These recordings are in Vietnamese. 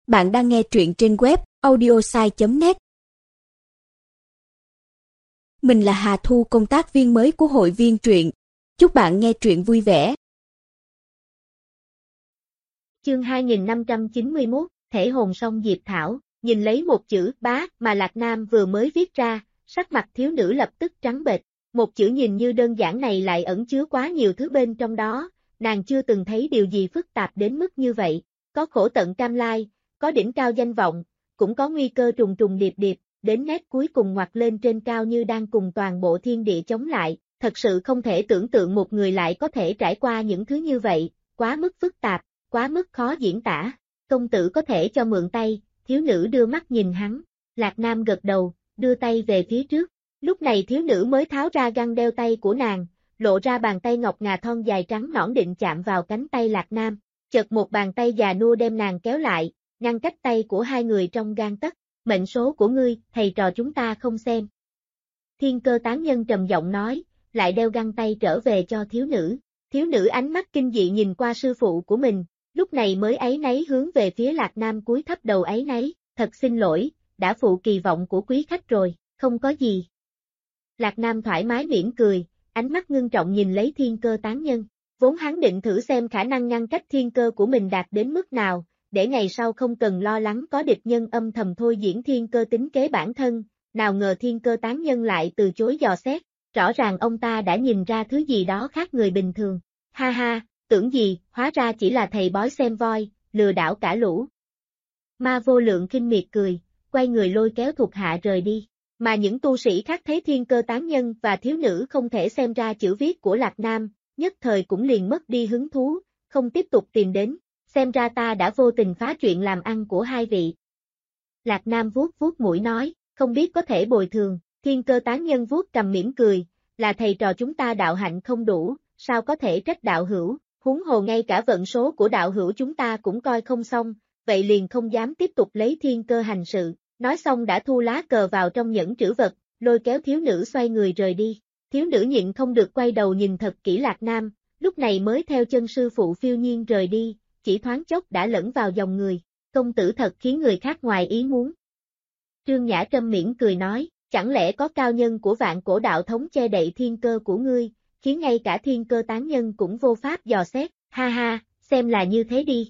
Bạn đang nghe truyện trên web audiosai.net. Mình là Hà Thu, công tác viên mới của hội viên truyện. Chúc bạn nghe truyện vui vẻ. Chương 2591, Thể hồn song Diệp Thảo, nhìn lấy một chữ bá mà Lạc Nam vừa mới viết ra, sắc mặt thiếu nữ lập tức trắng bệch. Một chữ nhìn như đơn giản này lại ẩn chứa quá nhiều thứ bên trong đó, nàng chưa từng thấy điều gì phức tạp đến mức như vậy. Có khổ tận cam lai, có đỉnh cao danh vọng, cũng có nguy cơ trùng trùng điệp điệp, đến nét cuối cùng ngoặt lên trên cao như đang cùng toàn bộ thiên địa chống lại. Thật sự không thể tưởng tượng một người lại có thể trải qua những thứ như vậy, quá mức phức tạp, quá mức khó diễn tả. Công tử có thể cho mượn tay, thiếu nữ đưa mắt nhìn hắn. Lạc Nam gật đầu, đưa tay về phía trước. Lúc này thiếu nữ mới tháo ra găng đeo tay của nàng, lộ ra bàn tay ngọc ngà thon dài trắng nõn định chạm vào cánh tay Lạc Nam. Chợt một bàn tay già nua đem nàng kéo lại, ngăn cách tay của hai người trong gang tấc. Mệnh số của ngươi, thầy trò chúng ta không xem. Thiên Cơ tán nhân trầm giọng nói, lại đeo găng tay trở về cho thiếu nữ. Thiếu nữ ánh mắt kinh dị nhìn qua sư phụ của mình, lúc này mới áy náy hướng về phía Lạc Nam cúi thấp đầu áy náy, thật xin lỗi, đã phụ kỳ vọng của quý khách rồi, không có gì. Lạc Nam thoải mái mỉm cười, ánh mắt ngưng trọng nhìn lấy Thiên Cơ tán nhân, vốn hắn định thử xem khả năng ngăn cách thiên cơ của mình đạt đến mức nào, để ngày sau không cần lo lắng có địch nhân âm thầm thôi diễn thiên cơ tính kế bản thân, nào ngờ Thiên Cơ tán nhân lại từ chối dò xét, rõ ràng ông ta đã nhìn ra thứ gì đó khác người bình thường. Ha ha, tưởng gì, hóa ra chỉ là thầy bói xem voi, lừa đảo cả lũ. Ma Vô Lượng khinh miệt cười, quay người lôi kéo thuộc hạ rời đi, mà những tu sĩ khác thấy Thiên Cơ tán nhân và thiếu nữ không thể xem ra chữ viết của Lạc Nam, nhất thời cũng liền mất đi hứng thú, không tiếp tục tìm đến, xem ra ta đã vô tình phá chuyện làm ăn của hai vị. Lạc Nam vuốt vuốt mũi nói, không biết có thể bồi thường. Thiên Cơ tán nhân vuốt cầm mỉm cười, là thầy trò chúng ta đạo hạnh không đủ, sao có thể trách đạo hữu, huống hồ ngay cả vận số của đạo hữu chúng ta cũng coi không xong, vậy liền không dám tiếp tục lấy thiên cơ hành sự. Nói xong đã thu lá cờ vào trong nhẫn trữ vật, lôi kéo thiếu nữ xoay người rời đi. Thiếu nữ nhịn không được quay đầu nhìn thật kỹ Lạc Nam, lúc này mới theo chân sư phụ phiêu nhiên rời đi, chỉ thoáng chốc đã lẫn vào dòng người. Công tử thật khiến người khác ngoài ý muốn. Trương Nhã Trâm mỉm cười nói, chẳng lẽ có cao nhân của Vạn Cổ đạo thống che đậy thiên cơ của ngươi, khiến ngay cả Thiên Cơ tán nhân cũng vô pháp dò xét, ha ha, xem là như thế đi.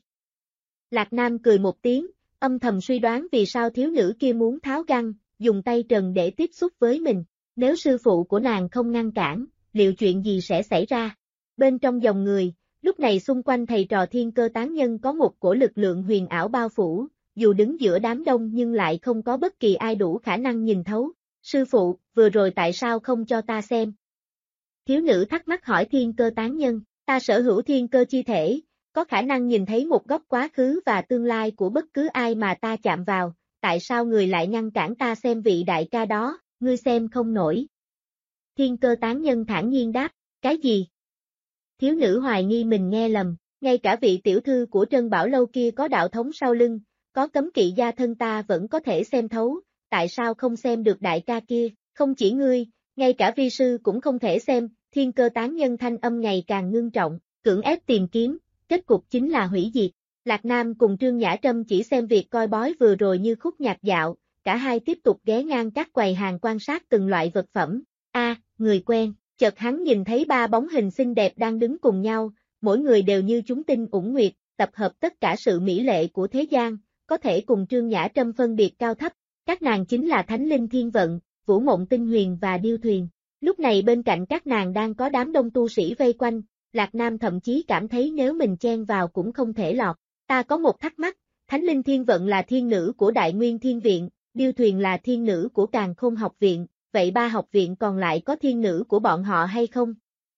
Lạc Nam cười một tiếng, âm thầm suy đoán vì sao thiếu nữ kia muốn tháo găng, dùng tay trần để tiếp xúc với mình, nếu sư phụ của nàng không ngăn cản, liệu chuyện gì sẽ xảy ra? Bên trong dòng người, lúc này xung quanh thầy trò Thiên Cơ tán nhân có một cổ lực lượng huyền ảo bao phủ, dù đứng giữa đám đông nhưng lại không có bất kỳ ai đủ khả năng nhìn thấu. Sư phụ, vừa rồi tại sao không cho ta xem? Thiếu nữ thắc mắc hỏi Thiên Cơ tán nhân, ta sở hữu thiên cơ chi thể, có khả năng nhìn thấy một góc quá khứ và tương lai của bất cứ ai mà ta chạm vào, tại sao người lại ngăn cản ta xem vị đại ca đó, ngươi xem không nổi. Thiên Cơ tán nhân thản nhiên đáp, cái gì? Thiếu nữ hoài nghi mình nghe lầm, ngay cả vị tiểu thư của Trân Bảo Lâu kia có đạo thống sau lưng, có cấm kỵ gia thân ta vẫn có thể xem thấu, tại sao không xem được đại ca kia, không chỉ ngươi, ngay cả vi sư cũng không thể xem. Thiên Cơ tán nhân thanh âm ngày càng ngưng trọng, cưỡng ép tìm kiếm, kết cục chính là hủy diệt. Lạc Nam cùng Trương Nhã Trâm chỉ xem việc coi bói vừa rồi như khúc nhạc dạo, cả hai tiếp tục ghé ngang các quầy hàng quan sát từng loại vật phẩm. Người quen, chợt hắn nhìn thấy ba bóng hình xinh đẹp đang đứng cùng nhau, mỗi người đều như chúng tinh ủng nguyệt, tập hợp tất cả sự mỹ lệ của thế gian, có thể cùng Trương Nhã Trâm phân biệt cao thấp. Các nàng chính là Thánh Linh Thiên Vận, Vũ Mộng Tinh Huyền và Điêu Thuyền. Lúc này bên cạnh các nàng đang có đám đông tu sĩ vây quanh, Lạc Nam thậm chí cảm thấy nếu mình chen vào cũng không thể lọt. Ta có một thắc mắc, Thánh Linh Thiên Vận là thiên nữ của Đại Nguyên Thiên Viện, Điêu Thuyền là thiên nữ của Càn Khôn Học Viện, vậy ba học viện còn lại có thiên nữ của bọn họ hay không?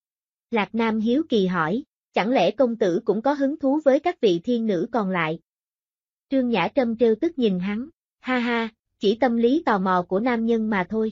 Lạc Nam hiếu kỳ hỏi, chẳng lẽ công tử cũng có hứng thú với các vị thiên nữ còn lại? Trương Nhã Trâm trêu tức nhìn hắn, ha ha, chỉ tâm lý tò mò của nam nhân mà thôi.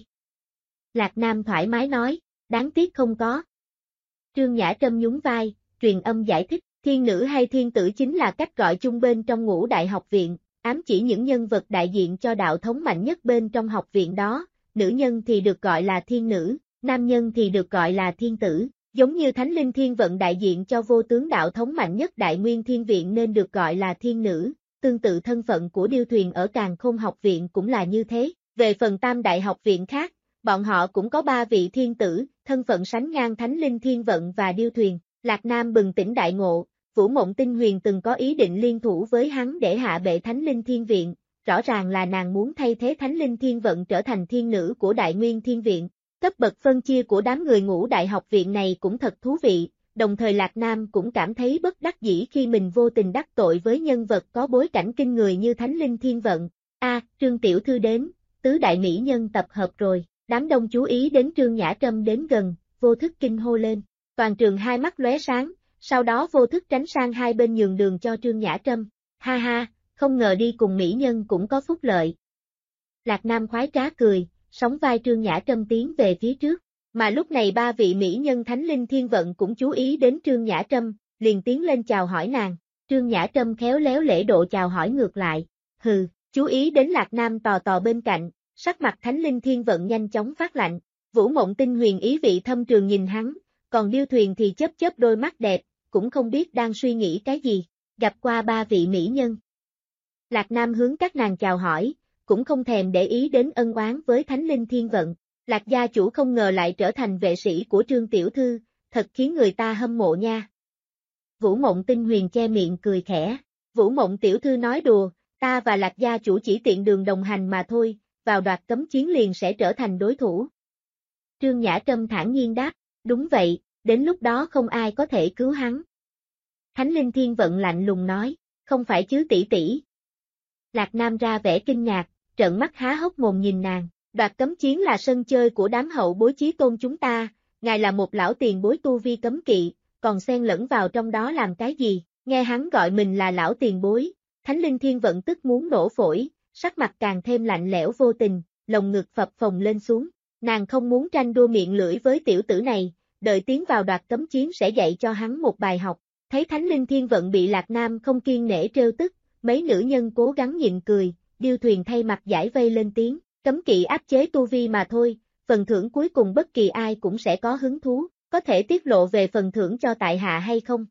Lạc Nam thoải mái nói, đáng tiếc không có. Trương Nhã Trâm nhún vai, truyền âm giải thích, thiên nữ hay thiên tử chính là cách gọi chung bên trong Ngũ Đại học viện, ám chỉ những nhân vật đại diện cho đạo thống mạnh nhất bên trong học viện đó, nữ nhân thì được gọi là thiên nữ, nam nhân thì được gọi là thiên tử, giống như Thánh Linh Thiên Vận đại diện cho vô tướng đạo thống mạnh nhất Đại Nguyên Thiên Viện nên được gọi là thiên nữ, tương tự thân phận của điêu thuyền ở Càn Khôn học viện cũng là như thế. Về phần Tam đại học viện khác, bọn họ cũng có 3 vị thiên tử, thân phận sánh ngang Thánh Linh Thiên Vận và điêu thuyền. Lạc Nam bừng tỉnh đại ngộ, Vũ Mộng Tinh Huyền từng có ý định liên thủ với hắn để hạ bệ Thánh Linh Thiên Viện, rõ ràng là nàng muốn thay thế Thánh Linh Thiên Vận trở thành thiên nữ của Đại Nguyên Thiên Viện. Cấp bậc phân chia của đám người Ngũ Đại học viện này cũng thật thú vị, đồng thời Lạc Nam cũng cảm thấy bất đắc dĩ khi mình vô tình đắc tội với nhân vật có bối cảnh kinh người như Thánh Linh Thiên Vận. Trương tiểu thư đến, tứ đại mỹ nhân tập hợp rồi, đám đông chú ý đến Trương Nhã Trâm đến gần, vô thức kinh hô lên. Toàn trường hai mắt lóe sáng, sau đó vô thức tránh sang hai bên nhường đường cho Trương Nhã Trâm. Ha ha, không ngờ đi cùng mỹ nhân cũng có phúc lợi. Lạc Nam khoái trá cười, sóng vai Trương Nhã Trâm tiến về phía trước, mà lúc này 3 vị mỹ nhân Thánh Linh Thiên Vận cũng chú ý đến Trương Nhã Trâm, liền tiến lên chào hỏi nàng. Trương Nhã Trâm khéo léo lễ độ chào hỏi ngược lại. Hừ, chú ý đến Lạc Nam tò tò bên cạnh, sắc mặt Thánh Linh Thiên Vận nhanh chóng phát lạnh. Vũ Mộng Tinh Huyền ý vị thâm trường nhìn hắn, còn điêu thuyền thì chớp chớp đôi mắt đẹp, cũng không biết đang suy nghĩ cái gì. Gặp qua 3 vị mỹ nhân, Lạc Nam hướng các nàng chào hỏi, cũng không thèm để ý đến ân oán với Thánh Linh Thiên Vận. Lạc gia chủ không ngờ lại trở thành vệ sĩ của Trương tiểu thư, thật khiến người ta hâm mộ nha. Vũ Mộng Tinh Huyền che miệng cười khẽ. Vũ Mộng tiểu thư nói đùa, ta và Lạc gia chủ chỉ tiện đường đồng hành mà thôi, vào đoạt cấm chiến liền sẽ trở thành đối thủ. Trương Nhã Trâm thản nhiên đáp, đúng vậy, đến lúc đó không ai có thể cứu hắn. Thánh Linh Thiên Vận lạnh lùng nói, không phải chứ tỷ tỷ. Lạc Nam ra vẻ kinh ngạc, trợn mắt há hốc mồm nhìn nàng. Đoạt cấm chiến là sân chơi của đám hậu bối chí tôn chúng ta, ngài là một lão tiền bối tu vi cấm kỵ, còn xen lẫn vào trong đó làm cái gì? Nghe hắn gọi mình là lão tiền bối, Thánh Linh Thiên Vận tức muốn nổ phổi, sắc mặt càng thêm lạnh lẽo vô tình, lồng ngực phập phồng lên xuống. Nàng không muốn tranh đua miệng lưỡi với tiểu tử này, đợi tiến vào đoạt cấm chiến sẽ dạy cho hắn một bài học. Thấy Thánh Linh Thiên Vận bị Lạc Nam không kiên nể trêu tức, mấy nữ nhân cố gắng nhịn cười, điêu thuyền thay mặt giải vây lên tiếng. Cấm kỵ áp chế tu vi mà thôi, phần thưởng cuối cùng bất kỳ ai cũng sẽ có hứng thú, có thể tiết lộ về phần thưởng cho tại hạ hay không?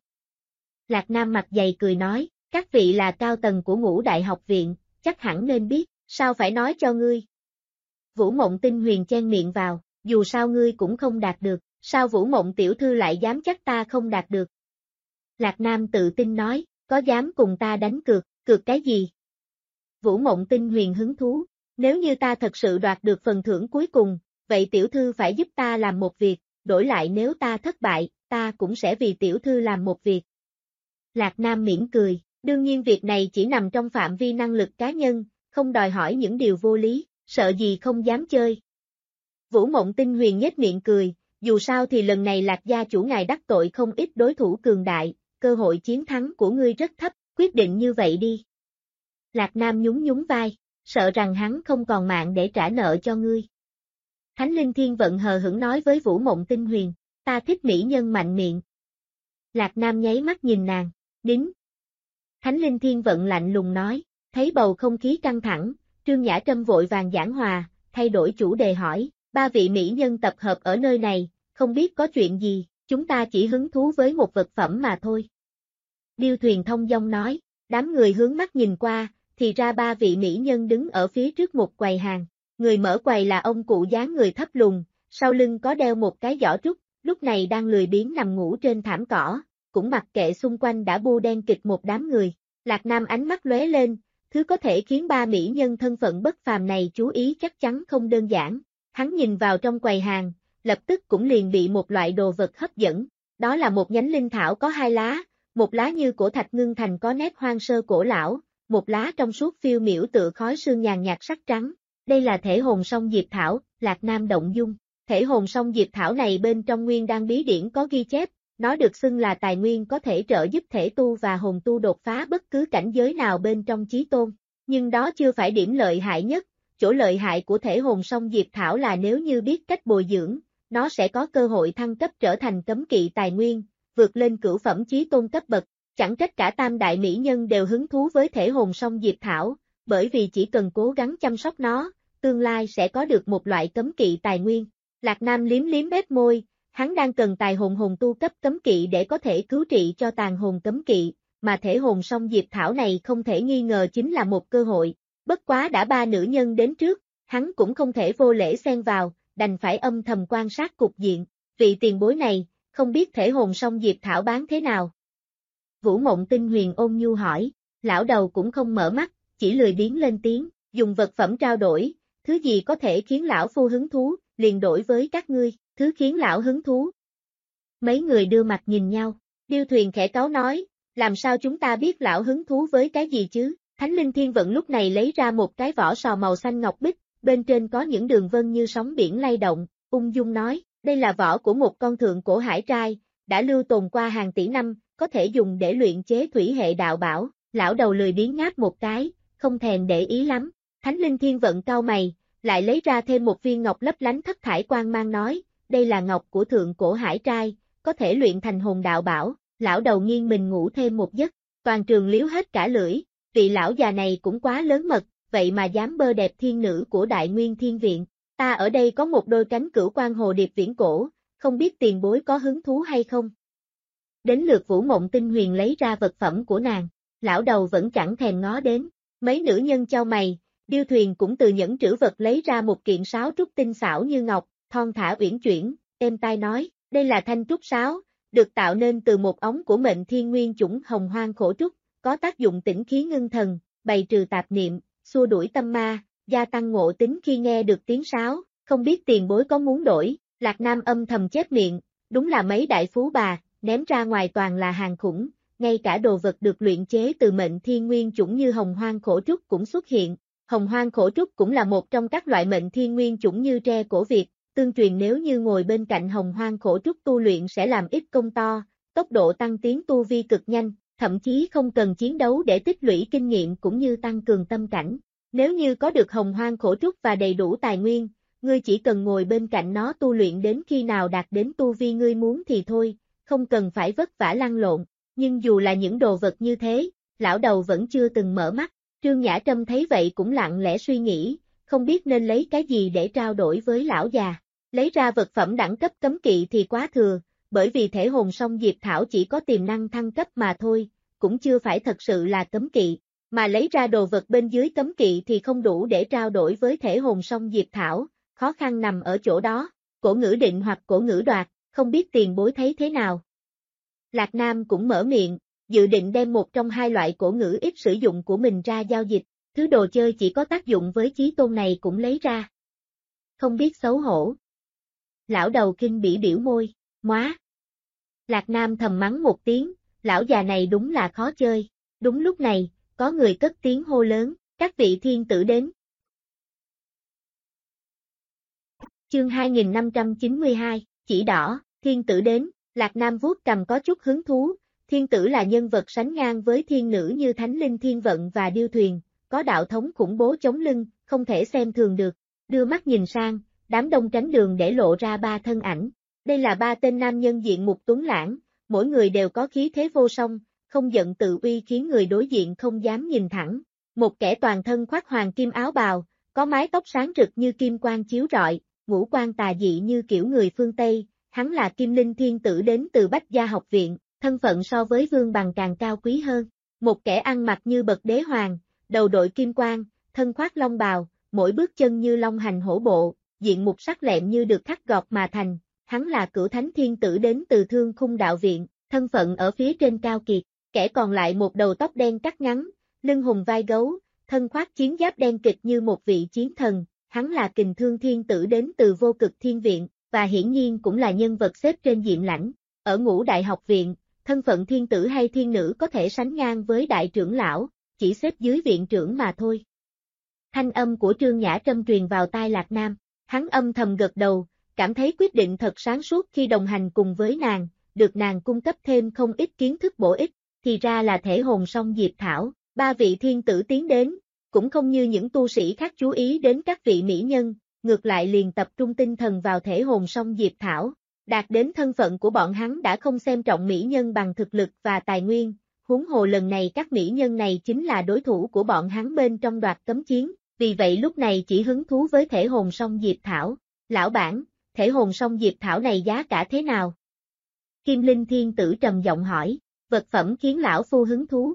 Lạc Nam mặt dày cười nói, các vị là cao tầng của Ngũ Đại học viện, chắc hẳn nên biết, sao phải nói cho ngươi? Vũ Mộng Tinh Huyền chen miệng vào, dù sao ngươi cũng không đạt được, sao Vũ Mộng tiểu thư lại dám chắc ta không đạt được? Lạc Nam tự tin nói, có dám cùng ta đánh cược, cược cái gì? Vũ Mộng Tinh Huyền hứng thú. Nếu như ta thật sự đoạt được phần thưởng cuối cùng, vậy tiểu thư phải giúp ta làm một việc, đổi lại nếu ta thất bại, ta cũng sẽ vì tiểu thư làm một việc. Lạc Nam mỉm cười, đương nhiên việc này chỉ nằm trong phạm vi năng lực cá nhân, không đòi hỏi những điều vô lý, sợ gì không dám chơi. Vũ Mộng Tinh Huyền nhếch miệng cười, dù sao thì lần này Lạc gia chủ ngài đắc tội không ít đối thủ cường đại, cơ hội chiến thắng của ngươi rất thấp, quyết định như vậy đi. Lạc Nam nhún nhún vai. Sợ rằng hắn không còn mạng để trả nợ cho ngươi. Thánh Linh Thiên Vận hờ hững nói với Vũ Mộng Tinh Huyền, ta thích mỹ nhân mạnh miệng. Lạc Nam nháy mắt nhìn nàng, đính. Thánh Linh Thiên Vận lạnh lùng nói, thấy bầu không khí căng thẳng, Trương Nhã Trâm vội vàng giảng hòa, thay đổi chủ đề hỏi, 3 vị mỹ nhân tập hợp ở nơi này, không biết có chuyện gì, chúng ta chỉ hứng thú với một vật phẩm mà thôi. Điêu thuyền thông dong nói, đám người hướng mắt nhìn qua, thì ra 3 vị mỹ nhân đứng ở phía trước một quầy hàng. Người mở quầy là ông cụ dáng người thấp lùn, sau lưng có đeo một cái giỏ trúc, lúc này đang lười biếng nằm ngủ trên thảm cỏ, cũng mặc kệ xung quanh đã bu đen kịt một đám người. Lạc Nam ánh mắt lóe lên, thứ có thể khiến 3 mỹ nhân thân phận bất phàm này chú ý chắc chắn không đơn giản. Hắn nhìn vào trong quầy hàng, lập tức cũng liền bị một loại đồ vật hấp dẫn. Đó là một nhánh linh thảo có 2 lá, một lá như cổ thạch ngưng thành có nét hoang sơ cổ lão, một lá trong suốt phiêu miểu tựa khói sương nhàn nhạt sắc trắng. Đây là thể hồn song diệp thảo, Lạc Nam động dung. Thể hồn song diệp thảo này bên trong nguyên đan bí điển có ghi chép, nó được xưng là tài nguyên có thể trợ giúp thể tu và hồn tu đột phá bất cứ cảnh giới nào bên trong chí tôn. Nhưng đó chưa phải điểm lợi hại nhất, chỗ lợi hại của thể hồn song diệp thảo là nếu như biết cách bồi dưỡng, nó sẽ có cơ hội thăng cấp trở thành cấm kỵ tài nguyên, vượt lên cửu phẩm chí tôn cấp bậc. Chẳng trách cả tam đại mỹ nhân đều hứng thú với thể hồn song diệp thảo, bởi vì chỉ cần cố gắng chăm sóc nó, tương lai sẽ có được một loại cấm kỵ tài nguyên. Lạc Nam liếm liếm bét môi, hắn đang cần tài hồn hồn tu cấp cấm kỵ để có thể cứu trị cho tàn hồn cấm kỵ, mà thể hồn song Diệp Thảo này không thể nghi ngờ chính là một cơ hội. Bất quá đã 3 nữ nhân đến trước, hắn cũng không thể vô lễ xen vào, đành phải âm thầm quan sát cục diện. Vị tiền bối này, không biết thể hồn song Diệp Thảo bán thế nào? Vũ Mộng Tinh Huyền ôn nhu hỏi, lão đầu cũng không mở mắt, chỉ lười biếng lên tiếng, dùng vật phẩm trao đổi, thứ gì có thể khiến lão phu hứng thú, liền đổi với các ngươi, thứ khiến lão hứng thú. Mấy người đưa mặt nhìn nhau, Điêu Thuyền khẽ cáu nói, làm sao chúng ta biết lão hứng thú với cái gì chứ? Thánh Linh Thiên Vận lúc này lấy ra một cái vỏ sò màu xanh ngọc bích, bên trên có những đường vân như sóng biển lay động, ung dung nói, đây là vỏ của một con thượng cổ hải trai, đã lưu tồn qua hàng tỷ năm, có thể dùng để luyện chế thủy hệ đạo bảo. Lão đầu lười biếng ngáp một cái, không thèm để ý lắm. Thánh Linh Thiên Vận cau mày, lại lấy ra thêm một viên ngọc lấp lánh thất thải quang mang nói, đây là ngọc của thượng cổ hải trai, có thể luyện thành hồn đạo bảo. Lão đầu nghiêng mình ngủ thêm một giấc, toàn trường liếu hết cả lưỡi, vị lão già này cũng quá lớn mật, vậy mà dám bơ đẹp thiên nữ của Đại Nguyên Thiên Viện. Ta ở đây có một đôi cánh cửu quan hồ điệp viễn cổ, không biết tiền bối có hứng thú hay không? Đến lượt Vũ Mộng Tinh Huyền lấy ra vật phẩm của nàng, lão đầu vẫn chẳng thèm ngó đến, mấy nữ nhân chau mày, Điêu Thuyền cũng từ nhẫn trữ vật lấy ra một kiện sáo trúc tinh xảo như ngọc, thon thả uyển chuyển, êm tai nói, đây là thanh trúc sáo, được tạo nên từ một ống của mệnh thiên nguyên chủng hồng hoang khổ trúc, có tác dụng tĩnh khí ngưng thần, bày trừ tạp niệm, xua đuổi tâm ma, gia tăng ngộ tính khi nghe được tiếng sáo, không biết tiền bối có muốn đổi. Lạc Nam âm thầm chép miệng, đúng là mấy đại phú bà, ném ra ngoài toàn là hàng khủng, ngay cả đồ vật được luyện chế từ mệnh thiên nguyên chủng như hồng hoang khổ trúc cũng xuất hiện. Hồng hoang khổ trúc cũng là một trong các loại mệnh thiên nguyên chủng như tre cổ Việt, tương truyền nếu như ngồi bên cạnh hồng hoang khổ trúc tu luyện sẽ làm ít công to, tốc độ tăng tiến tu vi cực nhanh, thậm chí không cần chiến đấu để tích lũy kinh nghiệm cũng như tăng cường tâm cảnh. Nếu như có được hồng hoang khổ trúc và đầy đủ tài nguyên, ngươi chỉ cần ngồi bên cạnh nó tu luyện đến khi nào đạt đến tu vi ngươi muốn thì thôi, không cần phải vất vả lăn lộn. Nhưng dù là những đồ vật như thế, lão đầu vẫn chưa từng mở mắt. Trương Nhã Trâm thấy vậy cũng lặng lẽ suy nghĩ, không biết nên lấy cái gì để trao đổi với lão già. Lấy ra vật phẩm đẳng cấp cấm kỵ thì quá thừa, bởi vì thể hồn song Diệp Thảo chỉ có tiềm năng thăng cấp mà thôi, cũng chưa phải thật sự là cấm kỵ. Mà lấy ra đồ vật bên dưới cấm kỵ thì không đủ để trao đổi với thể hồn song Diệp Thảo, khó khăn nằm ở chỗ đó. Cổ ngữ định hoặc cổ ngữ đoạt, không biết tiền bối thấy thế nào. Lạc Nam cũng mở miệng, dự định đem một trong hai loại cổ ngữ ít sử dụng của mình ra giao dịch, thứ đồ chơi chỉ có tác dụng với chí tôn này cũng lấy ra. Không biết xấu hổ. Lão đầu kinh bỉ biểu môi, móa. Lạc Nam thầm mắng một tiếng, lão già này đúng là khó chơi. Đúng lúc này, có người cất tiếng hô lớn, các vị thiên tử đến. Chương 2592, chỉ đỏ, thiên tử đến, Lạc Nam vuốt cầm có chút hứng thú, thiên tử là nhân vật sánh ngang với thiên nữ như Thánh Linh Thiên Vận và Điêu Thuyền, có đạo thống khủng bố chống lưng, không thể xem thường được, đưa mắt nhìn sang, đám đông tránh đường để lộ ra ba thân ảnh, đây là ba tên nam nhân diện mục tuấn lãng, mỗi người đều có khí thế vô song, không giận tự uy khiến người đối diện không dám nhìn thẳng, một kẻ toàn thân khoác hoàng kim áo bào, có mái tóc sáng rực như kim quang chiếu rọi, ngũ quan tà dị như kiểu người phương Tây, hắn là Kim Linh Thiên Tử đến từ Bách Gia học viện, thân phận so với Vương Bằng càng cao quý hơn, một kẻ ăn mặc như bậc đế hoàng, đầu đội kim quang, thân khoác long bào, mỗi bước chân như long hành hổ bộ, diện mục sắc lẹm như được khắc gọt mà thành, hắn là Cửu Thánh Thiên Tử đến từ Thương Khung Đạo Viện, thân phận ở phía trên cao kiệt, kẻ còn lại một đầu tóc đen cắt ngắn, lưng hùng vai gấu, thân khoác chiến giáp đen kịch như một vị chiến thần, hắn là Kình Thương Thiên Tử đến từ Vô Cực Thiên Viện, và hiển nhiên cũng là nhân vật xếp trên diện lãnh, ở Ngũ Đại học viện, thân phận thiên tử hay thiên nữ có thể sánh ngang với đại trưởng lão, chỉ xếp dưới viện trưởng mà thôi. Thanh âm của Trương Nhã Trâm truyền vào tai Lạc Nam, hắn âm thầm gật đầu, cảm thấy quyết định thật sáng suốt khi đồng hành cùng với nàng, được nàng cung cấp thêm không ít kiến thức bổ ích, thì ra là thể hồn song Diệp Thảo, ba vị thiên tử tiến đến, cũng không như những tu sĩ khác chú ý đến các vị mỹ nhân, ngược lại liền tập trung tinh thần vào thể hồn song Diệp Thảo. Đạt đến thân phận của bọn hắn đã không xem trọng mỹ nhân bằng thực lực và tài nguyên, huống hồ lần này các mỹ nhân này chính là đối thủ của bọn hắn bên trong đoạt cấm chiến, vì vậy lúc này chỉ hứng thú với thể hồn song Diệp Thảo. Lão bản, thể hồn song Diệp Thảo này giá cả thế nào? Kim Linh Thiên Tử trầm giọng hỏi, vật phẩm khiến lão phu hứng thú.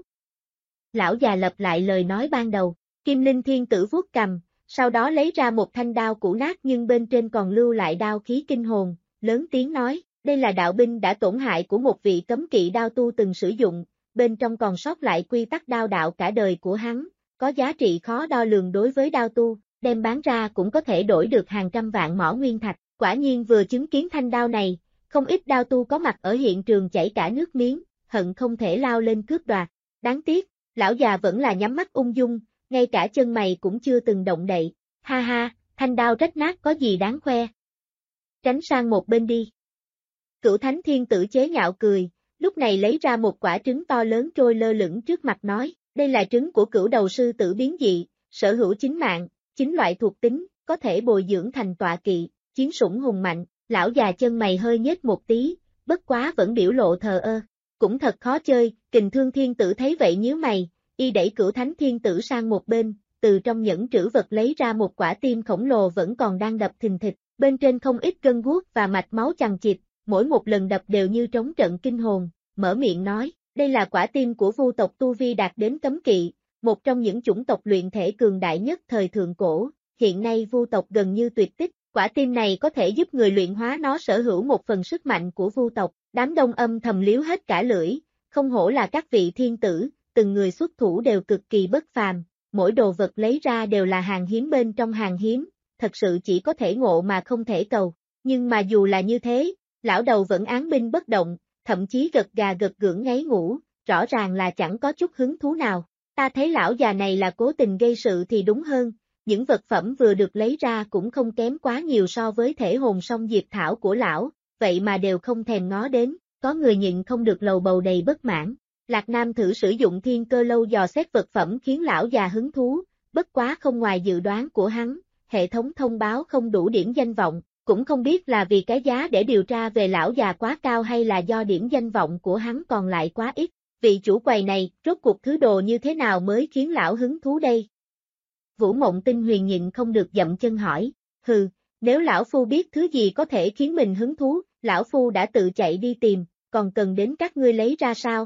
Lão già lặp lại lời nói ban đầu, Kim Linh Thiên Tử vuốt cằm, sau đó lấy ra một thanh đao cũ nát nhưng bên trên còn lưu lại đao khí kinh hồn, lớn tiếng nói, đây là đạo binh đã tổn hại của một vị cấm kỵ đao tu từng sử dụng, bên trong còn sót lại quy tắc đao đạo cả đời của hắn, có giá trị khó đo lường đối với đao tu, đem bán ra cũng có thể đổi được hàng trăm vạn mỏ nguyên thạch, quả nhiên vừa chứng kiến thanh đao này, không ít đao tu có mặt ở hiện trường chảy cả nước miếng, hận không thể lao lên cướp đoạt, đáng tiếc, lão già vẫn là nhắm mắt ung dung, ngay cả chân mày cũng chưa từng động đậy, ha ha, thanh đao rách nát có gì đáng khoe. Tránh sang một bên đi. Cửu Thánh Thiên Tử chế nhạo cười, lúc này lấy ra một quả trứng to lớn trôi lơ lửng trước mặt nói, đây là trứng của cửu đầu sư tử biến dị, sở hữu 9 mạng, 9 loại thuộc tính, có thể bồi dưỡng thành tọa kỵ, chiến sủng hùng mạnh, lão già chân mày hơi nhếch một tí, bất quá vẫn biểu lộ thờ ơ, cũng thật khó chơi, Kình Thương Thiên Tử thấy vậy nhíu mày, y đẩy Cửu Thánh Thiên Tử sang một bên, từ trong nhẫn trữ vật lấy ra một quả tim khổng lồ vẫn còn đang đập thình thịch, bên trên không ít gân guốc và mạch máu chằng chịt, mỗi một lần đập đều như trống trận kinh hồn, mở miệng nói, đây là quả tim của vu tộc tu vi đạt đến cấm kỵ, một trong những chủng tộc luyện thể cường đại nhất thời thượng cổ, hiện nay vu tộc gần như tuyệt tích, quả tim này có thể giúp người luyện hóa nó sở hữu một phần sức mạnh của vu tộc, đám đông âm thầm liếu hết cả lưỡi, không hổ là các vị thiên tử, từng người xuất thủ đều cực kỳ bất phàm, mỗi đồ vật lấy ra đều là hàng hiếm bên trong hàng hiếm, thật sự chỉ có thể ngộ mà không thể cầu, nhưng mà dù là như thế, lão đầu vẫn án binh bất động, thậm chí gật gà gật gưỡng ngáy ngủ, rõ ràng là chẳng có chút hứng thú nào. Ta thấy lão già này là cố tình gây sự thì đúng hơn, những vật phẩm vừa được lấy ra cũng không kém quá nhiều so với thể hồn song diệp thảo của lão, vậy mà đều không thèm ngó đến, có người nhịn không được lầu bầu đầy bất mãn. Lạc Nam thử sử dụng thiên cơ lâu dò xét vật phẩm khiến lão già hứng thú, bất quá không ngoài dự đoán của hắn, hệ thống thông báo không đủ điểm danh vọng, cũng không biết là vì cái giá để điều tra về lão già quá cao hay là do điểm danh vọng của hắn còn lại quá ít. Vị chủ quầy này, rốt cuộc thứ đồ như thế nào mới khiến lão hứng thú đây? Vũ Mộng Tinh Huyền nhịn không được dậm chân hỏi, hừ, nếu lão phu biết thứ gì có thể khiến mình hứng thú, lão phu đã tự chạy đi tìm, còn cần đến các ngươi lấy ra sao?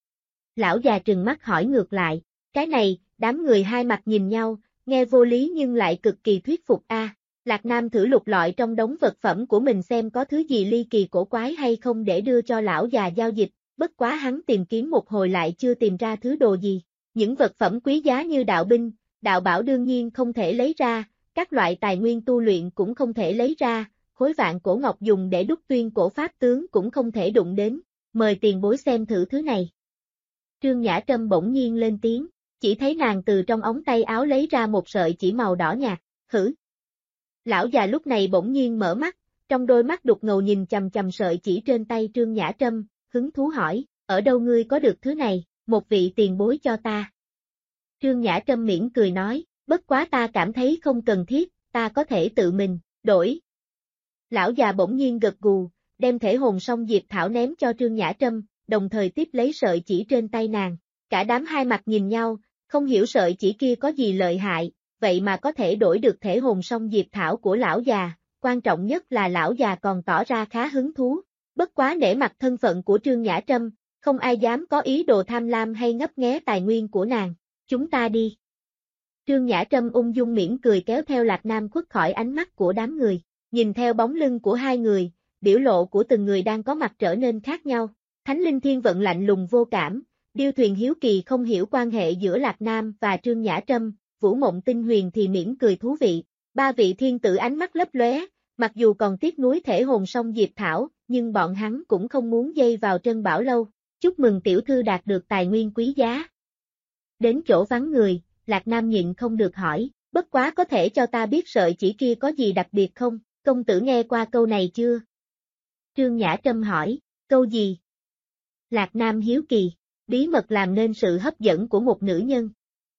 Lão già trừng mắt hỏi ngược lại, cái này, đám người hai mặt nhìn nhau, nghe vô lý nhưng lại cực kỳ thuyết phục a. Lạc Nam thử lục lọi trong đống vật phẩm của mình xem có thứ gì ly kỳ cổ quái hay không để đưa cho lão già giao dịch, bất quá hắn tìm kiếm một hồi lại chưa tìm ra thứ đồ gì. Những vật phẩm quý giá như đạo binh, đạo bảo đương nhiên không thể lấy ra, các loại tài nguyên tu luyện cũng không thể lấy ra, khối vạn cổ ngọc dùng để đúc tuyên cổ pháp tướng cũng không thể đụng đến, mời tiền bối xem thử thứ này. Trương Nhã Trâm bỗng nhiên lên tiếng, chỉ thấy nàng từ trong ống tay áo lấy ra một sợi chỉ màu đỏ nhạt, hử. Lão già lúc này bỗng nhiên mở mắt, trong đôi mắt đục ngầu nhìn chằm chằm sợi chỉ trên tay Trương Nhã Trâm, hứng thú hỏi, ở đâu ngươi có được thứ này, một vị tiền bối cho ta. Trương Nhã Trâm mỉm cười nói, bất quá ta cảm thấy không cần thiết, ta có thể tự mình, đổi. Lão già bỗng nhiên gật gù, đem thể hồn song diệp thảo ném cho Trương Nhã Trâm, đồng thời tiếp lấy sợi chỉ trên tay nàng. Cả đám hai mặt nhìn nhau, không hiểu sợi chỉ kia có gì lợi hại, vậy mà có thể đổi được thể hồn song diệp thảo của lão già, quan trọng nhất là lão già còn tỏ ra khá hứng thú. Bất quá nể mặt thân phận của Trương Nhã Trâm, không ai dám có ý đồ tham lam hay ngấp nghé tài nguyên của nàng. Chúng ta đi. Trương Nhã Trâm ung dung mỉm cười kéo theo Lạc Nam khuất khỏi ánh mắt của đám người, nhìn theo bóng lưng của hai người, biểu lộ của từng người đang có mặt trở nên khác nhau. Thánh Linh Thiên Vận lạnh lùng vô cảm, Điêu Thuyền hiếu kỳ không hiểu quan hệ giữa Lạc Nam và Trương Nhã Trâm, Vũ Mộng Tinh Huyền thì mỉm cười thú vị. Ba vị thiên tử ánh mắt lấp lóe, mặc dù còn tiếc nuối thể hồn song diệp thảo, nhưng bọn hắn cũng không muốn dây vào Trân Bảo Lâu. Chúc mừng tiểu thư đạt được tài nguyên quý giá. Đến chỗ vắng người, Lạc Nam nhịn không được hỏi, bất quá có thể cho ta biết sợi chỉ kia có gì đặc biệt không, công tử nghe qua câu này chưa? Trương Nhã Trâm hỏi, câu gì? Lạc Nam hiếu kỳ, bí mật làm nên sự hấp dẫn của một nữ nhân.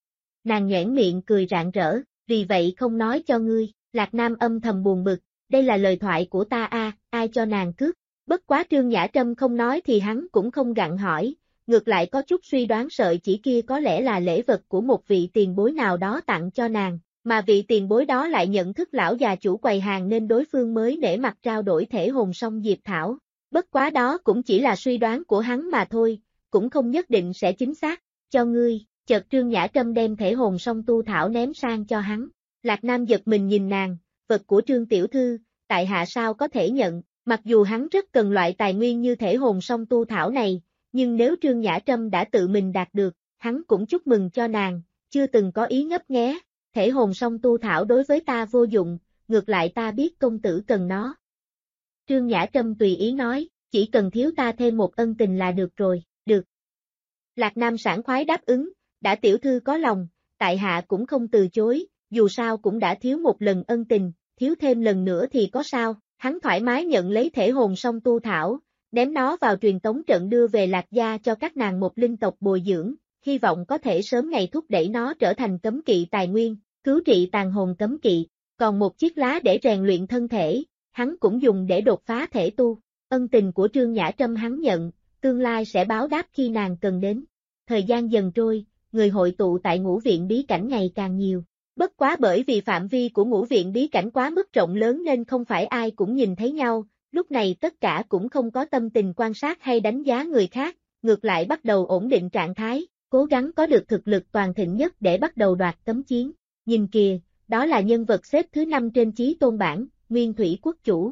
Nàng nhoẻn miệng cười rạng rỡ, vì vậy không nói cho ngươi. Lạc Nam âm thầm buồn bực, đây là lời thoại của ta ai cho nàng cướp. Bất quá Trương Nhã Trâm không nói thì hắn cũng không gặng hỏi, ngược lại có chút suy đoán sợi chỉ kia có lẽ là lễ vật của một vị tiền bối nào đó tặng cho nàng, mà vị tiền bối đó lại nhận thức lão già chủ quầy hàng nên đối phương mới nể mặt trao đổi thể hồn song diệp thảo. Bất quá đó cũng chỉ là suy đoán của hắn mà thôi, cũng không nhất định sẽ chính xác, cho ngươi, chợt Trương Nhã Trâm đem thể hồn song tu thảo ném sang cho hắn. Lạc Nam giật mình nhìn nàng, vật của Trương tiểu thư, tại hạ sao có thể nhận, mặc dù hắn rất cần loại tài nguyên như thể hồn song tu thảo này, nhưng nếu Trương Nhã Trâm đã tự mình đạt được, hắn cũng chúc mừng cho nàng, chưa từng có ý ngấp nghé, thể hồn song tu thảo đối với ta vô dụng, ngược lại ta biết công tử cần nó. Trương Nhã Trâm tùy ý nói, chỉ cần thiếu ta thêm một ân tình là được rồi, được. Lạc Nam sảng khoái đáp ứng, đã tiểu thư có lòng, tại hạ cũng không từ chối, dù sao cũng đã thiếu một lần ân tình, thiếu thêm lần nữa thì có sao, hắn thoải mái nhận lấy thể hồn song tu thảo, ném nó vào truyền tống trận đưa về Lạc gia cho các nàng một linh tộc bồi dưỡng, hy vọng có thể sớm ngày thúc đẩy nó trở thành cấm kỵ tài nguyên, cứu trị tàn hồn cấm kỵ, còn một chiếc lá để rèn luyện thân thể, hắn cũng dùng để đột phá thể tu, ân tình của Trương Nhã Trâm hắn nhận, tương lai sẽ báo đáp khi nàng cần đến. Thời gian dần trôi, người hội tụ tại ngũ viện bí cảnh ngày càng nhiều. Bất quá bởi vì phạm vi của ngũ viện bí cảnh quá mức rộng lớn nên không phải ai cũng nhìn thấy nhau, lúc này tất cả cũng không có tâm tình quan sát hay đánh giá người khác, ngược lại bắt đầu ổn định trạng thái, cố gắng có được thực lực toàn thịnh nhất để bắt đầu đoạt cấm chiến. Nhìn kìa, đó là nhân vật xếp thứ 5 trên chí tôn bảng, Nguyên Thủy Quốc Chủ.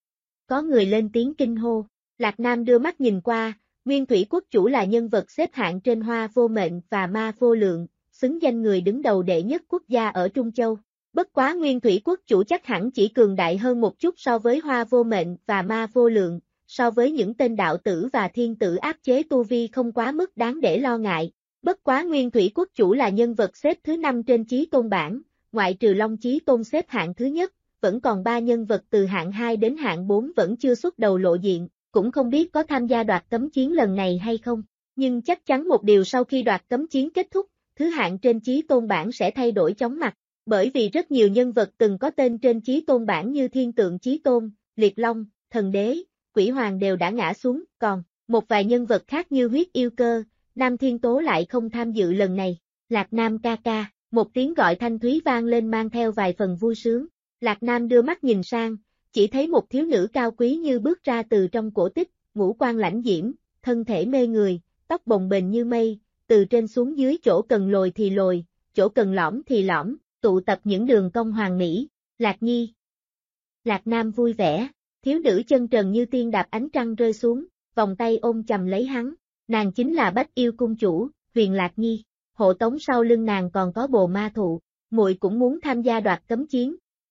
Có người lên tiếng kinh hô, Lạc Nam đưa mắt nhìn qua, Nguyên Thủy Quốc Chủ là nhân vật xếp hạng trên Hoa Vô Mệnh và Ma Vô Lượng, xứng danh người đứng đầu đệ nhất quốc gia ở Trung Châu. Bất quá Nguyên Thủy Quốc Chủ chắc hẳn chỉ cường đại hơn một chút so với Hoa Vô Mệnh và Ma Vô Lượng, so với những tên đạo tử và thiên tử áp chế tu vi không quá mức đáng để lo ngại. Bất quá Nguyên Thủy Quốc Chủ là nhân vật xếp thứ 5 trên chí tôn bảng, ngoại trừ Long Chí Tôn xếp hạng thứ nhất, vẫn còn 3 nhân vật từ hạng 2 đến hạng 4 vẫn chưa xuất đầu lộ diện, cũng không biết có tham gia đoạt cấm chiến lần này hay không. Nhưng chắc chắn một điều sau khi đoạt cấm chiến kết thúc, thứ hạng trên chí tôn bảng sẽ thay đổi chóng mặt, bởi vì rất nhiều nhân vật từng có tên trên chí tôn bảng như Thiên Tượng Chí Tôn, Liệt Long, Thần Đế, Quỷ Hoàng đều đã ngã xuống, còn một vài nhân vật khác như Huyết Yêu Cơ, Nam Thiên Tố lại không tham dự lần này. Lạc Nam ca ca, một tiếng gọi thanh thúy vang lên mang theo vài phần vui sướng. Lạc Nam đưa mắt nhìn sang, chỉ thấy một thiếu nữ cao quý như bước ra từ trong cổ tích, ngũ quan lãnh diễm, thân thể mê người, tóc bồng bềnh như mây, từ trên xuống dưới chỗ cần lồi thì lồi, chỗ cần lõm thì lõm, tụ tập những đường cong hoàn mỹ. Lạc Nhi. Lạc Nam vui vẻ, thiếu nữ chân trần như tiên đạp ánh trăng rơi xuống, vòng tay ôm chầm lấy hắn, nàng chính là Bách Yêu Cung Chủ, Huyền Lạc Nhi, hộ tống sau lưng nàng còn có Bồ Ma Thụ, muội cũng muốn tham gia đoạt cấm chiến.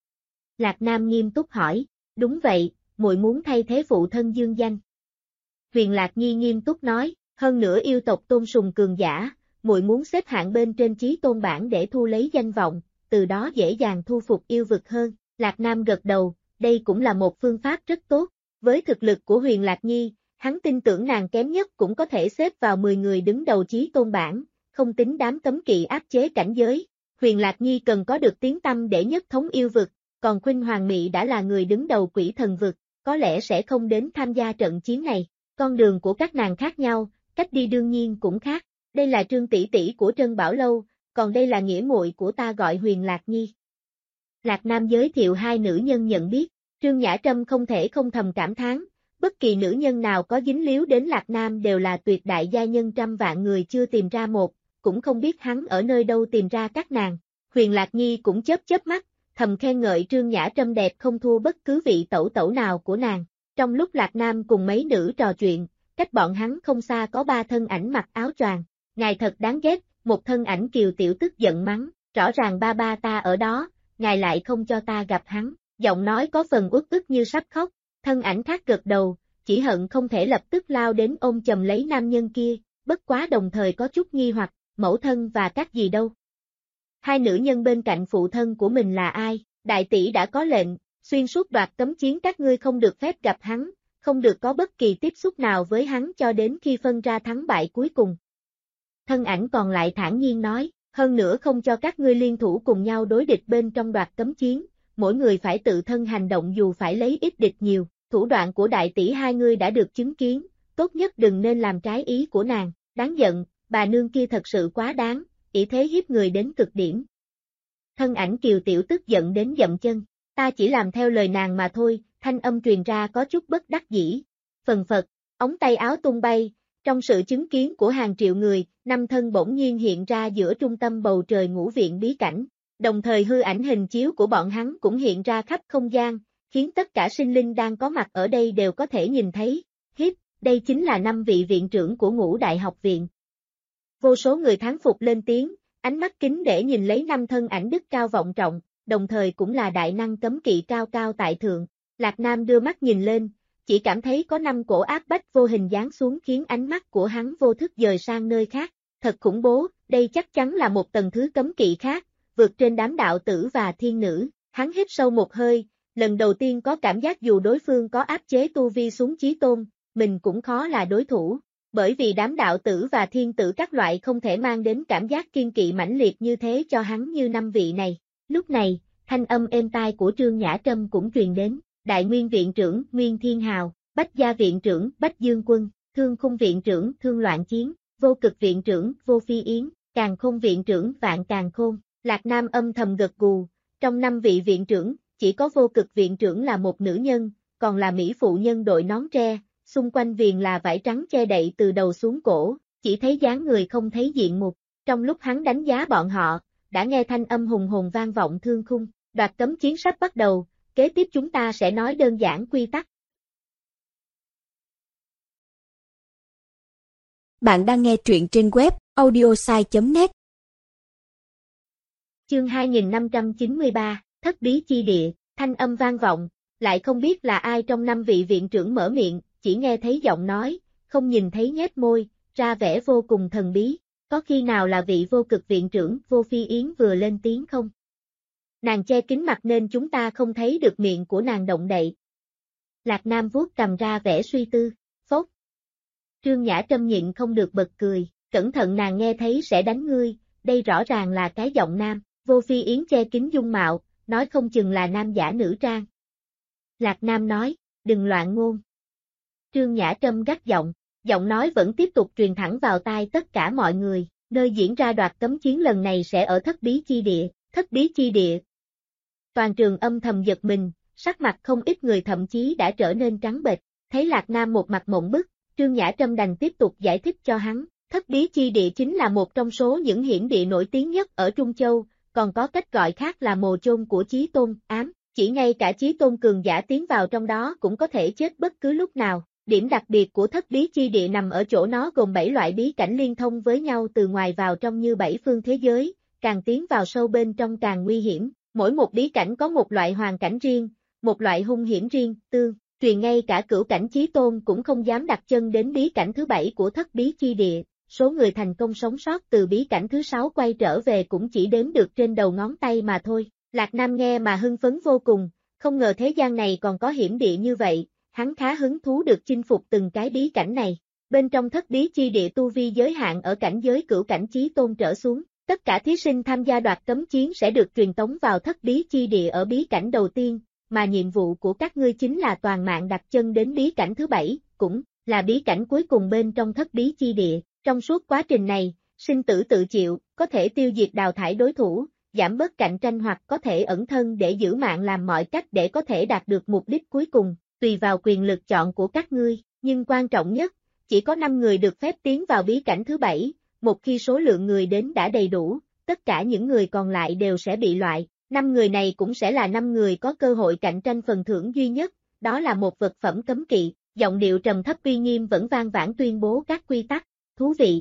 Lạc Nam nghiêm túc hỏi, đúng vậy, muội muốn thay thế phụ thân dương danh. Huyền Lạc Nhi nghiêm túc nói, hơn nữa yêu tộc tôn sùng cường giả, muội muốn xếp hạng bên trên chí tôn bảng để thu lấy danh vọng, từ đó dễ dàng thu phục yêu vực hơn. Lạc Nam gật đầu, đây cũng là một phương pháp rất tốt, với thực lực của Huyền Lạc Nhi, hắn tin tưởng nàng kém nhất cũng có thể xếp vào 10 người đứng đầu chí tôn bảng, không tính đám cấm kỵ áp chế cảnh giới. Huyền Lạc Nhi cần có được tiếng tăm để nhất thống yêu vực, còn Khuynh Hoàng Mị đã là người đứng đầu Quỷ Thần vực, có lẽ sẽ không đến tham gia trận chiến này. Con đường của các nàng khác nhau, cách đi đương nhiên cũng khác. Đây là Trương tỷ tỷ của Trân Bảo Lâu, còn đây là nghĩa muội của ta gọi Huyền Lạc Nhi. Lạc Nam giới thiệu hai nữ nhân nhận biết, Trương Nhã Trâm không thể không thầm cảm thán, bất kỳ nữ nhân nào có dính líu đến Lạc Nam đều là tuyệt đại gia nhân trăm vạn người chưa tìm ra một, cũng không biết hắn ở nơi đâu tìm ra các nàng. Huyền Lạc Nhi cũng chớp mắt, thầm khen ngợi Trương Nhã Trâm đẹp không thua bất cứ vị tẩu tẩu nào của nàng. Trong lúc Lạc Nam cùng mấy nữ trò chuyện, cách bọn hắn không xa có 3 thân ảnh mặc áo choàng. Ngài thật đáng ghét, một thân ảnh kiều tiểu tức giận mắng, rõ ràng ba ta ở đó, ngài lại không cho ta gặp hắn, giọng nói có phần uất ức như sắp khóc. Thân ảnh khác gật đầu, chỉ hận không thể lập tức lao đến ôm chầm lấy nam nhân kia, bất quá đồng thời có chút nghi hoặc, mẫu thân và các gì đâu. Hai nữ nhân bên cạnh phụ thân của mình là ai? Đại tỷ đã có lệnh, xuyên suốt đoạt cấm chiến các ngươi không được phép gặp hắn, không được có bất kỳ tiếp xúc nào với hắn cho đến khi phân ra thắng bại cuối cùng. Thân ảnh còn lại thản nhiên nói, hơn nữa không cho các ngươi liên thủ cùng nhau đối địch bên trong đoạt cấm chiến, mỗi người phải tự thân hành động dù phải lấy ít địch nhiều, thủ đoạn của đại tỷ hai ngươi đã được chứng kiến, tốt nhất đừng nên làm trái ý của nàng, đáng giận, bà nương kia thật sự quá đáng, ỷ thế hiếp người đến cực điểm. Thân ảnh kiều tiểu tức giận đến dậm chân, ta chỉ làm theo lời nàng mà thôi, thanh âm truyền ra có chút bất đắc dĩ. Phần phật, ống tay áo tung bay, Trong sự chứng kiến của hàng triệu người, 5 thân bỗng nhiên hiện ra giữa trung tâm bầu trời ngũ viện bí cảnh. Đồng thời hư ảnh hình chiếu của bọn hắn cũng hiện ra khắp không gian, khiến tất cả sinh linh đang có mặt ở đây đều có thể nhìn thấy. Đây chính là 5 vị viện trưởng của Ngũ Đại học viện. Vô số người thán phục lên tiếng, ánh mắt kính để nhìn lấy 5 thân ảnh đức cao vọng trọng, đồng thời cũng là đại năng cấm kỵ cao cao tại thượng. Lạc Nam đưa mắt nhìn lên, chỉ cảm thấy có 5 cổ áp bách vô hình giáng xuống khiến ánh mắt của hắn vô thức dời sang nơi khác. Thật khủng bố, đây chắc chắn là một tầng thứ cấm kỵ khác, vượt trên đám đạo tử và thiên nữ. Hắn hít sâu một hơi, lần đầu tiên có cảm giác dù đối phương có áp chế tu vi xuống chí tôn, mình cũng khó là đối thủ, bởi vì đám đạo tử và thiên tử các loại không thể mang đến cảm giác kiên kỵ mãnh liệt như thế cho hắn như 5 vị này. Lúc này, thanh âm êm tai của Trương Nhã Trâm cũng truyền đến, Đại Nguyên viện trưởng Nguyên Thiên Hào, Bách Gia viện trưởng Bách Dương Quân, Thương Khung viện trưởng Thương Loạn Chiến, Vô Cực viện trưởng Vô Phi Yến, Càn Khôn viện trưởng Vạn Càn Khôn. Lạc Nam âm thầm gật gù, trong 5 vị viện trưởng, chỉ có Vô Cực viện trưởng là một nữ nhân, còn là mỹ phụ nhân đội nón tre, xung quanh viền là vải trắng che đậy từ đầu xuống cổ, chỉ thấy dáng người không thấy diện mục. Trong lúc hắn đánh giá bọn họ, đã nghe thanh âm hùng hồn vang vọng thương khung, đoạt cấm chiến sắp bắt đầu, kế tiếp chúng ta sẽ nói đơn giản quy tắc. Bạn đang nghe truyện trên web audiosai.net. Chương 2593, Thất bí chi địa, thanh âm vang vọng, lại không biết là ai trong 5 vị viện trưởng mở miệng, chỉ nghe thấy giọng nói, không nhìn thấy nhếch môi, ra vẻ vô cùng thần bí. Có khi nào là vị Vô Cực viện trưởng Vô Phi Yến vừa lên tiếng không? Nàng che kín mặt nên chúng ta không thấy được miệng của nàng động đậy. Lạc Nam vuốt cầm ra vẻ suy tư, phốt. Trương Nhã Trâm nhịn không được bật cười, cẩn thận nàng nghe thấy sẽ đánh ngươi, đây rõ ràng là cái giọng nam. Vô Phi Yến che kín dung mạo, nói không chừng là nam giả nữ trang. Lạc Nam nói, đừng loạn ngôn. Trương Nhã Trâm gắt giọng, giọng nói vẫn tiếp tục truyền thẳng vào tai tất cả mọi người, nơi diễn ra đoạt cấm chiến lần này sẽ ở Thất bí chi địa, Thất bí chi địa. Toàn trường âm thầm giật mình, sắc mặt không ít người thậm chí đã trở nên trắng bệch, thấy Lạc Nam một mặt mộng bức, Trương Nhã Trâm đành tiếp tục giải thích cho hắn, Thất bí chi địa chính là một trong số những hiển địa nổi tiếng nhất ở Trung Châu, còn có cách gọi khác là mồ chôn của Chí Tôn, ám, chỉ ngay cả Chí Tôn cường giả tiến vào trong đó cũng có thể chết bất cứ lúc nào. Điểm đặc biệt của Thất bí chi địa nằm ở chỗ nó gồm 7 loại bí cảnh liên thông với nhau từ ngoài vào trong như 7 phương thế giới, càng tiến vào sâu bên trong càng nguy hiểm, mỗi một bí cảnh có một loại hoàn cảnh riêng, một loại hung hiểm riêng, truyền ngay cả cửu cảnh Chí Tôn cũng không dám đặt chân đến bí cảnh thứ 7 của Thất bí chi địa, số người thành công sống sót từ bí cảnh thứ 6 quay trở về cũng chỉ đếm được trên đầu ngón tay mà thôi. Lạc Nam nghe mà hưng phấn vô cùng, không ngờ thế gian này còn có hiểm địa như vậy. Hắn khá hứng thú được chinh phục từng cái bí cảnh này. Bên trong Thất bí chi địa tu vi giới hạn ở cảnh giới cửu cảnh Chí Tôn trở xuống, tất cả thí sinh tham gia đoạt cấm chiến sẽ được truyền tống vào Thất bí chi địa ở bí cảnh đầu tiên, mà nhiệm vụ của các ngươi chính là toàn mạng đặt chân đến bí cảnh thứ 7, cũng là bí cảnh cuối cùng bên trong Thất bí chi địa. Trong suốt quá trình này, sinh tử tự chịu, có thể tiêu diệt đào thải đối thủ, giảm bớt cạnh tranh hoặc có thể ẩn thân để giữ mạng làm mọi cách để có thể đạt được mục đích cuối cùng. Tùy vào quyền lực chọn của các ngươi, nhưng quan trọng nhất, chỉ có 5 người được phép tiến vào bí cảnh thứ 7, một khi số lượng người đến đã đầy đủ, tất cả những người còn lại đều sẽ bị loại, 5 người này cũng sẽ là 5 người có cơ hội cạnh tranh phần thưởng duy nhất, đó là một vật phẩm cấm kỵ, giọng điệu trầm thấp uy nghiêm vẫn vang vãn tuyên bố các quy tắc, thú vị.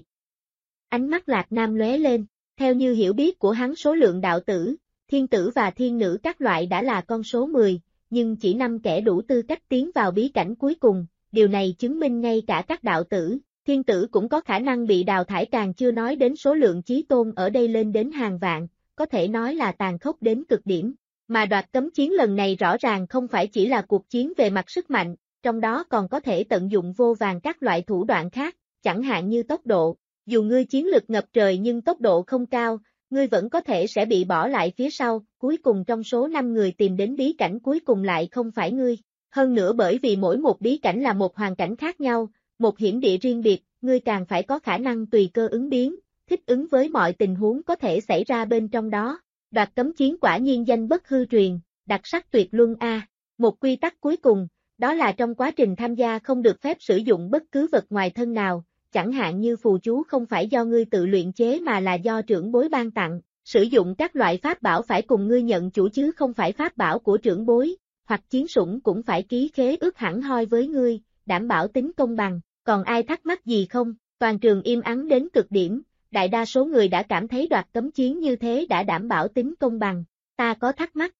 Ánh mắt Lạc Nam lóe lên, theo như hiểu biết của hắn số lượng đạo tử, thiên tử và thiên nữ các loại đã là con số 10. Nhưng chỉ 5 kẻ đủ tư cách tiến vào bí cảnh cuối cùng, điều này chứng minh ngay cả các đạo tử, thiên tử cũng có khả năng bị đào thải, càng chưa nói đến số lượng Chí Tôn ở đây lên đến hàng vạn, có thể nói là tàn khốc đến cực điểm. Mà đoạt cấm chiến lần này rõ ràng không phải chỉ là cuộc chiến về mặt sức mạnh, trong đó còn có thể tận dụng vô vàn các loại thủ đoạn khác, chẳng hạn như tốc độ, dù ngươi chiến lực ngập trời nhưng tốc độ không cao, ngươi vẫn có thể sẽ bị bỏ lại phía sau, cuối cùng trong số 5 người tìm đến bí cảnh cuối cùng lại không phải ngươi. Hơn nữa bởi vì mỗi một bí cảnh là một hoàn cảnh khác nhau, một hiểm địa riêng biệt, ngươi càng phải có khả năng tùy cơ ứng biến, thích ứng với mọi tình huống có thể xảy ra bên trong đó. Đoạt cấm chiến quả nhiên danh bất hư truyền, đặc sắc tuyệt luân a. Một quy tắc cuối cùng, đó là trong quá trình tham gia không được phép sử dụng bất cứ vật ngoài thân nào, chẳng hạn như phù chú không phải do ngươi tự luyện chế mà là do trưởng bối ban tặng, sử dụng các loại pháp bảo phải cùng ngươi nhận chủ chứ không phải pháp bảo của trưởng bối, hoặc chiến sủng cũng phải ký khế ước hẳn hoi với ngươi, đảm bảo tính công bằng, còn ai thắc mắc gì không? Toàn trường im ắng đến cực điểm, đại đa số người đã cảm thấy đoạt cấm chiến như thế đã đảm bảo tính công bằng, ta có thắc mắc.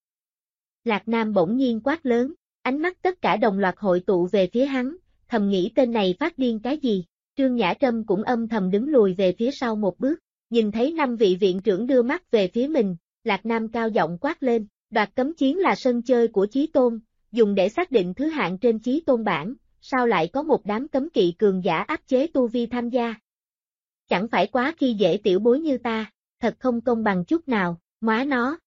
Lạc Nam bỗng nhiên quát lớn, ánh mắt tất cả đồng loạt hội tụ về phía hắn, thầm nghĩ tên này phát điên cái gì, Trương Nhã Trâm cũng âm thầm đứng lùi về phía sau một bước, nhìn thấy 5 vị viện trưởng đưa mắt về phía mình, Lạc Nam cao giọng quát lên, đoạt cấm chiến là sân chơi của Chí Tôn, dùng để xác định thứ hạng trên Chí Tôn bảng, sao lại có một đám cấm kỵ cường giả áp chế tu vi tham gia? Chẳng phải quá khi dễ tiểu bối như ta, thật không công bằng chút nào, móa nó.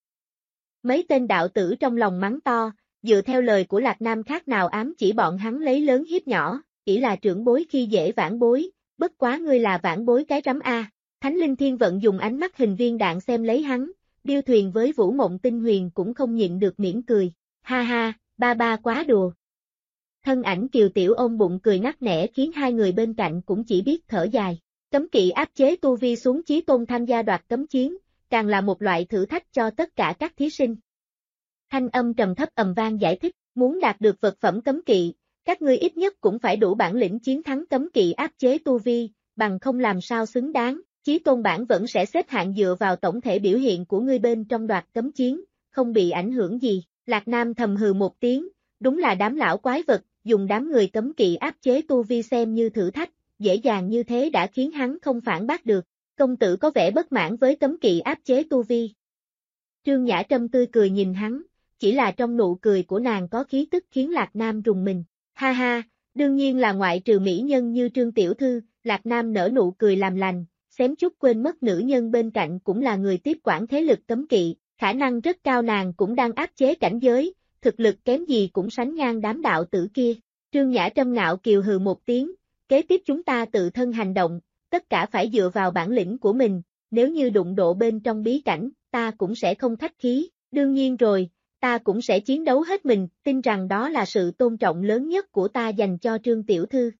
Mấy tên đạo tử trong lòng mắng to, dựa theo lời của Lạc Nam khác nào ám chỉ bọn hắn lấy lớn hiếp nhỏ, chỉ là trưởng bối khi dễ vãn bối, bất quá ngươi là vãn bối cái rắm a. Thánh Linh Thiên Vận dùng ánh mắt hình viên đạn xem lấy hắn, điêu thuyền với Vũ Mộng Tinh Huyền cũng không nhịn được mỉm cười, ha ha, ba quá đùa. Thân ảnh Kiều Tiểu ôm bụng cười nắc nẻ khiến hai người bên cạnh cũng chỉ biết thở dài. Cấm kỵ áp chế tu vi xuống Chí Tôn tham gia đoạt cấm chiến, càng là một loại thử thách cho tất cả các thí sinh. Thanh âm trầm thấp ầm vang giải thích, muốn đạt được vật phẩm cấm kỵ, các ngươi ít nhất cũng phải đủ bản lĩnh chiến thắng cấm kỵ áp chế tu vi, bằng không làm sao xứng đáng. Chí Tôn bản vẫn sẽ xếp hạng dựa vào tổng thể biểu hiện của ngươi bên trong đoạt cấm chiến, không bị ảnh hưởng gì. Lạc Nam thầm hừ một tiếng, đúng là đám lão quái vật, dùng đám người cấm kỵ áp chế tu vi xem như thử thách, dễ dàng như thế đã khiến hắn không phản bác được. Công tử có vẻ bất mãn với cấm kỵ áp chế tu vi. Trương Nhã Trâm tươi cười nhìn hắn, chỉ là trong nụ cười của nàng có khí tức khiến Lạc Nam rùng mình. Ha ha, đương nhiên là ngoại trừ mỹ nhân như Trương Tiểu Thư, Lạc Nam nở nụ cười làm lành, xém chút quên mất nữ nhân bên cạnh cũng là người tiếp quản thế lực cấm kỵ, khả năng rất cao nàng cũng đang áp chế cảnh giới, thực lực kém gì cũng sánh ngang đám đạo tử kia. Trương Nhã Trâm ngạo kiều hừ một tiếng, kế tiếp chúng ta tự thân hành động, tất cả phải dựa vào bản lĩnh của mình, nếu như đụng độ bên trong bí cảnh, ta cũng sẽ không khách khí, đương nhiên rồi, ta cũng sẽ chiến đấu hết mình, tin rằng đó là sự tôn trọng lớn nhất của ta dành cho Trương Tiểu Thư.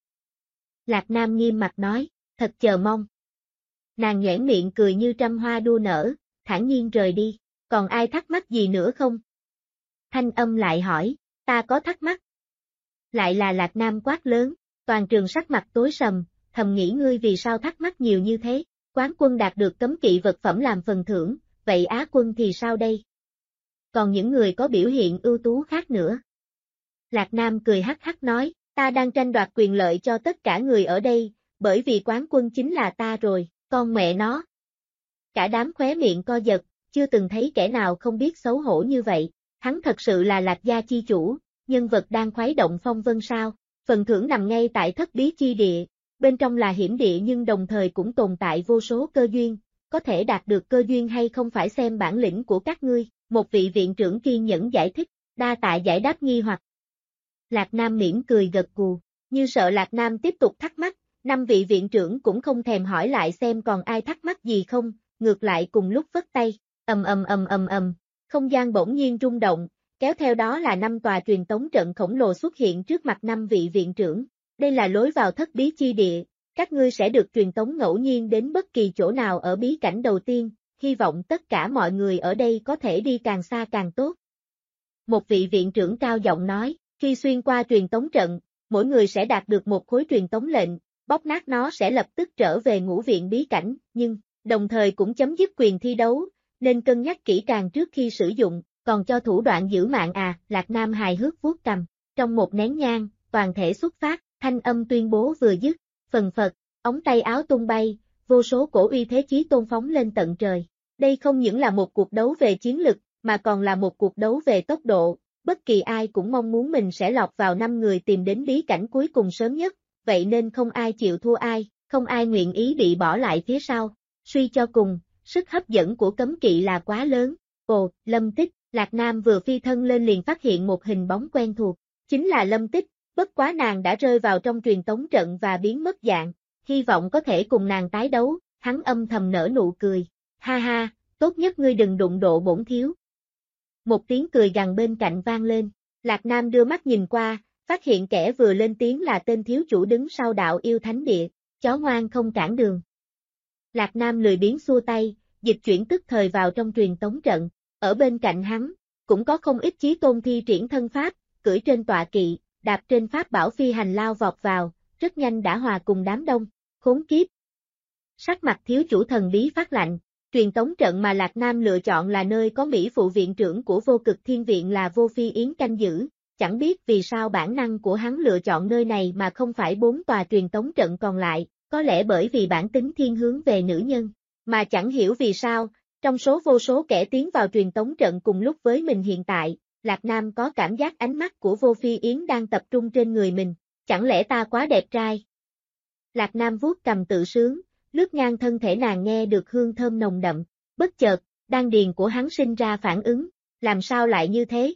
Lạc Nam nghiêm mặt nói, thật chờ mong. Nàng nhoẻn miệng cười như trăm hoa đua nở, thản nhiên rời đi, còn ai thắc mắc gì nữa không? Thanh âm lại hỏi, ta có thắc mắc. Lại là Lạc Nam quát lớn, toàn trường sắc mặt tối sầm, thầm nghĩ ngươi vì sao thắc mắc nhiều như thế, quán quân đạt được cấm kỵ vật phẩm làm phần thưởng, vậy Á quân thì sao đây? Còn những người có biểu hiện ưu tú khác nữa. Lạc Nam cười hắc hắc nói, ta đang tranh đoạt quyền lợi cho tất cả người ở đây, bởi vì quán quân chính là ta rồi, con mẹ nó. Cả đám khóe miệng co giật, chưa từng thấy kẻ nào không biết xấu hổ như vậy, hắn thật sự là Lạc gia chi chủ, nhân vật đang khuấy động phong vân sao, phần thưởng nằm ngay tại thất bí chi địa, bên trong là hiểm địa nhưng đồng thời cũng tồn tại vô số cơ duyên, có thể đạt được cơ duyên hay không phải xem bản lĩnh của các ngươi, một vị viện trưởng kiên nhẫn giải thích, đa tạ giải đáp nghi hoặc. Lạc Nam mỉm cười gật gù, như sợ Lạc Nam tiếp tục thắc mắc, 5 vị viện trưởng cũng không thèm hỏi lại xem còn ai thắc mắc gì không, ngược lại cùng lúc vất tay, không gian bỗng nhiên rung động, kéo theo đó là 5 tòa truyền tống trận khổng lồ xuất hiện trước mặt 5 vị viện trưởng. Đây là lối vào thất bí chi địa, các ngươi sẽ được truyền tống ngẫu nhiên đến bất kỳ chỗ nào ở bí cảnh đầu tiên, hy vọng tất cả mọi người ở đây có thể đi càng xa càng tốt. Một vị viện trưởng cao giọng nói, khi xuyên qua truyền tống trận, mỗi người sẽ đạt được một khối truyền tống lệnh, bóp nát nó sẽ lập tức trở về ngũ viện bí cảnh, nhưng, đồng thời cũng chấm dứt quyền thi đấu, nên cân nhắc kỹ càng trước khi sử dụng, còn cho thủ đoạn giữ mạng à, Lạc Nam hài hước vuốt cằm, trong một nén nhang, toàn thể xuất phát, thanh âm tuyên bố vừa dứt, phần phật, ống tay áo tung bay, vô số cổ uy thế chí tôn phóng lên tận trời. Đây không những là một cuộc đấu về chiến lực, mà còn là một cuộc đấu về tốc độ, bất kỳ ai cũng mong muốn mình sẽ lọt vào 5 người tìm đến bí cảnh cuối cùng sớm nhất, vậy nên không ai chịu thua ai, không ai nguyện ý bị bỏ lại phía sau. Suy cho cùng, sức hấp dẫn của cấm kỵ là quá lớn. Ồ, Lâm Tích, Lạc Nam vừa phi thân lên liền phát hiện một hình bóng quen thuộc, chính là Lâm Tích, bất quá nàng đã rơi vào trong truyền tống trận và biến mất dạng, hy vọng có thể cùng nàng tái đấu, hắn âm thầm nở nụ cười, ha ha, tốt nhất ngươi đừng đụng độ bổn thiếu. Một tiếng cười gằn bên cạnh vang lên, Lạc Nam đưa mắt nhìn qua, phát hiện kẻ vừa lên tiếng là tên thiếu chủ đứng sau đạo yêu thánh địa, chó ngoan không cản đường. Lạc Nam lười biếng xua tay, dịch chuyển tức thời vào trong truyền tống trận, ở bên cạnh hắn, cũng có không ít chí tôn thi triển thân pháp, cưỡi trên tọa kỵ, đạp trên pháp bảo phi hành lao vọt vào, rất nhanh đã hòa cùng đám đông, khốn kiếp. Sắc mặt thiếu chủ thần bí phát lạnh, truyền tống trận mà Lạc Nam lựa chọn là nơi có Mỹ phụ viện trưởng của Vô Cực Thiên Viện là Vô Phi Yến canh giữ, chẳng biết vì sao bản năng của hắn lựa chọn nơi này mà không phải 4 tòa truyền tống trận còn lại, có lẽ bởi vì bản tính thiên hướng về nữ nhân, mà chẳng hiểu vì sao, trong số vô số kẻ tiến vào truyền tống trận cùng lúc với mình hiện tại, Lạc Nam có cảm giác ánh mắt của Vô Phi Yến đang tập trung trên người mình, chẳng lẽ ta quá đẹp trai? Lạc Nam vuốt cầm tự sướng, lướt ngang thân thể nàng nghe được hương thơm nồng đậm, bất chợt, đan điền của hắn sinh ra phản ứng, làm sao lại như thế?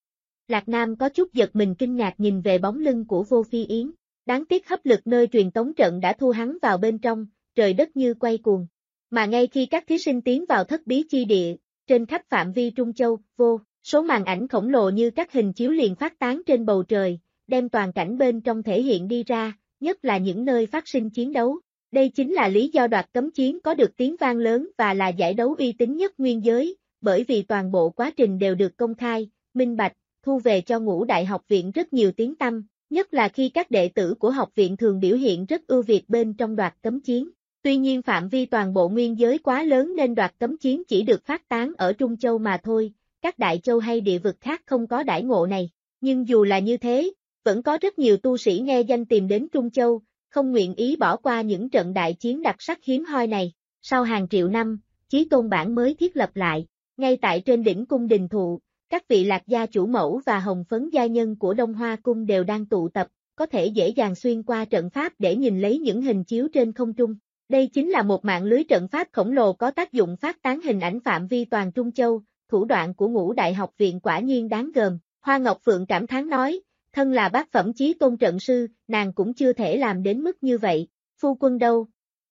Lạc Nam có chút giật mình kinh ngạc nhìn về bóng lưng của Vô Phi Yến, đáng tiếc hấp lực nơi truyền tống trận đã thu hắn vào bên trong, trời đất như quay cuồng. Mà ngay khi các thí sinh tiến vào thất bí chi địa, trên khắp phạm vi Trung Châu, vô số màn ảnh khổng lồ như các hình chiếu liền phát tán trên bầu trời, đem toàn cảnh bên trong thể hiện đi ra, nhất là những nơi phát sinh chiến đấu. Đây chính là lý do đoạt cấm chiến có được tiếng vang lớn và là giải đấu uy tín nhất nguyên giới, bởi vì toàn bộ quá trình đều được công khai, minh bạch, thu về cho Ngũ Đại học viện rất nhiều tiếng tăm, nhất là khi các đệ tử của học viện thường biểu hiện rất ưu việt bên trong đoạt cấm chiến. Tuy nhiên phạm vi toàn bộ nguyên giới quá lớn nên đoạt cấm chiến chỉ được phát tán ở Trung Châu mà thôi, các đại châu hay địa vực khác không có đãi ngộ này. Nhưng dù là như thế, vẫn có rất nhiều tu sĩ nghe danh tìm đến Trung Châu, không nguyện ý bỏ qua những trận đại chiến đặc sắc hiếm hoi này. Sau hàng triệu năm, Chí Tôn bản mới thiết lập lại, ngay tại trên đỉnh cung Đình Thụ, các vị Lạc gia chủ mẫu và hồng phấn gia nhân của Đông Hoa Cung đều đang tụ tập, có thể dễ dàng xuyên qua trận pháp để nhìn lấy những hình chiếu trên không trung. Đây chính là một mạng lưới trận pháp khổng lồ có tác dụng phát tán hình ảnh phạm vi toàn Trung Châu, thủ đoạn của Ngũ Đại học viện quả nhiên đáng gờm. Hoa Ngọc Phượng cảm thán nói, thân là bát phẩm chí tôn trận sư, nàng cũng chưa thể làm đến mức như vậy, phu quân đâu?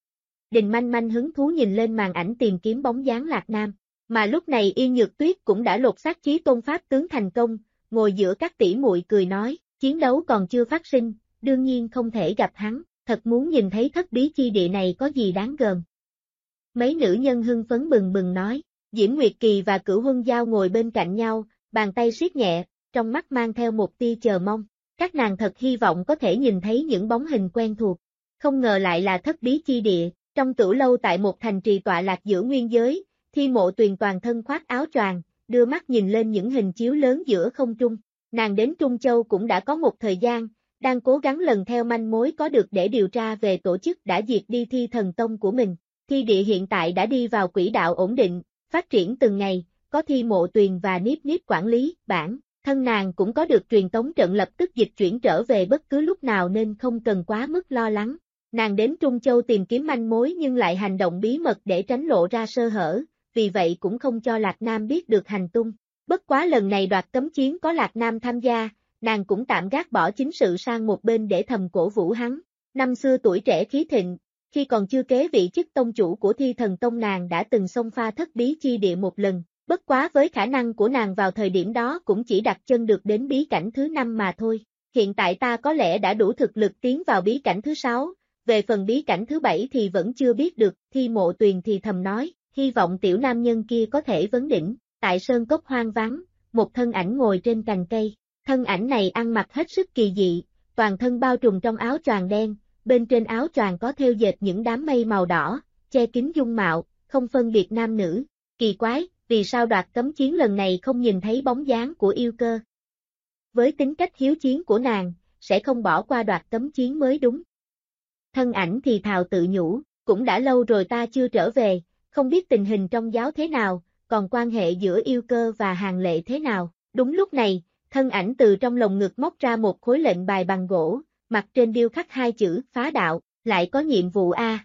Đình Manh Manh hứng thú nhìn lên màn ảnh tìm kiếm bóng dáng Lạc Nam, mà lúc này Yên Nhược Tuyết cũng đã lột xác chí tôn pháp tướng thành công, ngồi giữa các tỷ muội cười nói, chiến đấu còn chưa phát sinh, đương nhiên không thể gặp hắn, thật muốn nhìn thấy thất bí chi địa này có gì đáng gờm. Mấy nữ nhân hưng phấn bừng bừng nói, Diễm Nguyệt Kỳ và Cửu Huân Giao ngồi bên cạnh nhau, bàn tay siết nhẹ, trong mắt mang theo một tia chờ mong, các nàng thật hy vọng có thể nhìn thấy những bóng hình quen thuộc, không ngờ lại là thất bí chi địa, trong tửu lâu tại một thành trì tọa lạc giữa nguyên giới, Thi Mộ Tuyền toàn thân khoác áo choàng, đưa mắt nhìn lên những hình chiếu lớn giữa không trung, nàng đến Trung Châu cũng đã có một thời gian, đang cố gắng lần theo manh mối có được để điều tra về tổ chức đã diệt đi Thi Thần Tông của mình, Thi địa hiện tại đã đi vào quỹ đạo ổn định, phát triển từng ngày, có Thi Mộ Tuyền và Niếp Niếp quản lý, bản thân nàng cũng có được truyền tống trận lập tức dịch chuyển trở về bất cứ lúc nào nên không cần quá mức lo lắng. Nàng đến Trung Châu tìm kiếm manh mối nhưng lại hành động bí mật để tránh lộ ra sơ hở, vì vậy cũng không cho Lạc Nam biết được hành tung. Bất quá lần này đoạt cấm chiến có Lạc Nam tham gia, nàng cũng tạm gác bỏ chính sự sang một bên để thầm cổ vũ hắn. Năm xưa tuổi trẻ khí thịnh, khi còn chưa kế vị chức tông chủ của Thi Thần Tông nàng đã từng xông pha thất bí chi địa một lần. Bất quá với khả năng của nàng vào thời điểm đó cũng chỉ đặt chân được đến bí cảnh thứ 5 mà thôi. Hiện tại ta có lẽ đã đủ thực lực tiến vào bí cảnh thứ 6, về phần bí cảnh thứ 7 thì vẫn chưa biết được, Thi Mộ Tuyền thì thầm nói, hy vọng tiểu nam nhân kia có thể vấn đỉnh. Tại sơn cốc hoang vắng, một thân ảnh ngồi trên cành cây, thân ảnh này ăn mặc hết sức kỳ dị, toàn thân bao trùm trong áo choàng đen, bên trên áo choàng có thêu dệt những đám mây màu đỏ, che kín dung mạo, không phân biệt nam nữ. Kỳ quái, vì sao đoạt cấm chiến lần này không nhìn thấy bóng dáng của yêu cơ? Với tính cách hiếu chiến của nàng, sẽ không bỏ qua đoạt cấm chiến mới đúng. Thân ảnh thì thào tự nhủ, cũng đã lâu rồi ta chưa trở về, không biết tình hình trong giáo thế nào, còn quan hệ giữa yêu cơ và Hàn Lệ thế nào. Đúng lúc này, thân ảnh từ trong lồng ngực móc ra một khối lệnh bài bằng gỗ, mặt trên điêu khắc 2 chữ phá đạo, lại có nhiệm vụ A.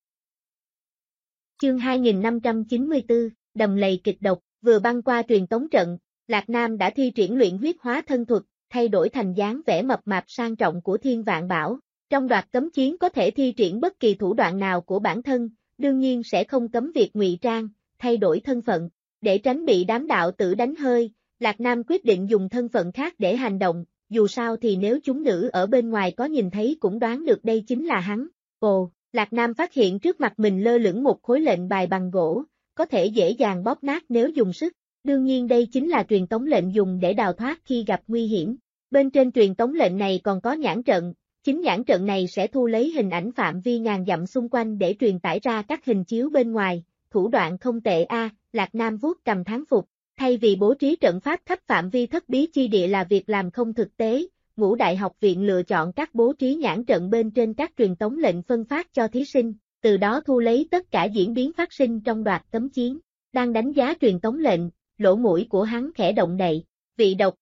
Chương 2594, Đầm lầy kịch độc, vừa băng qua truyền tống trận, Lạc Nam đã thi triển luyện huyết hóa thân thuật, thay đổi thành dáng vẻ mập mạp sang trọng của Thiên Vạn Bảo. Trong đoạt cấm chiến có thể thi triển bất kỳ thủ đoạn nào của bản thân, đương nhiên sẽ không cấm việc ngụy trang, thay đổi thân phận. Để tránh bị đám đạo tử đánh hơi, Lạc Nam quyết định dùng thân phận khác để hành động, dù sao thì nếu chúng nữ ở bên ngoài có nhìn thấy cũng đoán được đây chính là hắn. Ồ, Lạc Nam phát hiện trước mặt mình lơ lửng một khối lệnh bài bằng gỗ, có thể dễ dàng bóp nát nếu dùng sức. Đương nhiên đây chính là truyền tống lệnh dùng để đào thoát khi gặp nguy hiểm. Bên trên truyền tống lệnh này còn có nhãn trận, chính nhãn trận này sẽ thu lấy hình ảnh phạm vi ngàn dặm xung quanh để truyền tải ra các hình chiếu bên ngoài. Thủ đoạn không tệ a, Lạc Nam vuốt cầm thán phục. Thay vì bố trí trận pháp khắp phạm vi thất bí chi địa là việc làm không thực tế, Ngũ Đại học viện lựa chọn các bố trí nhãn trận bên trên các truyền tống lệnh phân phát cho thí sinh, từ đó thu lấy tất cả diễn biến phát sinh trong đoạt cấm chiến. Đang đánh giá truyền tống lệnh, lỗ mũi của hắn khẽ động đậy, vị độc.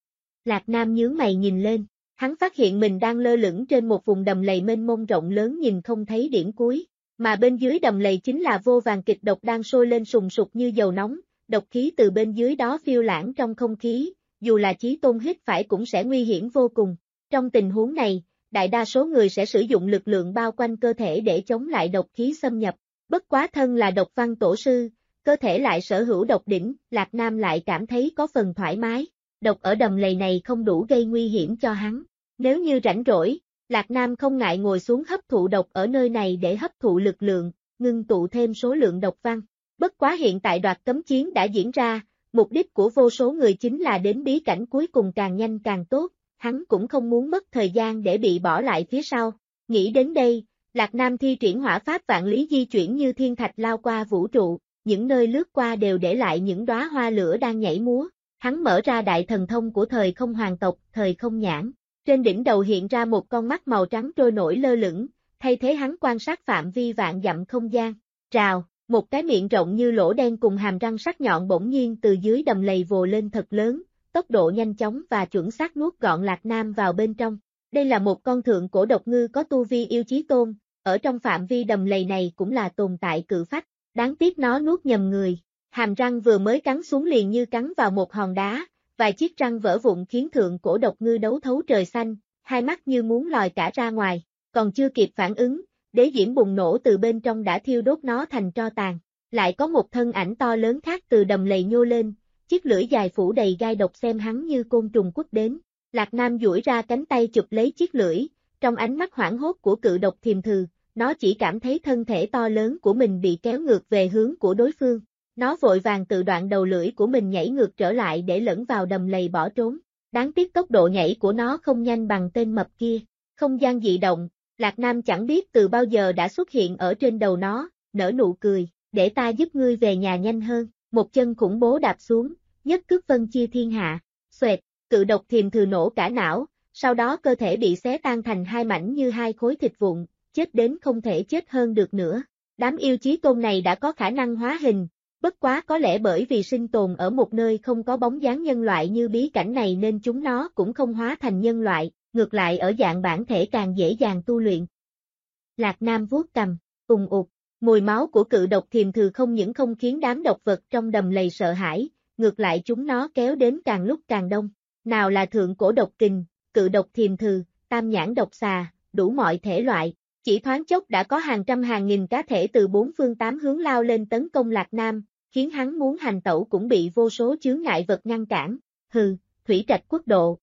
Lạc Nam nhướng mày nhìn lên, hắn phát hiện mình đang lơ lửng trên một vùng đầm lầy mênh mông rộng lớn nhìn không thấy điểm cuối, mà bên dưới đầm lầy chính là vô vàn kịch độc đang sôi lên sùng sục như dầu nóng, độc khí từ bên dưới đó phiêu lãng trong không khí, dù là Chí Tôn hít phải cũng sẽ nguy hiểm vô cùng. Trong tình huống này, đại đa số người sẽ sử dụng lực lượng bao quanh cơ thể để chống lại độc khí xâm nhập. Bất quá thân là độc văn tổ sư, cơ thể lại sở hữu độc đỉnh, Lạc Nam lại cảm thấy có phần thoải mái. Độc ở đầm lầy này không đủ gây nguy hiểm cho hắn. Nếu như rảnh rỗi, Lạc Nam không ngại ngồi xuống hấp thụ độc ở nơi này để hấp thụ lực lượng, ngưng tụ thêm số lượng độc văn. Bất quá hiện tại đoạt cấm chiến đã diễn ra, mục đích của vô số người chính là đến bí cảnh cuối cùng càng nhanh càng tốt, hắn cũng không muốn mất thời gian để bị bỏ lại phía sau. Nghĩ đến đây, Lạc Nam thi triển hỏa pháp vạn lý di chuyển như thiên thạch lao qua vũ trụ, những nơi lướt qua đều để lại những đóa hoa lửa đang nhảy múa. Hắn mở ra đại thần thông của thời không hoàng tộc, thời không nhãn. Trên đỉnh đầu hiện ra một con mắt màu trắng trôi nổi lơ lửng, thay thế hắn quan sát phạm vi vạn dặm không gian. Rào, một cái miệng rộng như lỗ đen cùng hàm răng sắc nhọn bỗng nhiên từ dưới đầm lầy vồ lên thật lớn, tốc độ nhanh chóng và chuẩn xác nuốt gọn Lạc Nam vào bên trong. Đây là một con thượng cổ độc ngư có tu vi yêu chí tôn, ở trong phạm vi đầm lầy này cũng là tồn tại cự phách, đáng tiếc nó nuốt nhầm người. Hàm răng vừa mới cắn xuống liền như cắn vào một hòn đá, vài chiếc răng vỡ vụn khiến thượng cổ độc ngư đấu thấu trời xanh, hai mắt như muốn lòi cả ra ngoài, còn chưa kịp phản ứng, đế diễm bùng nổ từ bên trong đã thiêu đốt nó thành tro tàn. Lại có một thân ảnh to lớn khác từ đầm lầy nhô lên, chiếc lưỡi dài phủ đầy gai độc xem hắn như côn trùng quất đến. Lạc Nam duỗi ra cánh tay chụp lấy chiếc lưỡi, trong ánh mắt hoảng hốt của cự độc thiềm thừ, nó chỉ cảm thấy thân thể to lớn của mình bị kéo ngược về hướng của đối phương. Nó vội vàng tự đoạn đầu lưỡi của mình nhảy ngược trở lại để lẫn vào đầm lầy bỏ trốn. Đáng tiếc tốc độ nhảy của nó không nhanh bằng tên mập kia. Không gian dị động, Lạc Nam chẳng biết từ bao giờ đã xuất hiện ở trên đầu nó, nở nụ cười, để ta giúp ngươi về nhà nhanh hơn. Một chân khủng bố đạp xuống, nhất cước phân chia thiên hạ. Xoẹt, cự độc thiềm thừ nổ cả não, sau đó cơ thể bị xé tan thành hai mảnh như hai khối thịt vụn, chết đến không thể chết hơn được nữa. Đám yêu chí tôn này đã có khả năng hóa hình. Bất quá có lẽ bởi vì sinh tồn ở một nơi không có bóng dáng nhân loại như bí cảnh này nên chúng nó cũng không hóa thành nhân loại, ngược lại ở dạng bản thể càng dễ dàng tu luyện. Lạc Nam vuốt cầm, ùng ụt, mùi máu của cự độc thiềm thừ không những không khiến đám độc vật trong đầm lầy sợ hãi, ngược lại chúng nó kéo đến càng lúc càng đông. Nào là thượng cổ độc kình, cự độc thiềm thừ, tam nhãn độc xà, đủ mọi thể loại. Chỉ thoáng chốc đã có hàng trăm hàng nghìn cá thể từ bốn phương tám hướng lao lên tấn công Lạc Nam, khiến hắn muốn hành tẩu cũng bị vô số chướng ngại vật ngăn cản. Hừ, Thủy Trạch quốc độ.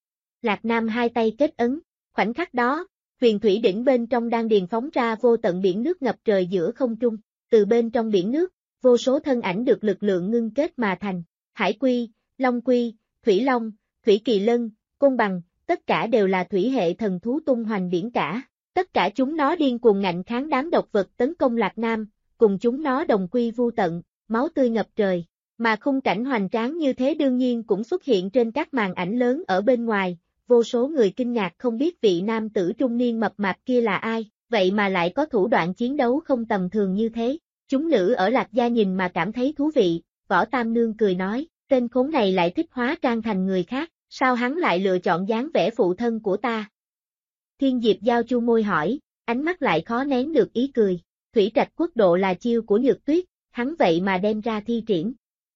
Lạc Nam hai tay kết ấn, khoảnh khắc đó, huyền thủy đỉnh bên trong đan điền phóng ra vô tận biển nước ngập trời giữa không trung. Từ bên trong biển nước, vô số thân ảnh được lực lượng ngưng kết mà thành. Hải quy, long quy, thủy long, thủy kỳ lân, côn bằng, tất cả đều là thủy hệ thần thú tung hoành biển cả. Tất cả chúng nó điên cuồng ngạnh kháng đám độc vật tấn công Lạc Nam, cùng chúng nó đồng quy vu tận, máu tươi ngập trời. Mà khung cảnh hoành tráng như thế đương nhiên cũng xuất hiện trên các màn ảnh lớn ở bên ngoài, vô số người kinh ngạc không biết vị nam tử trung niên mập mạp kia là ai, vậy mà lại có thủ đoạn chiến đấu không tầm thường như thế. Chúng nữ ở Lạc Gia nhìn mà cảm thấy thú vị, Võ Tam Nương cười nói, tên khốn này lại thích hóa trang thành người khác, sao hắn lại lựa chọn dáng vẻ phụ thân của ta? Thiên Diệp Giao chu môi hỏi, ánh mắt lại khó nén được ý cười, Thủy Trạch quốc độ là chiêu của Nhược Tuyết, hắn vậy mà đem ra thi triển.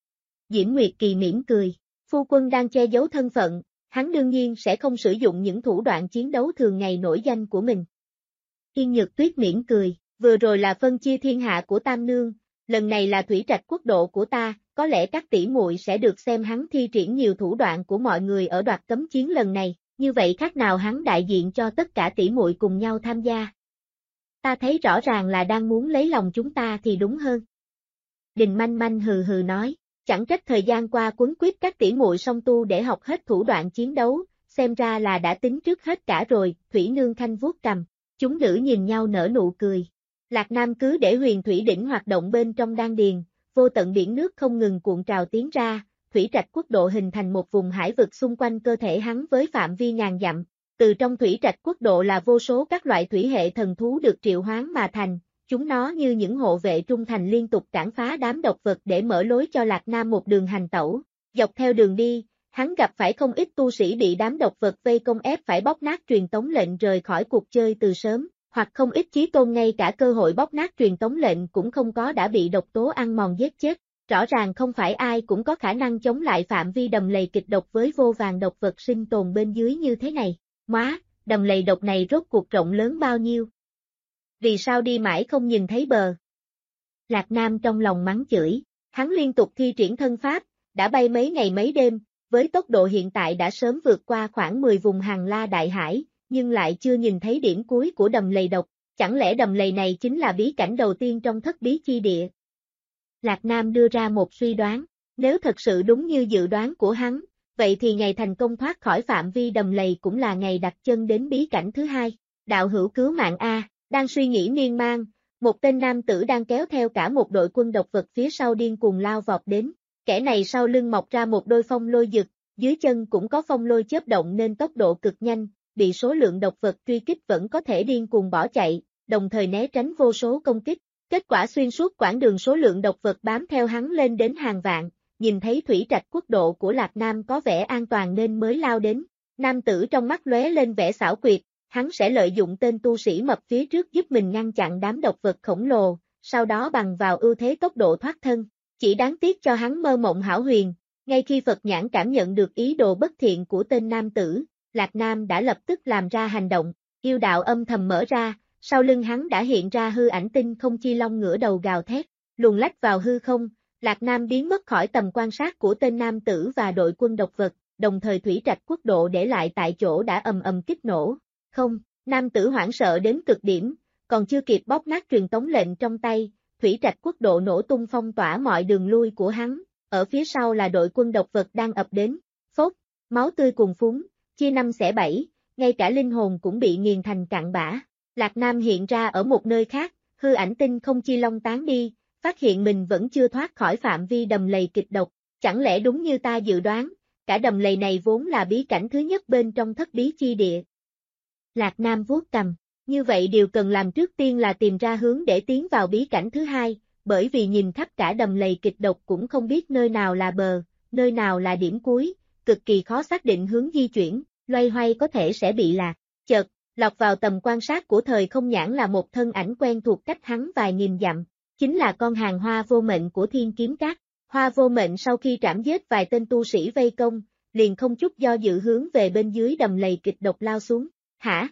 Diễm Nguyệt Kỳ mỉm cười, phu quân đang che giấu thân phận, hắn đương nhiên sẽ không sử dụng những thủ đoạn chiến đấu thường ngày nổi danh của mình. Thiên Nhược Tuyết mỉm cười, vừa rồi là phân chia thiên hạ của Tam Nương, lần này là Thủy Trạch quốc độ của ta, có lẽ các tỷ muội sẽ được xem hắn thi triển nhiều thủ đoạn của mọi người ở đoạt cấm chiến lần này, như vậy khác nào hắn đại diện cho tất cả tỷ muội cùng nhau tham gia. Ta thấy rõ ràng là đang muốn lấy lòng chúng ta thì đúng hơn. Đình Manh Manh hừ hừ nói, chẳng trách thời gian qua quấn quýt các tỷ muội song tu để học hết thủ đoạn chiến đấu, xem ra là đã tính trước hết cả rồi. Thủy Nương Khanh vuốt cằm, chúng nữ nhìn nhau nở nụ cười. Lạc Nam cứ để huyền thủy đỉnh hoạt động bên trong đan điền, vô tận biển nước không ngừng cuộn trào tiến ra, thủy trạch quốc độ hình thành một vùng hải vực xung quanh cơ thể hắn với phạm vi ngàn dặm. Từ trong thủy trạch quốc độ là vô số các loại thủy hệ thần thú được triệu hoán mà thành, chúng nó như những hộ vệ trung thành liên tục cản phá đám độc vật để mở lối cho Lạc Nam một đường hành tẩu. Dọc theo đường đi, hắn gặp phải không ít tu sĩ bị đám độc vật vây công ép phải bóc nát truyền tống lệnh rời khỏi cuộc chơi từ sớm, hoặc không ít chí tôn ngay cả cơ hội bóc nát truyền tống lệnh cũng không có đã bị độc tố ăn mòn giết chết. Rõ ràng không phải ai cũng có khả năng chống lại phạm vi đầm lầy kịch độc với vô vàn độc vật sinh tồn bên dưới như thế này. Móa, đầm lầy độc này rốt cuộc rộng lớn bao nhiêu? Vì sao đi mãi không nhìn thấy bờ? Lạc Nam trong lòng mắng chửi, hắn liên tục thi triển thân pháp, đã bay mấy ngày mấy đêm, với tốc độ hiện tại đã sớm vượt qua khoảng 10 vùng hàng la đại hải, nhưng lại chưa nhìn thấy điểm cuối của đầm lầy độc, chẳng lẽ đầm lầy này chính là bí cảnh đầu tiên trong thất bí chi địa? Lạc Nam đưa ra một suy đoán, nếu thật sự đúng như dự đoán của hắn, vậy thì ngày thành công thoát khỏi phạm vi đầm lầy cũng là ngày đặt chân đến bí cảnh thứ hai. Đạo hữu cứu mạng A, đang suy nghĩ miên man, một tên nam tử đang kéo theo cả một đội quân độc vật phía sau điên cuồng lao vọt đến. Kẻ này sau lưng mọc ra một đôi phong lôi dực, dưới chân cũng có phong lôi chớp động nên tốc độ cực nhanh, bị số lượng độc vật truy kích vẫn có thể điên cuồng bỏ chạy, đồng thời né tránh vô số công kích. Kết quả xuyên suốt quãng đường số lượng độc vật bám theo hắn lên đến hàng vạn, nhìn thấy thủy trạch quốc độ của Lạc Nam có vẻ an toàn nên mới lao đến. Nam tử trong mắt lóe lên vẻ xảo quyệt, hắn sẽ lợi dụng tên tu sĩ mập phía trước giúp mình ngăn chặn đám độc vật khổng lồ, sau đó bằng vào ưu thế tốc độ thoát thân. Chỉ đáng tiếc cho hắn mơ mộng hão huyền, ngay khi Phật nhãn cảm nhận được ý đồ bất thiện của tên nam tử, Lạc Nam đã lập tức làm ra hành động, yêu đạo âm thầm mở ra, sau lưng hắn đã hiện ra hư ảnh tinh không chi long ngửa đầu gào thét, luồn lách vào hư không, Lạc Nam biến mất khỏi tầm quan sát của tên nam tử và đội quân độc vật, đồng thời thủy trạch quốc độ để lại tại chỗ đã ầm ầm kích nổ. Không, nam tử hoảng sợ đến cực điểm, còn chưa kịp bóp nát truyền tống lệnh trong tay, thủy trạch quốc độ nổ tung phong tỏa mọi đường lui của hắn, ở phía sau là đội quân độc vật đang ập đến, phốt, máu tươi cuồn phúng, chia năm xẻ bảy, ngay cả linh hồn cũng bị nghiền thành cặn bã. Lạc Nam hiện ra ở một nơi khác, hư ảnh tinh không chi long tán đi, phát hiện mình vẫn chưa thoát khỏi phạm vi đầm lầy kịch độc, chẳng lẽ đúng như ta dự đoán, cả đầm lầy này vốn là bí cảnh thứ nhất bên trong thất bí chi địa. Lạc Nam vuốt cằm, như vậy điều cần làm trước tiên là tìm ra hướng để tiến vào bí cảnh thứ hai, bởi vì nhìn khắp cả đầm lầy kịch độc cũng không biết nơi nào là bờ, nơi nào là điểm cuối, cực kỳ khó xác định hướng di chuyển, loay hoay có thể sẽ bị lạc. Chợt, lọt vào tầm quan sát của thời không nhãn là một thân ảnh quen thuộc cách hắn vài nghìn dặm, chính là con hàng Hoa Vô Mệnh của Thiên Kiếm Các. Hoa Vô Mệnh sau khi trảm giết vài tên tu sĩ vây công, liền không chút do dự hướng về bên dưới đầm lầy kịch độc lao xuống. Hả?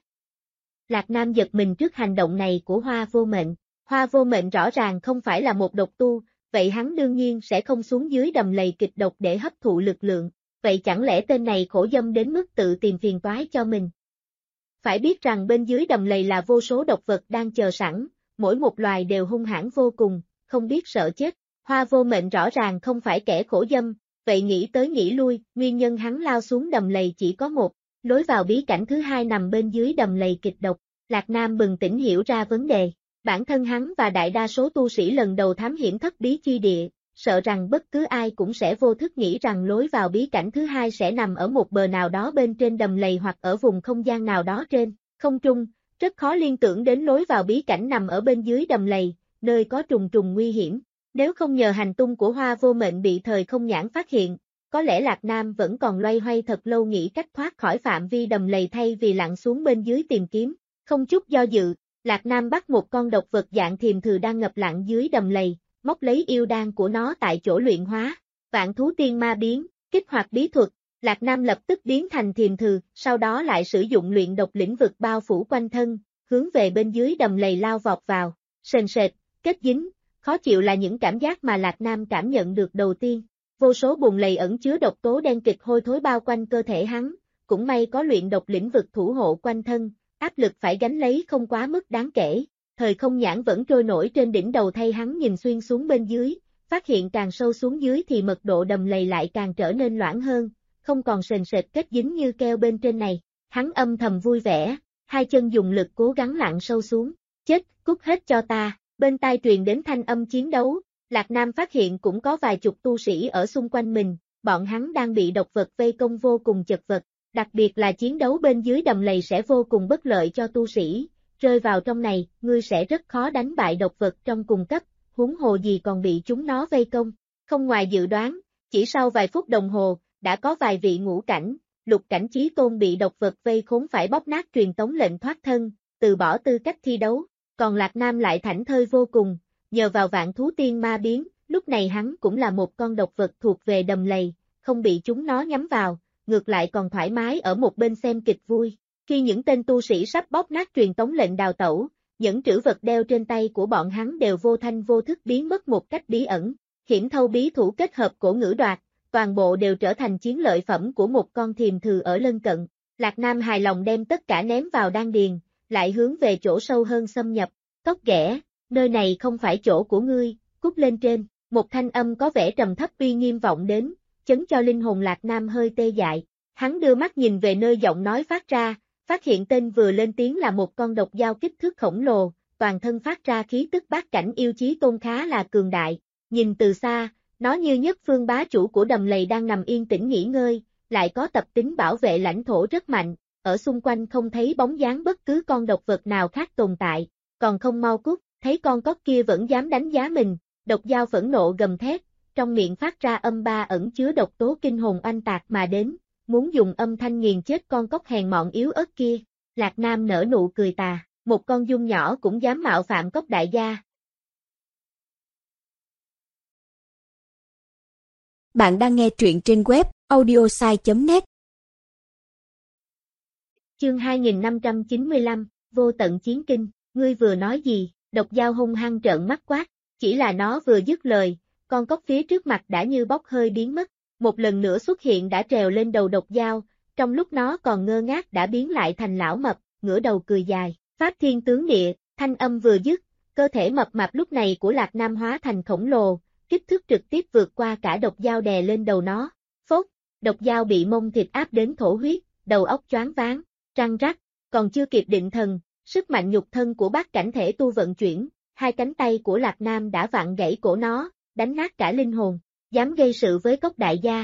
Lạc Nam giật mình trước hành động này của Hoa Vô Mệnh. Hoa Vô Mệnh rõ ràng không phải là một độc tu, vậy hắn đương nhiên sẽ không xuống dưới đầm lầy kịch độc để hấp thụ lực lượng. Vậy chẳng lẽ tên này khổ dâm đến mức tự tìm phiền toái cho mình? Phải biết rằng bên dưới đầm lầy là vô số độc vật đang chờ sẵn, mỗi một loài đều hung hãn vô cùng, không biết sợ chết. Hoa Vô Mệnh rõ ràng không phải kẻ khổ dâm, vậy nghĩ tới nghĩ lui, nguyên nhân hắn lao xuống đầm lầy chỉ có một, lối vào bí cảnh thứ hai nằm bên dưới đầm lầy kịch độc. Lạc Nam bừng tỉnh hiểu ra vấn đề, bản thân hắn và đại đa số tu sĩ lần đầu thám hiểm thất bí chi địa, sợ rằng bất cứ ai cũng sẽ vô thức nghĩ rằng lối vào bí cảnh thứ hai sẽ nằm ở một bờ nào đó bên trên đầm lầy hoặc ở vùng không gian nào đó trên không trung, rất khó liên tưởng đến lối vào bí cảnh nằm ở bên dưới đầm lầy, nơi có trùng trùng nguy hiểm. Nếu không nhờ hành tung của Hoa Vô Mệnh bị thời không nhãn phát hiện, có lẽ Lạc Nam vẫn còn loay hoay thật lâu nghĩ cách thoát khỏi phạm vi đầm lầy thay vì lặn xuống bên dưới tìm kiếm. Không chút do dự, Lạc Nam bắt một con độc vật dạng thiềm thừ đang ngập lặng dưới đầm lầy, móc lấy yêu đan của nó tại chỗ luyện hóa. Vạn thú tiên ma biến, kích hoạt bí thuật, Lạc Nam lập tức biến thành thiềm thừ, sau đó lại sử dụng luyện độc lĩnh vực bao phủ quanh thân, hướng về bên dưới đầm lầy lao vọt vào. Sền sệt, kết dính, khó chịu là những cảm giác mà Lạc Nam cảm nhận được đầu tiên. Vô số bùn lầy ẩn chứa độc tố đen kịch hôi thối bao quanh cơ thể hắn, cũng may có luyện độc lĩnh vực thủ hộ quanh thân, áp lực phải gánh lấy không quá mức đáng kể. Thời không nhãn vẫn trôi nổi trên đỉnh đầu thay hắn nhìn xuyên xuống bên dưới, phát hiện càng sâu xuống dưới thì mật độ đầm lầy lại càng trở nên loãng hơn, không còn sền sệt kết dính như keo bên trên này. Hắn âm thầm vui vẻ, hai chân dùng lực cố gắng lặn sâu xuống. Chết, cút hết cho ta. Bên tai truyền đến thanh âm chiến đấu, Lạc Nam phát hiện cũng có vài chục tu sĩ ở xung quanh mình, bọn hắn đang bị độc vật vây công vô cùng chật vật, đặc biệt là chiến đấu bên dưới đầm lầy sẽ vô cùng bất lợi cho tu sĩ, rơi vào trong này, ngươi sẽ rất khó đánh bại độc vật trong cùng cấp, huống hồ gì còn bị chúng nó vây công. Không ngoài dự đoán, chỉ sau vài phút đồng hồ, đã có vài vị ngũ cảnh, lục cảnh chí tôn bị độc vật vây khốn phải bóp nát truyền tống lệnh thoát thân, từ bỏ tư cách thi đấu, còn Lạc Nam lại thảnh thơi vô cùng, nhờ vào vạn thú tiên ma biến, lúc này hắn cũng là một con độc vật thuộc về đầm lầy, không bị chúng nó nhắm vào, ngược lại còn thoải mái ở một bên xem kịch vui. Khi những tên tu sĩ sắp bóp nát truyền tống lệnh đào tẩu, những trữ vật đeo trên tay của bọn hắn đều vô thanh vô thức biến mất một cách bí ẩn, hiểm thâu bí thủ kết hợp cổ ngữ đoạt, toàn bộ đều trở thành chiến lợi phẩm của một con thiềm thừ ở lân cận. Lạc Nam hài lòng đem tất cả ném vào đan điền, lại hướng về chỗ sâu hơn xâm nhập. Cóc ghẻ, nơi này không phải chỗ của ngươi, cút lên trên. Một thanh âm có vẻ trầm thấp uy nghiêm vọng đến, chấn cho linh hồn Lạc Nam hơi tê dại. Hắn đưa mắt nhìn về nơi giọng nói phát ra, phát hiện tên vừa lên tiếng là một con độc dao kích thước khổng lồ, toàn thân phát ra khí tức bát cảnh yêu chí tôn khá là cường đại. Nhìn từ xa, nó như nhất phương bá chủ của đầm lầy đang nằm yên tĩnh nghỉ ngơi, lại có tập tính bảo vệ lãnh thổ rất mạnh, ở xung quanh không thấy bóng dáng bất cứ con độc vật nào khác tồn tại, còn không mau cút, thấy con cóc kia vẫn dám đánh giá mình, độc dao phẫn nộ gầm thét, trong miệng phát ra âm ba ẩn chứa độc tố kinh hồn oanh tạc mà đến, muốn dùng âm thanh nghiền chết con cóc hèn mọn yếu ớt kia. Lạc Nam nở nụ cười tà, một con giun nhỏ cũng dám mạo phạm cóc đại gia. Bạn đang nghe truyện trên web audiosai.net. Chương 2595, Vô tận chiến kinh, ngươi vừa nói gì? Độc dao hung hăng trợn mắt quát, chỉ là nó vừa dứt lời, con cóc phía trước mặt đã như bốc hơi biến mất, một lần nữa xuất hiện đã trèo lên đầu độc dao, trong lúc nó còn ngơ ngác đã biến lại thành lão mập, ngửa đầu cười dài, Pháp Thiên Tướng Địa, thanh âm vừa dứt, cơ thể mập mạp lúc này của Lạc Nam hóa thành khổng lồ, kích thước trực tiếp vượt qua cả độc dao đè lên đầu nó, phốt, độc dao bị mông thịt áp đến thổ huyết, đầu óc choáng váng, răng rắc, còn chưa kịp định thần, sức mạnh nhục thân của bát cảnh thể tu vận chuyển, hai cánh tay của Lạc Nam đã vặn gãy cổ nó, đánh nát cả linh hồn, dám gây sự với cốc đại gia.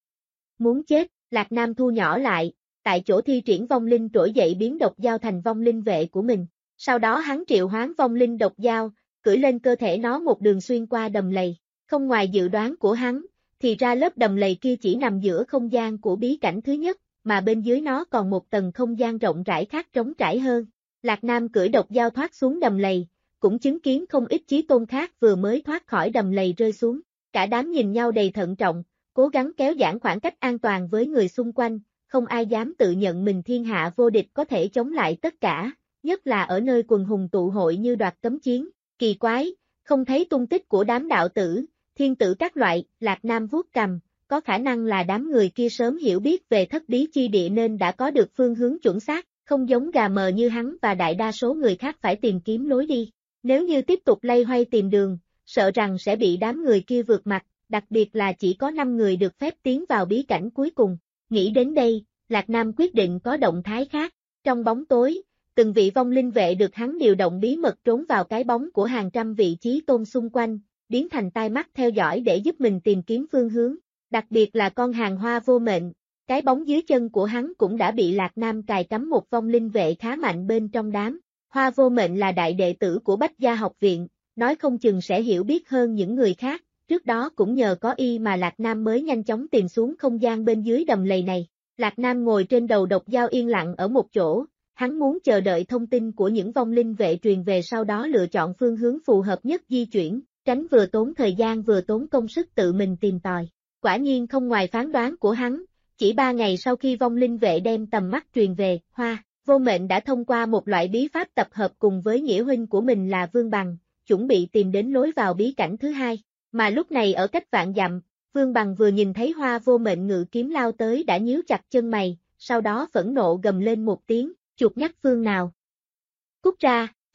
Muốn chết, Lạc Nam thu nhỏ lại, tại chỗ thi triển vong linh trỗi dậy biến độc dao thành vong linh vệ của mình, sau đó hắn triệu hoán vong linh độc dao, cưỡi lên cơ thể nó một đường xuyên qua đầm lầy, không ngoài dự đoán của hắn, thì ra lớp đầm lầy kia chỉ nằm giữa không gian của bí cảnh thứ nhất, mà bên dưới nó còn một tầng không gian rộng rãi khác trống trải hơn. Lạc Nam cưỡi độc dao thoát xuống đầm lầy, cũng chứng kiến không ít chí tôn khác vừa mới thoát khỏi đầm lầy rơi xuống. Cả đám nhìn nhau đầy thận trọng, cố gắng kéo giãn khoảng cách an toàn với người xung quanh, không ai dám tự nhận mình thiên hạ vô địch có thể chống lại tất cả, nhất là ở nơi quần hùng tụ hội như đoạt cấm chiến. Kỳ quái, không thấy tung tích của đám đạo tử, thiên tử các loại. Lạc Nam vuốt cằm, có khả năng là đám người kia sớm hiểu biết về thất bí chi địa nên đã có được phương hướng chuẩn xác, không giống gà mờ như hắn và đại đa số người khác phải tìm kiếm lối đi. Nếu như tiếp tục loay hoay tìm đường, sợ rằng sẽ bị đám người kia vượt mặt, đặc biệt là chỉ có 5 người được phép tiến vào bí cảnh cuối cùng. Nghĩ đến đây, Lạc Nam quyết định có động thái khác. Trong bóng tối, từng vị vong linh vệ được hắn điều động bí mật trốn vào cái bóng của hàng trăm vị chí tôn xung quanh, biến thành tai mắt theo dõi để giúp mình tìm kiếm phương hướng. Đặc biệt là con hàng Hoa Vô Mệnh, cái bóng dưới chân của hắn cũng đã bị Lạc Nam cài cắm một vong linh vệ khá mạnh bên trong đám. Hoa Vô Mệnh là đại đệ tử của Bách Gia học viện, nói không chừng sẽ hiểu biết hơn những người khác, trước đó cũng nhờ có y mà Lạc Nam mới nhanh chóng tìm xuống không gian bên dưới đầm lầy này. Lạc Nam ngồi trên đầu độc dao yên lặng ở một chỗ, hắn muốn chờ đợi thông tin của những vong linh vệ truyền về, sau đó lựa chọn phương hướng phù hợp nhất di chuyển, tránh vừa tốn thời gian vừa tốn công sức tự mình tìm tòi. Quả nhiên không ngoài phán đoán của hắn, chỉ 3 ngày sau khi vong linh vệ đem tầm mắt truyền về, Hoa Vô Mệnh đã thông qua một loại bí pháp tập hợp cùng với nghĩa huynh của mình là Vương Bằng, chuẩn bị tìm đến lối vào bí cảnh thứ hai. Mà lúc này ở cách vạn dặm, Vương Bằng vừa nhìn thấy Hoa Vô Mệnh ngự kiếm lao tới đã nhíu chặt chân mày, sau đó phẫn nộ gầm lên một tiếng, chuột nhắt phương nào. Cút ra,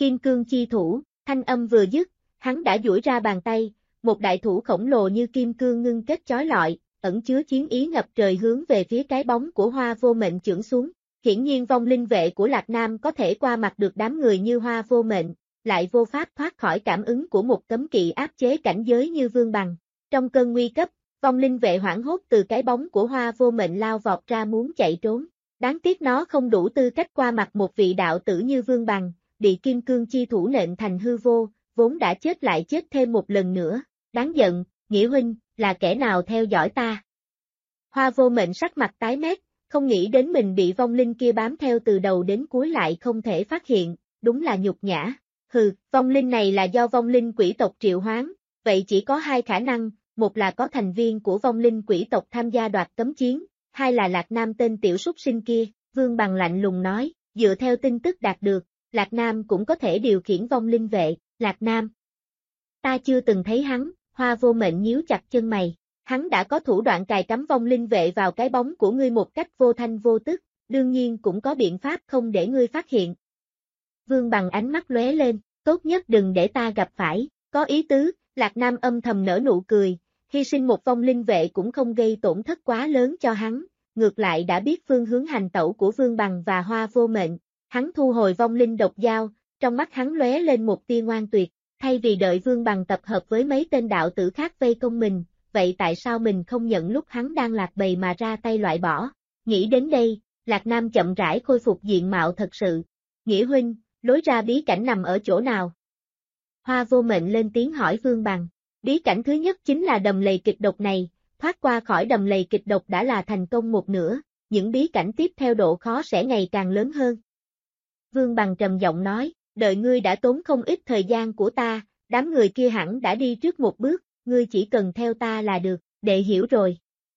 Kim cương chi thủ, thanh âm vừa dứt, hắn đã duỗi ra bàn tay, một đại thủ khổng lồ như kim cương ngưng kết chói lọi, ẩn chứa chiến ý ngập trời hướng về phía cái bóng của Hoa Vô Mệnh chưởng xuống. Hiển nhiên vong linh vệ của Lạc Nam có thể qua mặt được đám người như Hoa Vô Mệnh, lại vô pháp thoát khỏi cảm ứng của một cấm kỵ áp chế cảnh giới như Vương Bằng. Trong cơn nguy cấp, vong linh vệ hoảng hốt từ cái bóng của Hoa Vô Mệnh lao vọt ra muốn chạy trốn. Đáng tiếc nó không đủ tư cách qua mặt một vị đạo tử như Vương Bằng, bị kim cương chi thủ nện thành hư vô, vốn đã chết lại chết thêm một lần nữa. Đáng giận, Nghĩa huynh, là kẻ nào theo dõi ta? Hoa Vô Mệnh sắc mặt tái mét, không nghĩ đến mình bị vong linh kia bám theo từ đầu đến cuối lại không thể phát hiện, đúng là nhục nhã. Hừ, vong linh này là do vong linh quỷ tộc triệu hoán, vậy chỉ có hai khả năng, một là có thành viên của vong linh quỷ tộc tham gia đoạt cấm chiến, hai là Lạc Nam tên tiểu súc sinh kia. Vương Bằng lạnh lùng nói, dựa theo tin tức đạt được, Lạc Nam cũng có thể điều khiển vong linh vệ. Lạc Nam? Ta chưa từng thấy hắn. Hoa Vô Mệnh nhíu chặt chân mày. Hắn đã có thủ đoạn cài cắm vong linh vệ vào cái bóng của ngươi một cách vô thanh vô tức, đương nhiên cũng có biện pháp không để ngươi phát hiện. Vương Bằng ánh mắt lóe lên, tốt nhất đừng để ta gặp phải, có ý tứ. Lạc Nam âm thầm nở nụ cười, hy sinh một vong linh vệ cũng không gây tổn thất quá lớn cho hắn, ngược lại đã biết phương hướng hành tẩu của Vương Bằng và Hoa Vô Mệnh. Hắn thu hồi vong linh độc dao, trong mắt hắn lóe lên một tia ngoan tuyệt. Thay vì đợi Vương Bằng tập hợp với mấy tên đạo tử khác vây công mình, vậy tại sao mình không nhận lúc hắn đang lạc bầy mà ra tay loại bỏ? Nghĩ đến đây, Lạc Nam chậm rãi khôi phục diện mạo thật sự. Nghĩa huynh, lối ra bí cảnh nằm ở chỗ nào? Hoa Vô Mệnh lên tiếng hỏi Vương Bằng. Bí cảnh thứ nhất chính là đầm lầy kịch độc này, thoát qua khỏi đầm lầy kịch độc đã là thành công một nửa, những bí cảnh tiếp theo độ khó sẽ ngày càng lớn hơn. Vương Bằng trầm giọng nói. Đợi ngươi đã tốn không ít thời gian của ta, đám người kia hẳn đã đi trước một bước, ngươi chỉ cần theo ta là được, đệ hiểu rồi.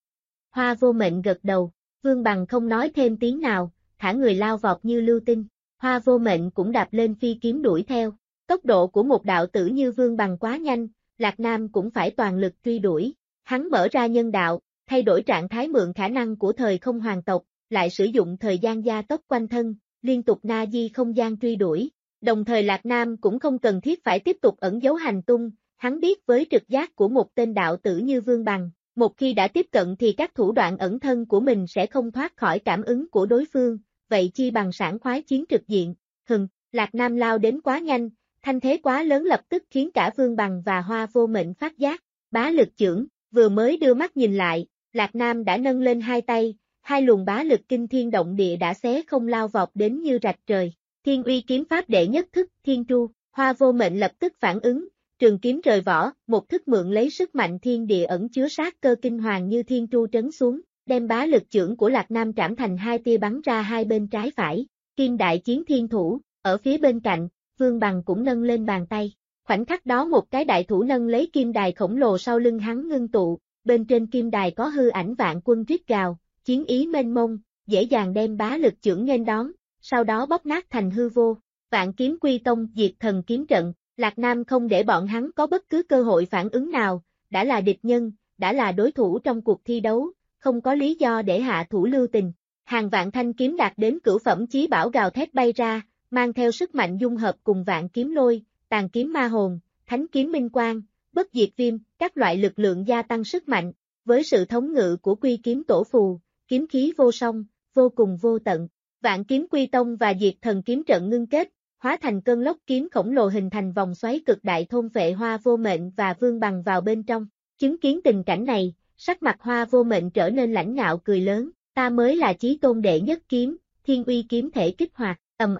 Hoa Vô Mệnh gật đầu, Vương Bằng không nói thêm tiếng nào, thả người lao vọt như lưu tinh. Hoa Vô Mệnh cũng đạp lên phi kiếm đuổi theo. Tốc độ của một đạo tử như Vương Bằng quá nhanh, Lạc Nam cũng phải toàn lực truy đuổi. Hắn mở ra nhân đạo, thay đổi trạng thái mượn khả năng của thời không hoàng tộc, lại sử dụng thời gian gia tốc quanh thân, liên tục na di không gian truy đuổi. Đồng thời Lạc Nam cũng không cần thiết phải tiếp tục ẩn giấu hành tung, hắn biết với trực giác của một tên đạo tử như Vương Bằng, một khi đã tiếp cận thì các thủ đoạn ẩn thân của mình sẽ không thoát khỏi cảm ứng của đối phương, vậy chi bằng sảng khoái chiến trực diện. Lạc Nam lao đến quá nhanh, thanh thế quá lớn lập tức khiến cả Vương Bằng và Hoa Vô Mệnh phát giác. Bá lực chưởng, vừa mới đưa mắt nhìn lại, Lạc Nam đã nâng lên hai tay, hai luồng bá lực kinh thiên động địa đã xé không lao vọt đến như rạch trời. Thiên uy kiếm pháp đệ nhất thức, Thiên Tru. Hoa Vô Mệnh lập tức phản ứng, trường kiếm rời vỏ, một thức mượn lấy sức mạnh thiên địa ẩn chứa sát cơ kinh hoàng như thiên tru trấn xuống, đem bá lực chưởng của Lạc Nam trảm thành hai tia bắn ra hai bên trái phải. Kim đại chiến thiên thủ, ở phía bên cạnh, Vương Bằng cũng nâng lên bàn tay. Khoảnh khắc đó một cái đại thủ nâng lấy kim đài khổng lồ sau lưng hắn ngưng tụ, bên trên kim đài có hư ảnh vạn quân rít gào, chiến ý mênh mông, dễ dàng đem bá lực chưởng nghênh đón, sau đó bóp nát thành hư vô. Vạn kiếm quy tông diệt thần kiếm trận, Lạc Nam không để bọn hắn có bất cứ cơ hội phản ứng nào, đã là địch nhân, đã là đối thủ trong cuộc thi đấu, không có lý do để hạ thủ lưu tình. Hàng vạn thanh kiếm đạt đến cửu phẩm chí bảo gào thét bay ra, mang theo sức mạnh dung hợp cùng vạn kiếm lôi, tàn kiếm ma hồn, thánh kiếm minh quang, bất diệt viêm, các loại lực lượng gia tăng sức mạnh, với sự thống ngự của quy kiếm tổ phù, kiếm khí vô song, vô cùng vô tận. Vạn kiếm quy tông và diệt thần kiếm trận ngưng kết, hóa thành cơn lốc kiếm khổng lồ hình thành vòng xoáy cực đại thôn phệ Hoa Vô Mệnh và Vương Bằng vào bên trong. Chứng kiến tình cảnh này, sắc mặt Hoa Vô Mệnh trở nên lãnh ngạo cười lớn, ta mới là chí tôn đệ nhất kiếm, thiên uy kiếm thể kích hoạt,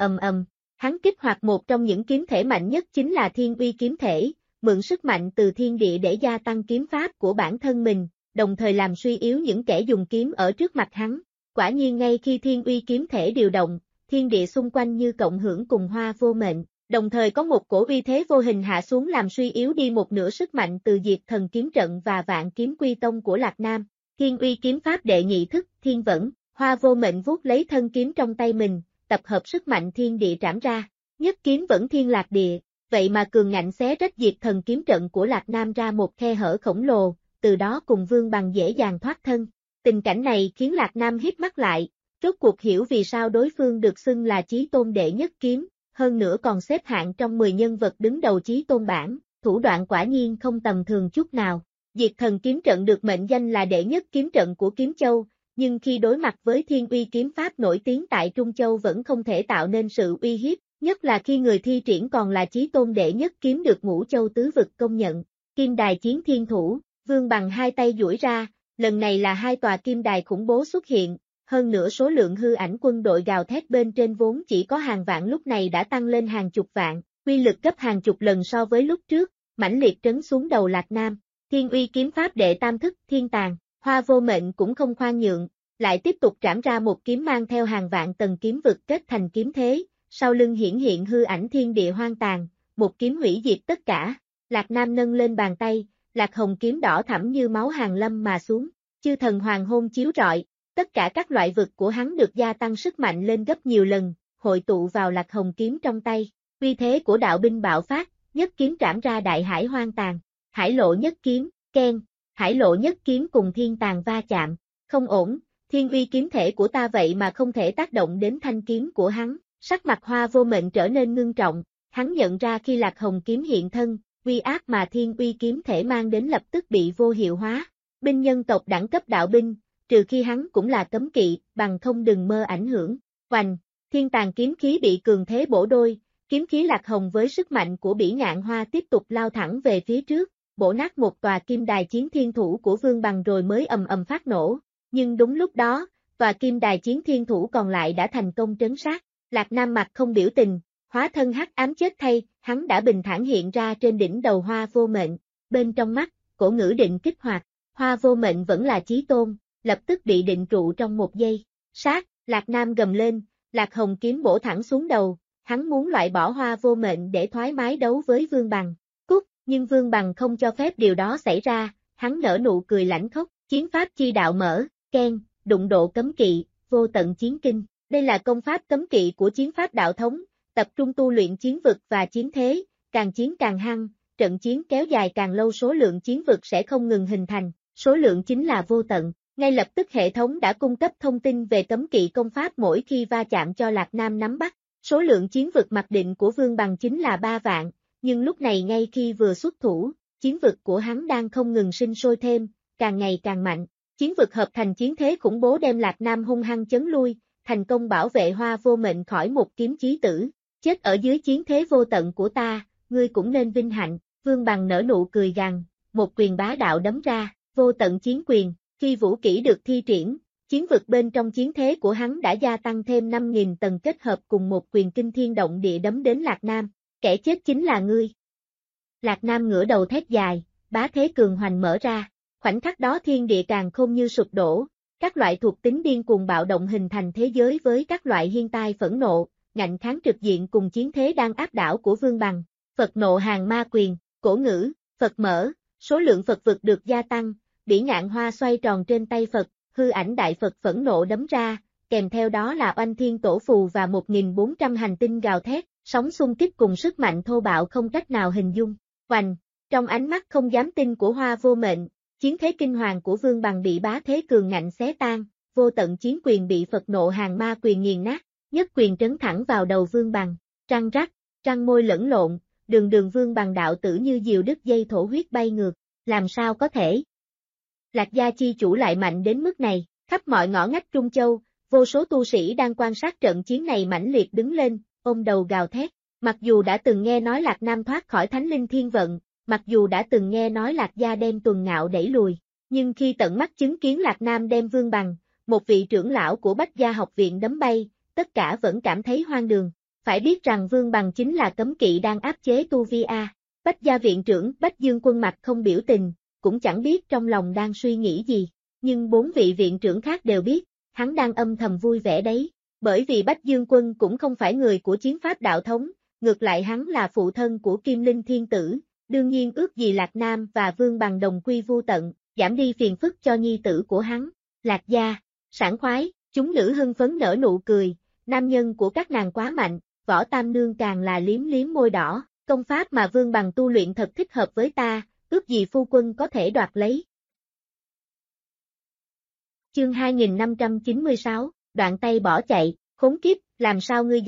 hắn kích hoạt một trong những kiếm thể mạnh nhất chính là thiên uy kiếm thể, mượn sức mạnh từ thiên địa để gia tăng kiếm pháp của bản thân mình, đồng thời làm suy yếu những kẻ dùng kiếm ở trước mặt hắn. Quả nhiên ngay khi thiên uy kiếm thể điều động, thiên địa xung quanh như cộng hưởng cùng Hoa Vô Mệnh, đồng thời có một cổ uy thế vô hình hạ xuống làm suy yếu đi một nửa sức mạnh từ diệt thần kiếm trận và vạn kiếm quy tông của Lạc Nam. Thiên uy kiếm pháp đệ nhị thức, thiên vẫn, Hoa Vô Mệnh vuốt lấy thân kiếm trong tay mình, tập hợp sức mạnh thiên địa trảm ra, nhất kiếm vẫn thiên lạc địa, vậy mà cường ngạnh xé rách diệt thần kiếm trận của Lạc Nam ra một khe hở khổng lồ, từ đó cùng Vương Bằng dễ dàng thoát thân. Tình cảnh này khiến Lạc Nam híp mắt lại, rốt cuộc hiểu vì sao đối phương được xưng là chí tôn đệ nhất kiếm, hơn nữa còn xếp hạng trong 10 nhân vật đứng đầu chí tôn bảng, thủ đoạn quả nhiên không tầm thường chút nào. Diệt Thần kiếm trận được mệnh danh là đệ nhất kiếm trận của Kiếm Châu, nhưng khi đối mặt với Thiên Uy kiếm pháp nổi tiếng tại Trung Châu vẫn không thể tạo nên sự uy hiếp, nhất là khi người thi triển còn là chí tôn đệ nhất kiếm được Ngũ Châu tứ vực công nhận. Kim đài chiến thiên thủ, Vương Bằng hai tay duỗi ra, lần này là hai tòa kim đài khủng bố xuất hiện, hơn nữa số lượng hư ảnh quân đội gào thét bên trên vốn chỉ có hàng vạn lúc này đã tăng lên hàng chục vạn, uy lực gấp hàng chục lần so với lúc trước, mãnh liệt trấn xuống đầu Lạc Nam. Thiên Uy kiếm pháp đệ tam thức Thiên Tàn, Hoa Vô Mệnh cũng không khoan nhượng, lại tiếp tục trảm ra một kiếm mang theo hàng vạn tầng kiếm vực kết thành kiếm thế, sau lưng hiển hiện hư ảnh thiên địa hoang tàn, một kiếm hủy diệt tất cả. Lạc Nam nâng lên bàn tay, Lạc Hồng kiếm đỏ thẫm như máu hàng lâm mà xuống, chư thần hoàng hôn chiếu rọi, tất cả các loại vực của hắn được gia tăng sức mạnh lên gấp nhiều lần, hội tụ vào Lạc Hồng kiếm trong tay. Uy thế của đạo binh bạo phát, nhất kiếm trảm ra đại hải hoang tàn. Hải lộ nhất kiếm, keng, hải lộ nhất kiếm cùng Thiên Tàn va chạm, không ổn, Thiên Uy kiếm thể của ta vậy mà không thể tác động đến thanh kiếm của hắn, sắc mặt Hoa Vô Mệnh trở nên ngưng trọng, hắn nhận ra khi Lạc Hồng kiếm hiện thân, uy áp mà Thiên Uy kiếm thể mang đến lập tức bị vô hiệu hóa. Binh nhân tộc đẳng cấp đạo binh, trừ khi hắn cũng là cấm kỵ, bằng không đừng mơ ảnh hưởng. Hoành, Thiên Tàn kiếm khí bị cường thế bổ đôi, kiếm khí Lạc Hồng với sức mạnh của Bỉ Ngạn Hoa tiếp tục lao thẳng về phía trước, bổ nát một tòa kim đài chiến thiên thủ của Vương Bằng rồi mới ầm ầm phát nổ. Nhưng đúng lúc đó, tòa kim đài chiến thiên thủ còn lại đã thành công trấn sát. Lạc Nam mặt không biểu tình, hóa thân hắc ám chết thay, hắn đã bình thản hiện ra trên đỉnh đầu Hoa Vô Mệnh. Bên trong mắt, cổ ngữ định kích hoạt, Hoa Vô Mệnh vẫn là chí tôn, lập tức bị định trụ trong một giây. Sát, Lạc Nam gầm lên, Lạc Hồng kiếm bổ thẳng xuống đầu, hắn muốn loại bỏ Hoa Vô Mệnh để thoải mái đấu với Vương Bằng. Nhưng Vương Bằng không cho phép điều đó xảy ra, hắn nở nụ cười lãnh khốc, chiến pháp chi đạo mở, keng, đụng độ cấm kỵ, vô tận chiến kinh. Đây là công pháp cấm kỵ của chiến pháp đạo thống, tập trung tu luyện chiến vực và chiến thế, càng chiến càng hăng, trận chiến kéo dài càng lâu số lượng chiến vực sẽ không ngừng hình thành, số lượng chính là vô tận. Ngay lập tức hệ thống đã cung cấp thông tin về cấm kỵ công pháp mỗi khi va chạm cho Lạc Nam nắm bắt. Số lượng chiến vực mặc định của Vương Bằng chính là 3 vạn. Nhưng lúc này ngay khi vừa xuất thủ, chiến vực của hắn đang không ngừng sinh sôi thêm, càng ngày càng mạnh. Chiến vực hợp thành chiến thế khủng bố đem Lạc Nam hung hăng chấn lui, thành công bảo vệ Hoa Vô Mệnh khỏi một kiếm chí tử. Chết ở dưới chiến thế vô tận của ta, ngươi cũng nên vinh hạnh. Vương Bằng nở nụ cười gằn, một quyền bá đạo đấm ra, vô tận chiến quyền. Khi vũ kỹ được thi triển, chiến vực bên trong chiến thế của hắn đã gia tăng thêm 5.000 tầng kết hợp cùng một quyền kinh thiên động địa đấm đến Lạc Nam. Kẻ chết chính là ngươi. Lạc Nam ngửa đầu thét dài, bá thế cường hoành mở ra, khoảnh khắc đó thiên địa càng khôn như sụp đổ, các loại thuộc tính điên cuồng bạo động hình thành thế giới với các loại hiên tai phẫn nộ, ngạnh kháng trực diện cùng chiến thế đang áp đảo của Vương Bằng. Phật nộ hàng ma quyền, cổ ngữ, Phật mở, số lượng Phật vực được gia tăng, Bỉ Ngạn Hoa xoay tròn trên tay Phật, hư ảnh đại Phật phẫn nộ đấm ra, kèm theo đó là oanh thiên tổ phù và 1.400 hành tinh gào thét. Sóng xung kích cùng sức mạnh thô bạo không cách nào hình dung. Hoành, trong ánh mắt không dám tin của Hoa Vô Mệnh, chiến thế kinh hoàng của Vương Bằng bị bá thế cường ngạnh xé tan, vô tận chiến quyền bị Phật nộ hàng ma quyền nghiền nát, nhất quyền trấn thẳng vào đầu Vương Bằng. Răng rắc, răng môi lẫn lộn, đường đường Vương Bằng đạo tử như diều đứt dây thổ huyết bay ngược, làm sao có thể? Lạc gia chi chủ lại mạnh đến mức này, khắp mọi ngõ ngách Trung Châu, vô số tu sĩ đang quan sát trận chiến này mãnh liệt đứng lên, ôm đầu gào thét. Mặc dù đã từng nghe nói Lạc Nam thoát khỏi Thánh Linh Thiên Vận, mặc dù đã từng nghe nói Lạc gia đem Tuần Ngạo đẩy lùi, nhưng khi tận mắt chứng kiến Lạc Nam đem Vương Bằng, một vị trưởng lão của Bách Gia học viện đấm bay, tất cả vẫn cảm thấy hoang đường. Phải biết rằng Vương Bằng chính là cấm kỵ đang áp chế tu vi A. Bách Gia viện trưởng Bách Dương Quân mặt không biểu tình, cũng chẳng biết trong lòng đang suy nghĩ gì, nhưng 4 vị viện trưởng khác đều biết, hắn đang âm thầm vui vẻ đấy. Bởi vì Bách Dương Quân cũng không phải người của chiến pháp đạo thống, ngược lại hắn là phụ thân của Kim Linh Thiên Tử, đương nhiên ước gì Lạc Nam và Vương Bằng đồng quy vu tận, giảm đi phiền phức cho nhi tử của hắn. Lạc gia, sảng khoái, chúng nữ hưng phấn nở nụ cười, nam nhân của các nàng quá mạnh, Võ Tam Nương càng là liếm liếm môi đỏ, công pháp mà Vương Bằng tu luyện thật thích hợp với ta, ước gì phu quân có thể đoạt lấy. Chương 2596, đoạn tay bỏ chạy, khốn kiếp, làm sao ngươi dám,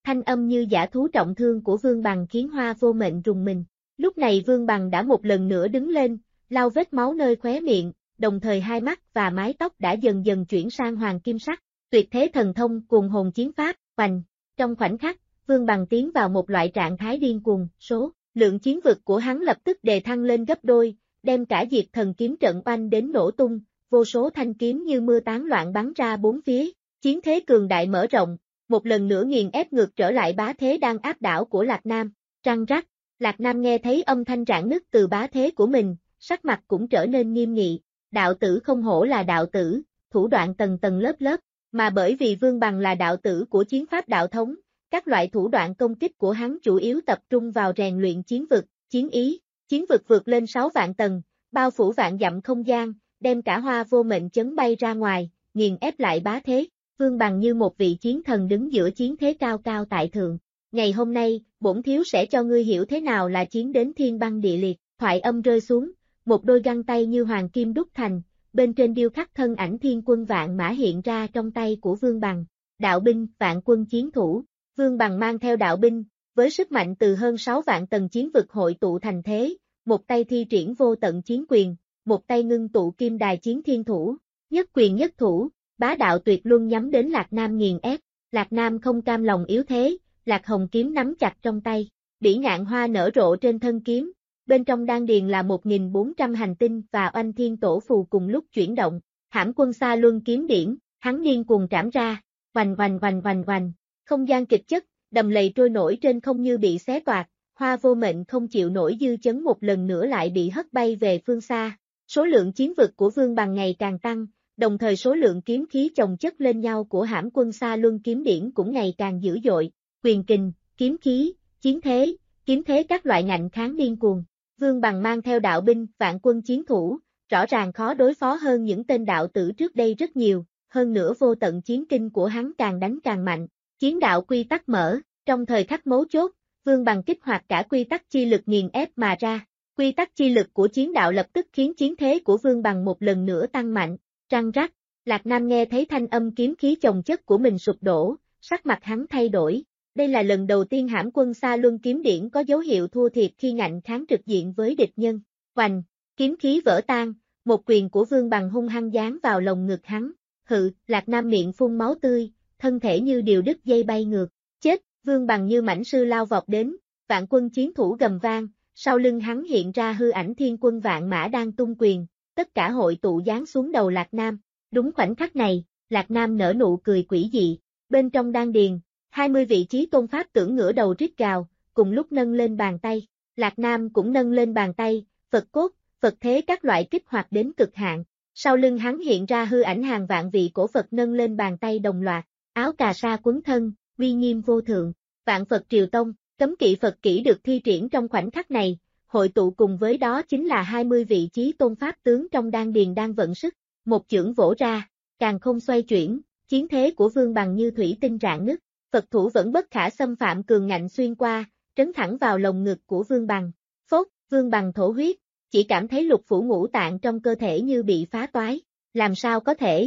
Thanh âm như dã thú trọng thương của Vương Bằng khiến Hoa Vô Mệnh rùng mình. Lúc này Vương Bằng đã một lần nữa đứng lên, lau vết máu nơi khóe miệng, đồng thời hai mắt và mái tóc đã dần dần chuyển sang hoàng kim sắc. Tuyệt thế thần thông cuồng hồn chiến pháp, hoành. Trong khoảnh khắc, Vương Bằng tiến vào một loại trạng thái điên cuồng, lượng chiến vực của hắn lập tức đề thăng lên gấp đôi, đem cả diệt thần kiếm trận oanh đến nổ tung, vô số thanh kiếm như mưa tán loạn bắn ra bốn phía, chiến thế cường đại mở rộng, một lần nữa nghiền ép ngược trở lại bá thế đang áp đảo của Lạc Nam. Răng rắc, Lạc Nam nghe thấy âm thanh rạn nứt từ bá thế của mình, sắc mặt cũng trở nên nghiêm nghị. Đạo tử không hổ là đạo tử, thủ đoạn tầng tầng lớp lớp, mà bởi vì Vương Bằng là đạo tử của chiến pháp đạo thống, các loại thủ đoạn công kích của hắn chủ yếu tập trung vào rèn luyện chiến vực, chiến ý. Chiến vực vượt lên 6 vạn tầng, bao phủ vạn dặm không gian, đem cả Hoa Vô Mệnh chấn bay ra ngoài, nghiền ép lại bá thế. Vương Bằng như một vị chiến thần đứng giữa chiến thế cao cao tại thượng. Ngày hôm nay, bổn thiếu sẽ cho ngươi hiểu thế nào là chiến đến thiên băng địa liệt. Thoại âm rơi xuống, một đôi găng tay như hoàng kim đúc thành, bên trên điêu khắc thân ảnh thiên quân vạn mã hiện ra trong tay của Vương Bằng. Đạo binh, vạn quân chiến thủ. Vương Bằng mang theo đạo binh, với sức mạnh từ hơn 6 vạn tầng chiến vực hội tụ thành thế, một tay thi triển vô tận chiến quyền, một tay ngưng tụ kim đài chiến thiên thủ, nhất quyền nhất thủ, bá đạo tuyệt luân nhắm đến Lạc Nam nghiền ép. Lạc Nam không cam lòng yếu thế, Lạc Hồng kiếm nắm chặt trong tay, bỉ ngạn hoa nở rộ trên thân kiếm, bên trong đan điền là 1400 hành tinh và oanh thiên tổ phù cùng lúc chuyển động. Hãm Quân Xa Luân kiếm điển, hắn điên cuồng trảm ra, oanh oanh oanh oanh oanh, không gian kịch chất, đầm lầy trôi nổi trên không như bị xé toạc. Hoa Vô Mệnh không chịu nổi dư chấn một lần nữa lại bị hất bay về phương xa. Số lượng chiến vực của Vương Bằng ngày càng tăng, đồng thời số lượng kiếm khí chồng chất lên nhau của Hãm Quân Xa Luân kiếm điển cũng ngày càng dữ dội. Quyền kình, kiếm khí, chiến thế, kiếm thế các loại ngạnh kháng điên cuồng. Vương Bằng mang theo đạo binh, vạn quân chiến thủ, rõ ràng khó đối phó hơn những tên đạo tử trước đây rất nhiều, hơn nữa vô tận chiến kinh của hắn càng đánh càng mạnh. Chiến đạo quy tắc mở, trong thời khắc mấu chốt, Vương Bằng kích hoạt cả quy tắc chi lực nghiền ép mà ra. Quy tắc chi lực của chiến đạo lập tức khiến chiến thế của Vương Bằng một lần nữa tăng mạnh. Răng rắc, Lạc Nam nghe thấy thanh âm kiếm khí chồng chất của mình sụp đổ, sắc mặt hắn thay đổi. Đây là lần đầu tiên Hãm Quân Xa Luân kiếm điển có dấu hiệu thua thiệt khi ngạnh kháng trực diện với địch nhân. Hoành, kiếm khí vỡ tan, một quyền của Vương Bằng hung hăng giáng vào lồng ngực hắn. Hự, Lạc Nam miệng phun máu tươi, thân thể như điều đứt dây bay ngược. Chết, Vương Bằng như mãnh sư lao vọt đến, vạn quân chiến thủ gầm vang, sau lưng hắn hiện ra hư ảnh thiên quân vạn mã đang tung quyền, tất cả hội tụ giáng xuống đầu Lạc Nam. Đúng khoảnh khắc này, Lạc Nam nở nụ cười quỷ dị, bên trong đan điền, 20 vị trí tôn pháp tưởng ngửa đầu rít gào, cùng lúc nâng lên bàn tay. Lạc Nam cũng nâng lên bàn tay, Phật cốt, Phật thế các loại kích hoạt đến cực hạn. Sau lưng hắn hiện ra hư ảnh hàng vạn vị cổ Phật nâng lên bàn tay đồng loạt, áo cà sa quấn thân, uy nghiêm vô thượng. Vạn Phật Triều Tông, cấm kỵ Phật kỹ được thi triển trong khoảnh khắc này, hội tụ cùng với đó chính là 20 vị trí tôn pháp tướng trong đan điền đang vận sức, một chưởng vỗ ra, càng không xoay chuyển, chiến thế của Vương Bằng như thủy tinh rạn nứt, Phật thủ vẫn bất khả xâm phạm cường ngạnh xuyên qua, trấn thẳng vào lồng ngực của Vương Bằng. Phốt, Vương Bằng thổ huyết, chỉ cảm thấy lục phủ ngũ tạng trong cơ thể như bị phá toái, làm sao có thể?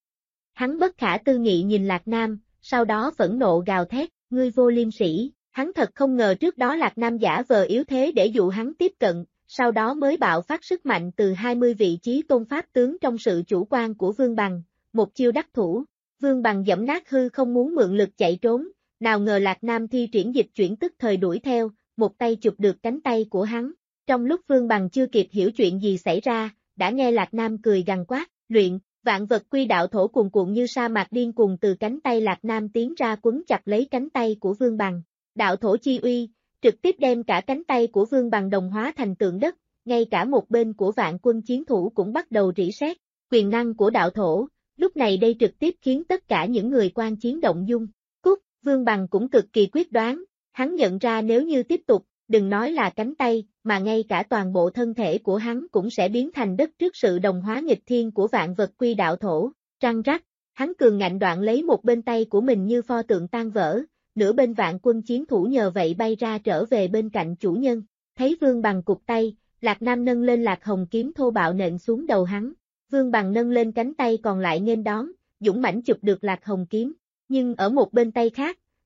Hắn bất khả tư nghị nhìn Lạc Nam, sau đó phẫn nộ gào thét, ngươi vô liêm sỉ. Hắn thật không ngờ trước đó Lạc Nam giả vờ yếu thế để dụ hắn tiếp cận, sau đó mới bạo phát sức mạnh từ 20 vị trí tôn pháp tướng trong sự chủ quan của Vương Bằng, một chiêu đắc thủ. Vương Bằng giẫm nát hư không muốn mượn lực chạy trốn, nào ngờ Lạc Nam thi triển dịch chuyển tức thời đuổi theo, một tay chụp được cánh tay của hắn. Trong lúc Vương Bằng chưa kịp hiểu chuyện gì xảy ra, đã nghe Lạc Nam cười gằn quát, luyện, vạn vật quy đạo thổ cuồn cuộn như sa mạc điên cuồng từ cánh tay Lạc Nam tiến ra quấn chặt lấy cánh tay của Vương Bằng. Đạo thổ chi uy, trực tiếp đem cả cánh tay của Vương Bằng đồng hóa thành tượng đất, ngay cả một bên của vạn quân chiến thủ cũng bắt đầu rỉ sét. Quyền năng của đạo thổ, lúc này đây trực tiếp khiến tất cả những người quan chiến động dung. Cút, Vương Bằng cũng cực kỳ quyết đoán, hắn nhận ra nếu như tiếp tục, đừng nói là cánh tay, mà ngay cả toàn bộ thân thể của hắn cũng sẽ biến thành đất trước sự đồng hóa nghịch thiên của vạn vật quy đạo thổ. Răng rắc, hắn cường ngạnh đoạn lấy một bên tay của mình như pho tượng tan vỡ. Nửa bên vạn quân chiến thủ nhờ vậy bay ra trở về bên cạnh chủ nhân. Thấy Vương Bằng cụt tay, Lạc Nam nâng lên Lạc Hồng kiếm thô bạo nện xuống đầu hắn. Vương Bằng nâng lên cánh tay còn lại nghênh đón, dũng mãnh chụp được Lạc Hồng kiếm. Nhưng ở một bên tay khác,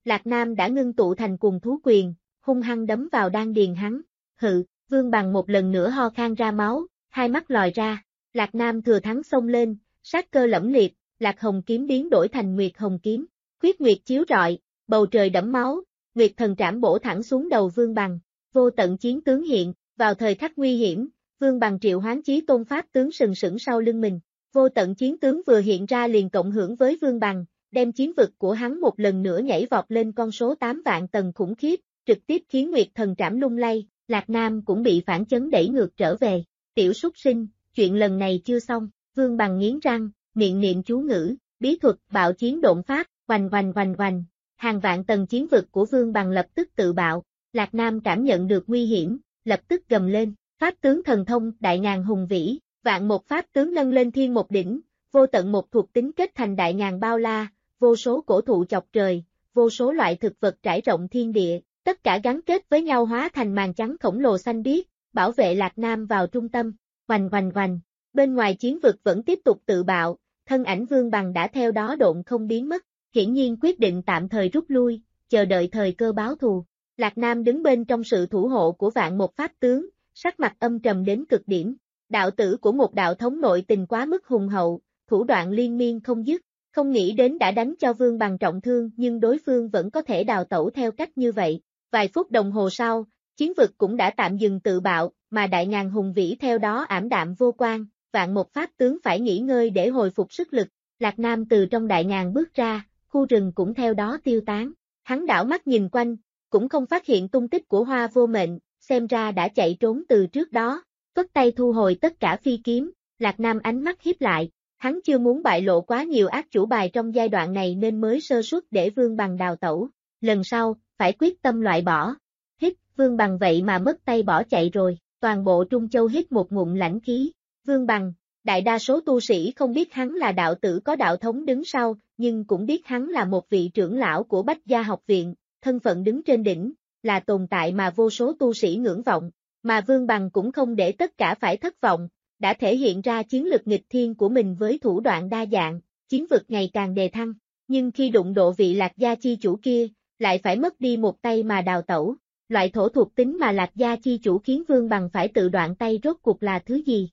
Lạc Nam đã ngưng tụ thành cùng thú quyền, hung hăng đấm vào đan điền hắn. Hự, Vương Bằng một lần nữa ho khan ra máu, hai mắt lòi ra. Lạc Nam thừa thắng xông lên, sát cơ lẫm liệt, Lạc Hồng kiếm biến đổi thành Nguyệt Hồng kiếm. Khuyết Nguyệt chiếu rọi, bầu trời đẫm máu, Nguyệt thần trảm bổ thẳng xuống đầu Vương Bằng. Vô tận chiến tướng hiện, vào thời khắc nguy hiểm, Vương Bằng triệu hoán chí tôn pháp tướng sừng sững sau lưng mình. Vô tận chiến tướng vừa hiện ra liền cộng hưởng với Vương Bằng, đem chiến vực của hắn một lần nữa nhảy vọt lên con số 8 vạn tầng khủng khiếp, trực tiếp khiến Nguyệt thần trảm lung lay, Lạc Nam cũng bị phản chấn đẩy ngược trở về. Tiểu súc sinh, chuyện lần này chưa xong, Vương Bằng nghiến răng, miệng niệm chú ngữ, bí thuật bạo chiến độn pháp, oanh oanh oanh oanh. Hàng vạn tầng chiến vực của Vương Bằng lập tức tự bạo, Lạc Nam cảm nhận được nguy hiểm, lập tức gầm lên, pháp tướng thần thông đại ngàn hùng vĩ, vạn một pháp tướng nâng lên thiên một đỉnh, vô tận một thuộc tính kết thành đại ngàn bao la, vô số cổ thụ chọc trời, vô số loại thực vật trải rộng thiên địa, tất cả gắn kết với nhau hóa thành màn trắng khổng lồ xanh biếc, bảo vệ Lạc Nam vào trung tâm, oanh oanh oanh. Bên ngoài chiến vực vẫn tiếp tục tự bạo, thân ảnh Vương Bằng đã theo đó độn không biến mất, hiển nhiên quyết định tạm thời rút lui, chờ đợi thời cơ báo thù. Lạc Nam đứng bên trong sự thủ hộ của vạn một pháp tướng, sắc mặt âm trầm đến cực điểm. Đạo tử của một đạo thống nội tình quá mức hùng hậu, thủ đoạn liên miên không dứt, không nghĩ đến đã đánh cho Vương Bằng trọng thương nhưng đối phương vẫn có thể đào tẩu theo cách như vậy. Vài phút đồng hồ sau, chiến vực cũng đã tạm dừng tự bạo, mà đại ngàn hùng vĩ theo đó ảm đạm vô quang, vạn một pháp tướng phải nghỉ ngơi để hồi phục sức lực. Lạc Nam từ trong đại ngàn bước ra, khu rừng cũng theo đó tiêu tán. Hắn đảo mắt nhìn quanh, cũng không phát hiện tung tích của Hoa Vô Mệnh, xem ra đã chạy trốn từ trước đó. Phất tay thu hồi tất cả phi kiếm, Lạc Nam ánh mắt híp lại, hắn chưa muốn bại lộ quá nhiều ác chủ bài trong giai đoạn này nên mới sơ suất để Vương Bằng đào tẩu. Lần sau, phải quyết tâm loại bỏ. Hít, Vương Bằng vậy mà mất tay bỏ chạy rồi, toàn bộ Trung Châu hít một ngụm lãnh khí. Vương Bằng, đại đa số tu sĩ không biết hắn là đạo tử có đạo thống đứng sau, nhưng cũng biết hắn là một vị trưởng lão của Bách Gia học viện, thân phận đứng trên đỉnh, là tồn tại mà vô số tu sĩ ngưỡng vọng. Mà Vương Bằng cũng không để tất cả phải thất vọng, đã thể hiện ra chiến lực nghịch thiên của mình với thủ đoạn đa dạng, chiến vực ngày càng đề thăng, nhưng khi đụng độ vị Lạc Gia chi chủ kia, lại phải mất đi một tay mà đào tẩu. Loại thổ thuộc tính mà Lạc Gia chi chủ khiến Vương Bằng phải tự đoạn tay rốt cuộc là thứ gì?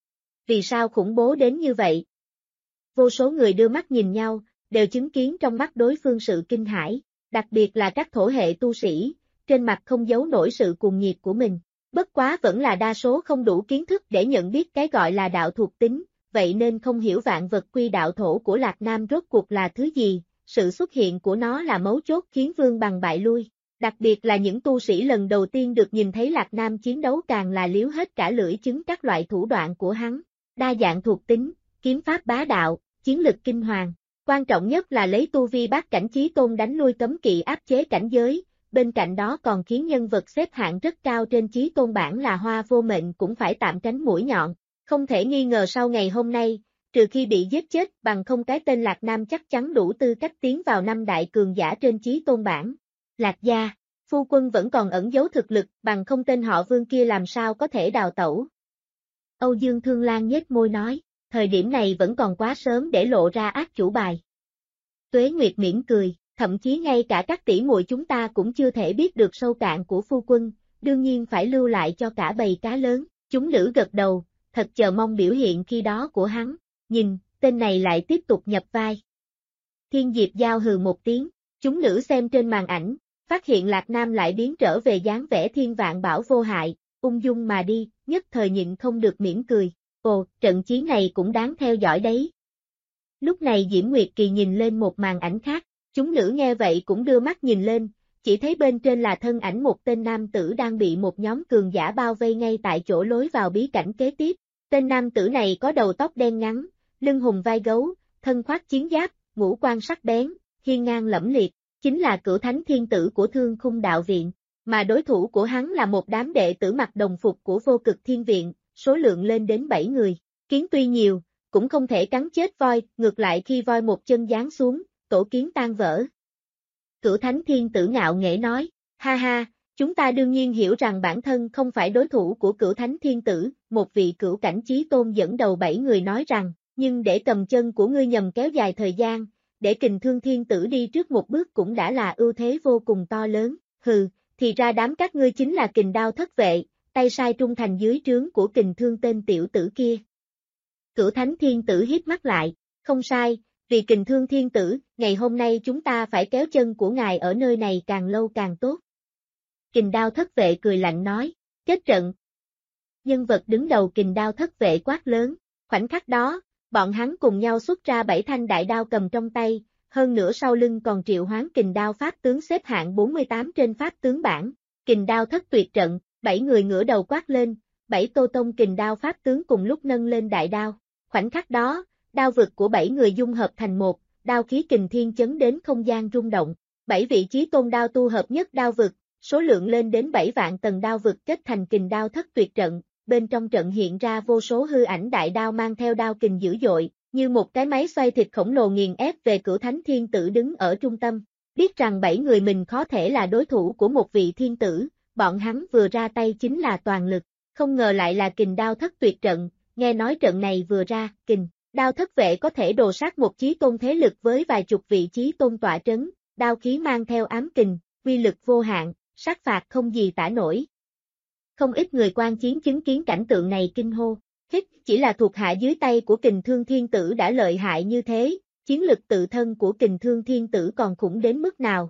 Vì sao khủng bố đến như vậy? Vô số người đưa mắt nhìn nhau, đều chứng kiến trong mắt đối phương sự kinh hãi, đặc biệt là các thổ hệ tu sĩ, trên mặt không giấu nổi sự cuồng nhiệt của mình. Bất quá vẫn là đa số không đủ kiến thức để nhận biết cái gọi là đạo thuộc tính, vậy nên không hiểu vạn vật quy đạo thổ của Lạc Nam rốt cuộc là thứ gì, sự xuất hiện của nó là mấu chốt khiến Vương Bằng bại lui. Đặc biệt là những tu sĩ lần đầu tiên được nhìn thấy Lạc Nam chiến đấu càng là liếu hết cả lưỡi chứng các loại thủ đoạn của hắn. Đa dạng thuộc tính, kiếm pháp bá đạo, chiến lực kinh hoàng. Quan trọng nhất là lấy tu vi bát cảnh chí tôn đánh lui cấm kỵ áp chế cảnh giới. Bên cạnh đó còn khiến nhân vật xếp hạng rất cao trên chí tôn bảng là Hoa Vô Mệnh cũng phải tạm tránh mũi nhọn. Không thể nghi ngờ sau ngày hôm nay, trừ khi bị giết chết bằng không cái tên Lạc Nam chắc chắn đủ tư cách tiến vào năm đại cường giả trên chí tôn bảng. Lạc Gia, phu quân vẫn còn ẩn giấu thực lực bằng không tên họ Vương kia làm sao có thể đào tẩu. Âu Dương Thương Lan nhếch môi nói, thời điểm này vẫn còn quá sớm để lộ ra ác chủ bài. Tuế Nguyệt mỉm cười. Thậm chí ngay cả các tỷ muội chúng ta cũng chưa thể biết được sâu cạn của phu quân, đương nhiên phải lưu lại cho cả bầy cá lớn. Chúng nữ gật đầu, thật chờ mong biểu hiện khi đó của hắn. Nhìn, tên này lại tiếp tục nhập vai. Thiên Diệp Giao hừ một tiếng, chúng nữ xem trên màn ảnh, phát hiện Lạc Nam lại biến trở về dáng vẻ thiên vạn bảo vô hại, ung dung mà đi, nhất thời nhịn không được mỉm cười. Ồ, trận chiến này cũng đáng theo dõi đấy. Lúc này Diễm Nguyệt Kỳ nhìn lên một màn ảnh khác. Chúng nữ nghe vậy cũng đưa mắt nhìn lên, chỉ thấy bên trên là thân ảnh một tên nam tử đang bị một nhóm cường giả bao vây ngay tại chỗ lối vào bí cảnh kế tiếp. Tên nam tử này có đầu tóc đen ngắn, lưng hùng vai gấu, thân khoác chiến giáp, ngũ quan sắc bén, hiên ngang lẫm liệt, chính là Cửu Thánh Thiên Tử của Thương Khung Đạo Viện, mà đối thủ của hắn là một đám đệ tử mặc đồng phục của Vô Cực Thiên Viện, số lượng lên đến 7 người. Kiến tuy nhiều, cũng không thể cắn chết voi, ngược lại khi voi một chân giáng xuống, tổ kiến tan vỡ. Cửu Thánh Thiên Tử ngạo nghễ nói, ha ha, chúng ta đương nhiên hiểu rằng bản thân không phải đối thủ của Cửu Thánh Thiên Tử, một vị cửu cảnh chí tôn dẫn đầu 7 người nói rằng, nhưng để cầm chân của ngươi nhầm kéo dài thời gian, để Kình Thương Thiên Tử đi trước một bước cũng đã là ưu thế vô cùng to lớn. Hừ, thì ra đám các ngươi chính là Kình Đao thất vệ, tay sai trung thành dưới trướng của Kình Thương tên tiểu tử kia. Cửu Thánh Thiên Tử hít mắt lại, không sai, vì Kình Thương Thiên Tử, ngày hôm nay chúng ta phải kéo chân của ngài ở nơi này càng lâu càng tốt. Kình Đao thất vệ cười lạnh nói, kết trận. Nhân vật đứng đầu Kình Đao thất vệ quát lớn, khoảnh khắc đó, bọn hắn cùng nhau xuất ra 7 thanh đại đao cầm trong tay, hơn nữa sau lưng còn triệu hoán Kình Đao pháp tướng xếp hạng 48 trên pháp tướng bảng. Kình Đao thất tuyệt trận, 7 người ngửa đầu quát lên, 7 tô tông Kình Đao pháp tướng cùng lúc nâng lên đại đao. Khoảnh khắc đó, đao vực của 7 người dung hợp thành một, đao khí kình thiên chấn đến không gian rung động. 7 vị chí tôn đao tu hợp nhất đao vực, số lượng lên đến 7 vạn tầng đao vực kết thành Kình Đao thất tuyệt trận. Bên trong trận hiện ra vô số hư ảnh đại đao mang theo đao kình dữ dội, như một cái máy xoay thịt khổng lồ nghiền ép về Cửu Thánh Thiên Tử đứng ở trung tâm. Biết rằng 7 người mình khó thể là đối thủ của một vị thiên tử, bọn hắn vừa ra tay chính là toàn lực, không ngờ lại là Kình Đao thất tuyệt trận, nghe nói trận này vừa ra, Kình Đao thất vệ có thể đồ sát một chí tôn thế lực với vài chục vị chí tôn tọa trấn, đao khí mang theo ám kình, uy lực vô hạn, sát phạt không gì tả nổi. Không ít người quan chiến chứng kiến cảnh tượng này kinh hô, chỉ là thuộc hạ dưới tay của Kình Thương Thiên Tử đã lợi hại như thế, chiến lực tự thân của Kình Thương Thiên Tử còn khủng đến mức nào.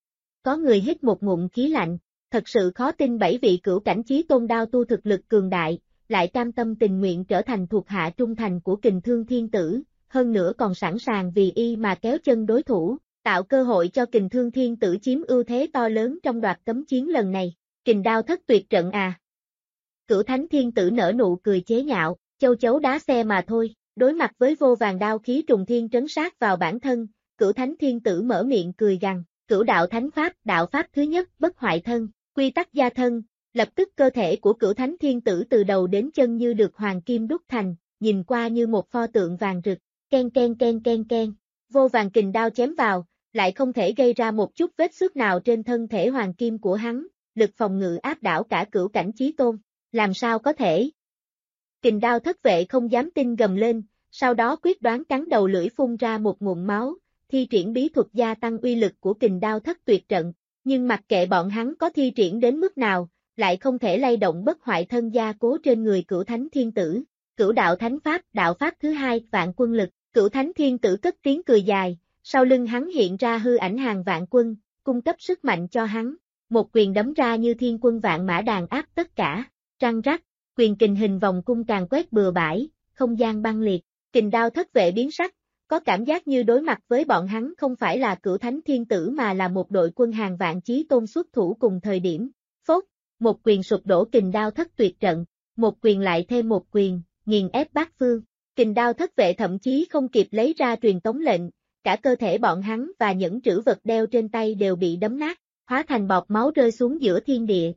Có người hít một ngụm khí lạnh, thật sự khó tin 7 vị cửu cảnh chí tôn đao tu thực lực cường đại, lại cam tâm tình nguyện trở thành thuộc hạ trung thành của Kình Thương Thiên Tử, hơn nữa còn sẵn sàng vì y mà kéo chân đối thủ, tạo cơ hội cho Kình Thương Thiên Tử chiếm ưu thế to lớn trong đoạt cấm chiến lần này. Kình Đao thất tuyệt trận à? Cửu Thánh Thiên Tử nở nụ cười chế nhạo, châu chấu đá xe mà thôi, đối mặt với vô vàn đao khí trùng thiên trấn sát vào bản thân, Cửu Thánh Thiên Tử mở miệng cười gằn, Cửu đạo thánh pháp, đạo pháp thứ nhất, bất hoại thân, quy tắc gia thân, lập tức cơ thể của Cửu Thánh Thiên Tử từ đầu đến chân như được hoàng kim đúc thành, nhìn qua như một pho tượng vàng rực, ken ken ken ken ken, vô vàn kình đao chém vào, lại không thể gây ra một chút vết xước nào trên thân thể hoàng kim của hắn, lực phòng ngự áp đảo cả cửu cảnh chí tôn, làm sao có thể? Kình Đao thất vệ không dám tin gầm lên, sau đó quyết đoán cắn đầu lưỡi phun ra một nguồn máu, thi triển bí thuật gia tăng uy lực của Kình Đao thất tuyệt trận, nhưng mặc kệ bọn hắn có thi triển đến mức nào, lại không thể lay động bất hoại thân gia cố trên người Cửu Thánh Thiên Tử. Cửu đạo thánh pháp, đạo pháp thứ hai, vạn quân lực, Cửu Thánh Thiên Tử cất tiếng cười dài, sau lưng hắn hiện ra hư ảnh hàng vạn quân, cung cấp sức mạnh cho hắn. Một quyền đấm ra như thiên quân vạn mã đàn áp tất cả, răng rắc, quyền kình hình vòng cung càng quét bừa bãi, không gian băng liệt, Kình Đao thất vệ biến sắc, có cảm giác như đối mặt với bọn hắn không phải là Cửu Thánh Thiên Tử mà là một đội quân hàng vạn chí tôn xuất thủ cùng thời điểm. Phốt, một quyền sụp đổ Kình Đao thất tuyệt trận, một quyền lại thêm một quyền, nghiền ép bát phương. Kình Đao thất vệ thậm chí không kịp lấy ra truyền tống lệnh, cả cơ thể bọn hắn và những trữ vật đeo trên tay đều bị đấm nát, hóa thành bọt máu rơi xuống giữa thiên địa.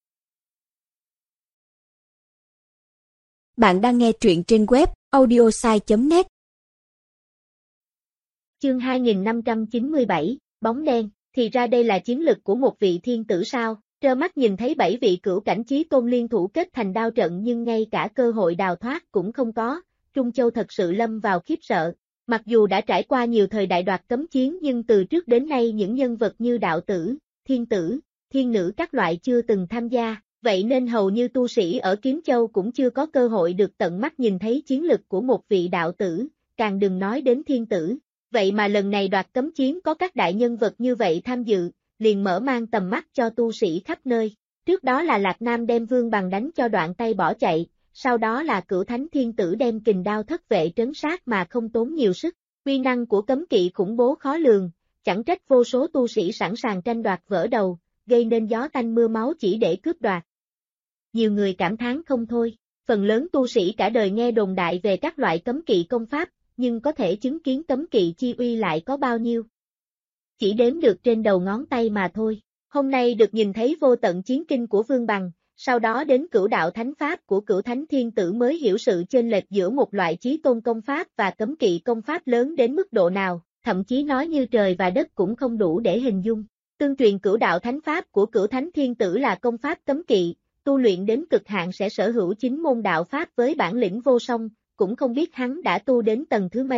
Bạn đang nghe truyện trên web audiosai.net. Chương 2597, bóng đen, thì ra đây là chiến lực của một vị thiên tử sao, trơ mắt nhìn thấy 7 vị cửu cảnh chí tôn liên thủ kết thành đao trận nhưng ngay cả cơ hội đào thoát cũng không có, Trung Châu thật sự lâm vào khiếp sợ. Mặc dù đã trải qua nhiều thời đại đoạt cấm chiến nhưng từ trước đến nay những nhân vật như đạo tử, thiên tử, thiên nữ các loại chưa từng tham gia, vậy nên hầu như tu sĩ ở Kiếm Châu cũng chưa có cơ hội được tận mắt nhìn thấy chiến lực của một vị đạo tử, càng đừng nói đến thiên tử. Vậy mà lần này đoạt cấm chiến có các đại nhân vật như vậy tham dự, liền mở mang tầm mắt cho tu sĩ khắp nơi. Trước đó là Lạc Nam đem Vương Bằng đánh cho đoạn tay bỏ chạy, sau đó là Cửu Thánh Thiên Tử đem Kình Đao thất vệ trấn sát mà không tốn nhiều sức. Uy năng của cấm kỵ khủng bố khó lường, chẳng trách vô số tu sĩ sẵn sàng tranh đoạt vỡ đầu, gây nên gió tanh mưa máu chỉ để cướp đoạt. Nhiều người cảm thán không thôi, phần lớn tu sĩ cả đời nghe đồn đại về các loại cấm kỵ công pháp, nhưng có thể chứng kiến cấm kỵ chi uy lại có bao nhiêu. Chỉ đếm được trên đầu ngón tay mà thôi. Hôm nay được nhìn thấy vô tận chiến kinh của Vương Bằng, sau đó đến cửu đạo thánh pháp của Cửu Thánh Thiên Tử mới hiểu sự chênh lệch giữa một loại chí tôn công pháp và cấm kỵ công pháp lớn đến mức độ nào, thậm chí nói như trời và đất cũng không đủ để hình dung. Tương truyền cửu đạo thánh pháp của Cửu Thánh Thiên Tử là công pháp cấm kỵ, tu luyện đến cực hạn sẽ sở hữu 9 môn đạo pháp với bản lĩnh vô song, cũng không biết hắn đã tu đến tầng thứ mấy,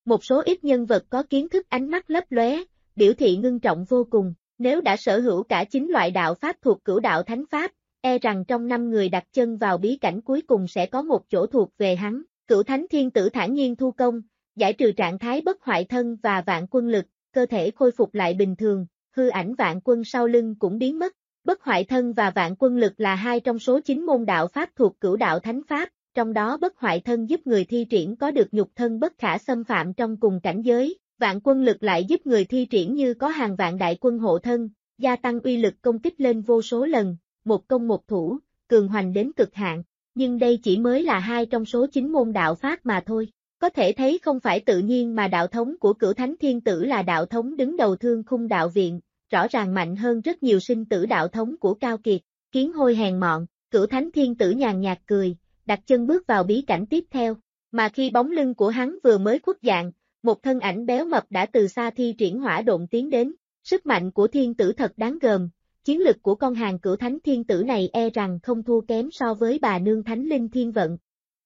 Một số ít nhân vật có kiến thức ánh mắt lấp lóe, biểu thị ngưng trọng vô cùng, nếu đã sở hữu cả 9 loại đạo pháp thuộc Cửu Đạo Thánh Pháp, e rằng trong 5 người đặt chân vào bí cảnh cuối cùng sẽ có một chỗ thuộc về hắn. Cửu Thánh Thiên Tử thản nhiên thu công, giải trừ trạng thái bất hoại thân và vạn quân lực, cơ thể khôi phục lại bình thường, hư ảnh vạn quân sau lưng cũng biến mất. Bất hoại thân và vạn quân lực là 2 trong số 9 môn đạo pháp thuộc Cửu Đạo Thánh Pháp, trong đó bất hoại thân giúp người thi triển có được nhục thân bất khả xâm phạm trong cùng cảnh giới, vạn quân lực lại giúp người thi triển như có hàng vạn đại quân hộ thân, gia tăng uy lực công kích lên vô số lần, một công một thủ, cường hoành đến cực hạn, nhưng đây chỉ mới là 2 trong số 9 môn đạo pháp mà thôi. Có thể thấy không phải tự nhiên mà đạo thống của Cửu Thánh Thiên Tử là đạo thống đứng đầu Thương Khung Đạo Viện, rõ ràng mạnh hơn rất nhiều sinh tử đạo thống của Cao Kiệt. Kiến Hôi hèn mọn, Cửu Thánh Thiên Tử nhàn nhạt cười, đặt chân bước vào bí cảnh tiếp theo, mà khi bóng lưng của hắn vừa mới khuất dạng, một thân ảnh béo mập đã từ xa thi triển hỏa độn tiến đến. Sức mạnh của thiên tử thật đáng gờm, chiến lực của con hàng Cửu Thánh Thiên Tử này e rằng không thua kém so với bà nương Thánh Linh Thiên Vận.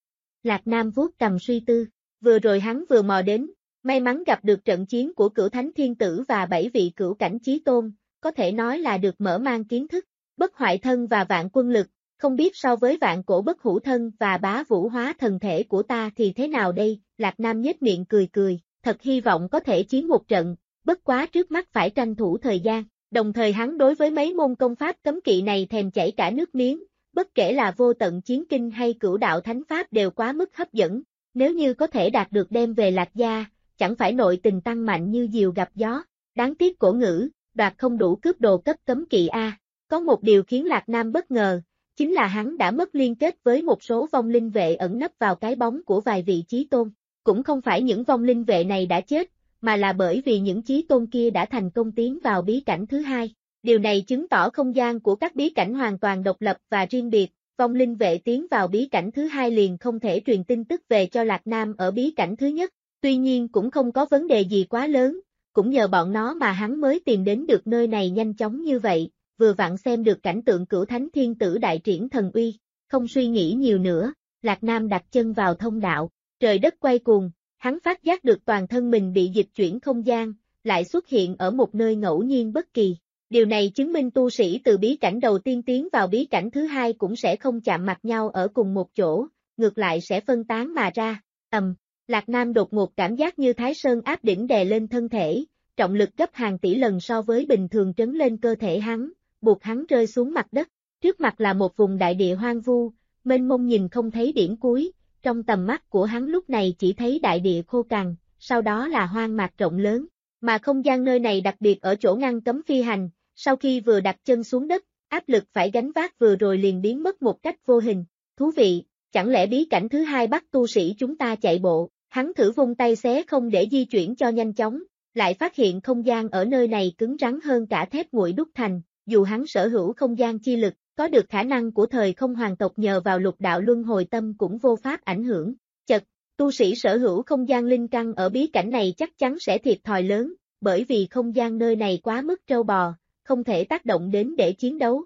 Lạc Nam vuốt cầm suy tư, vừa rồi hắn vừa mò đến, may mắn gặp được trận chiến của Cửu Thánh Thiên Tử và 7 vị cửu cảnh chí tôn, có thể nói là được mở mang kiến thức. Bất hoại thân và vạn quân lực, không biết so với vạn cổ bất hủ thân và bá vũ hóa thần thể của ta thì thế nào đây? Lạc Nam nhếch miệng cười cười, thật hy vọng có thể chiến một trận, bất quá trước mắt phải tranh thủ thời gian. Đồng thời hắn đối với mấy môn công pháp cấm kỵ này thèm chảy cả nước miếng, bất kể là vô tận chiến kinh hay Cửu Đạo Thánh Pháp đều quá mức hấp dẫn, nếu như có thể đạt được đem về Lạc gia, chẳng phải nội tình tăng mạnh như diều gặp gió. Đáng tiếc cổ ngữ, đoạt không đủ cướp đồ cấp cấm kỵ a. Có một điều khiến Lạc Nam bất ngờ, chính là hắn đã mất liên kết với một số vong linh vệ ẩn nấp vào cái bóng của vài vị chí tôn. Cũng không phải những vong linh vệ này đã chết, mà là bởi vì những chí tôn kia đã thành công tiến vào bí cảnh thứ 2. Điều này chứng tỏ không gian của các bí cảnh hoàn toàn độc lập và riêng biệt, vong linh vệ tiến vào bí cảnh thứ 2 liền không thể truyền tin tức về cho Lạc Nam ở bí cảnh thứ nhất. Tuy nhiên cũng không có vấn đề gì quá lớn, cũng nhờ bọn nó mà hắn mới tìm đến được nơi này nhanh chóng như vậy, vừa vặn xem được cảnh tượng Cửu Thánh Thiên Tử đại triển thần uy. Không suy nghĩ nhiều nữa, Lạc Nam đặt chân vào thông đạo, trời đất quay cuồng, hắn phát giác được toàn thân mình bị dịch chuyển không gian, lại xuất hiện ở một nơi ngẫu nhiên bất kỳ. Điều này chứng minh tu sĩ từ bí cảnh đầu tiên tiến vào bí cảnh thứ 2 cũng sẽ không chạm mặt nhau ở cùng một chỗ, ngược lại sẽ phân tán mà ra. Lạc Nam đột ngột cảm giác như Thái Sơn áp đỉnh đè lên thân thể, trọng lực gấp hàng tỷ lần so với bình thường trấn lên cơ thể hắn, buộc hắn rơi xuống mặt đất. Trước mặt là một vùng đại địa hoang vu, mênh mông nhìn không thấy điểm cuối, trong tầm mắt của hắn lúc này chỉ thấy đại địa khô cằn, sau đó là hoang mạc rộng lớn, mà không gian nơi này đặc biệt ở chỗ ngăn cấm phi hành, sau khi vừa đặt chân xuống đất, áp lực phải gánh vác vừa rồi liền biến mất một cách vô hình. Thú vị, chẳng lẽ bí cảnh thứ 2 bắt tu sĩ chúng ta chạy bộ? Hắn thử vung tay xé không để di chuyển cho nhanh chóng, lại phát hiện không gian ở nơi này cứng rắn hơn cả thép nguội đúc thành, dù hắn sở hữu không gian chi lực, có được khả năng của thời không hoàng tộc nhờ vào lục đạo luân hồi tâm cũng vô pháp ảnh hưởng. Chật, tu sĩ sở hữu không gian linh căn ở bí cảnh này chắc chắn sẽ thiệt thòi lớn, bởi vì không gian nơi này quá mức trâu bò, không thể tác động đến để chiến đấu.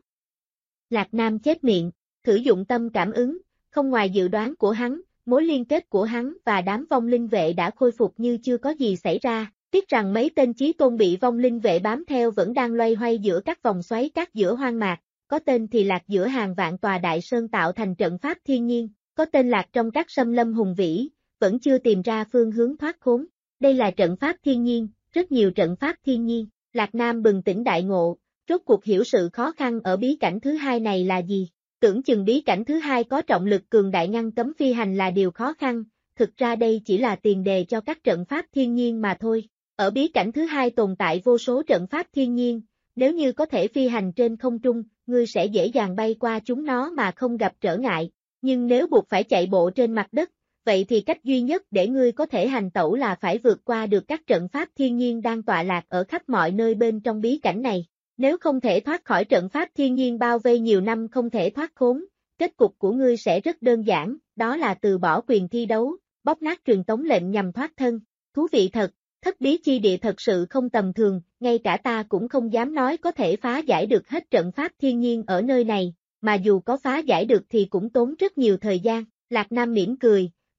Lạc Nam chép miệng, thử dụng tâm cảm ứng, không ngoài dự đoán của hắn, mối liên kết của hắn và đám vong linh vệ đã khôi phục như chưa có gì xảy ra, tiếc rằng mấy tên chí tôn bị vong linh vệ bám theo vẫn đang loay hoay giữa các vòng xoáy cát giữa hoang mạc, có tên thì lạc giữa hàng vạn tòa đại sơn tạo thành trận pháp thiên nhiên, có tên lạc trong các xâm lâm hùng vĩ, vẫn chưa tìm ra phương hướng thoát khốn. Đây là trận pháp thiên nhiên, rất nhiều trận pháp thiên nhiên. Lạc Nam bừng tỉnh đại ngộ, rốt cuộc hiểu sự khó khăn ở bí cảnh thứ 2 này là gì. Tưởng chừng bí cảnh thứ 2 có trọng lực cường đại ngăn cấm phi hành là điều khó khăn, thực ra đây chỉ là tiền đề cho các trận pháp thiên nhiên mà thôi. Ở bí cảnh thứ 2 tồn tại vô số trận pháp thiên nhiên, nếu như có thể phi hành trên không trung, ngươi sẽ dễ dàng bay qua chúng nó mà không gặp trở ngại, nhưng nếu buộc phải chạy bộ trên mặt đất, vậy thì cách duy nhất để ngươi có thể hành tẩu là phải vượt qua được các trận pháp thiên nhiên đang tọa lạc ở khắp mọi nơi bên trong bí cảnh này. Nếu không thể thoát khỏi trận pháp thiên nhiên bao vây nhiều năm không thể thoát khốn, kết cục của ngươi sẽ rất đơn giản, đó là từ bỏ quyền thi đấu, bóp nát truyền tống lệnh nhằm thoát thân. Thú vị thật, Thất Bí Chi Địa thật sự không tầm thường, ngay cả ta cũng không dám nói có thể phá giải được hết trận pháp thiên nhiên ở nơi này, mà dù có phá giải được thì cũng tốn rất nhiều thời gian. Lạc Nam mỉm cười,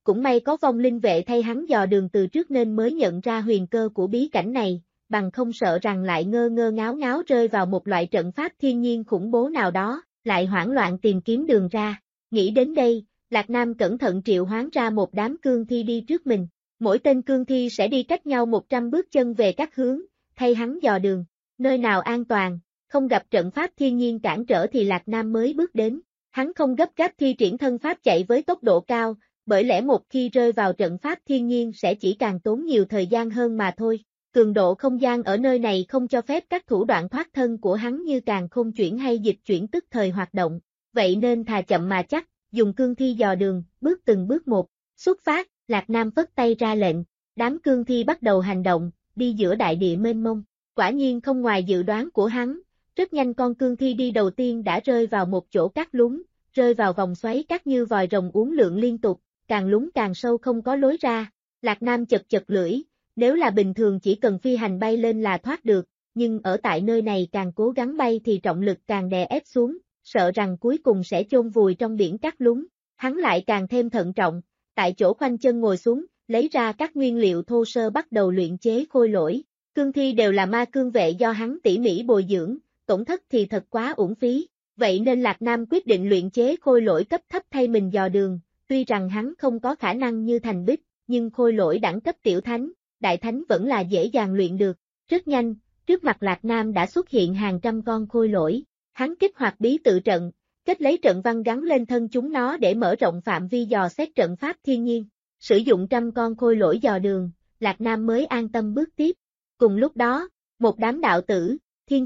cũng may có vong linh vệ thay hắn dò đường từ trước nên mới nhận ra huyền cơ của bí cảnh này, bằng không sợ rằng lại ngơ ngơ ngáo ngáo rơi vào một loại trận pháp thiên nhiên khủng bố nào đó, lại hoảng loạn tìm kiếm đường ra. Nghĩ đến đây, Lạc Nam cẩn thận triệu hoán ra một đám cương thi đi trước mình. Mỗi tên cương thi sẽ đi cách nhau 100 bước chân về các hướng, thay hắn dò đường. Nơi nào an toàn, không gặp trận pháp thiên nhiên cản trở thì Lạc Nam mới bước đến. Hắn không gấp gáp thi triển thân pháp chạy với tốc độ cao, bởi lẽ một khi rơi vào trận pháp thiên nhiên sẽ chỉ càng tốn nhiều thời gian hơn mà thôi. Cường độ không gian ở nơi này không cho phép các thủ đoạn thoát thân của hắn như càn khôn chuyển hay dịch chuyển tức thời hoạt động. Vậy nên thà chậm mà chắc, dùng cương thi dò đường, bước từng bước một. Xuất phát, Lạc Nam phất tay ra lệnh, đám cương thi bắt đầu hành động, đi giữa đại địa mênh mông. Quả nhiên không ngoài dự đoán của hắn, rất nhanh con cương thi đi đầu tiên đã rơi vào một chỗ cát lún, rơi vào vòng xoáy cát như vòi rồng uốn lượn liên tục, càng lún càng sâu không có lối ra. Lạc Nam chật chật lưỡi, nếu là bình thường chỉ cần phi hành bay lên là thoát được, nhưng ở tại nơi này càng cố gắng bay thì trọng lực càng đè ép xuống, sợ rằng cuối cùng sẽ chôn vùi trong biển cát lún. Hắn lại càng thêm thận trọng, tại chỗ khoanh chân ngồi xuống, lấy ra các nguyên liệu thô sơ bắt đầu luyện chế khôi lỗi. Cương thi đều là ma cương vệ do hắn tỉ mỉ bồi dưỡng, tổn thất thì thật quá uổng phí. Vậy nên Lạc Nam quyết định luyện chế khôi lỗi cấp thấp thay mình dò đường, tuy rằng hắn không có khả năng như Thành Bích, nhưng khôi lỗi đẳng cấp tiểu thánh, đại thánh vẫn là dễ dàng luyện được. Rất nhanh, trước mặt Lạc Nam đã xuất hiện hàng trăm con khôi lỗi, hắn kích hoạt bí tự trận, kết lấy trận văn gắn lên thân chúng nó để mở rộng phạm vi dò xét trận pháp thiên nhiên. Sử dụng trăm con khôi lỗi dò đường, Lạc Nam mới an tâm bước tiếp. Cùng lúc đó, một đám đạo tử,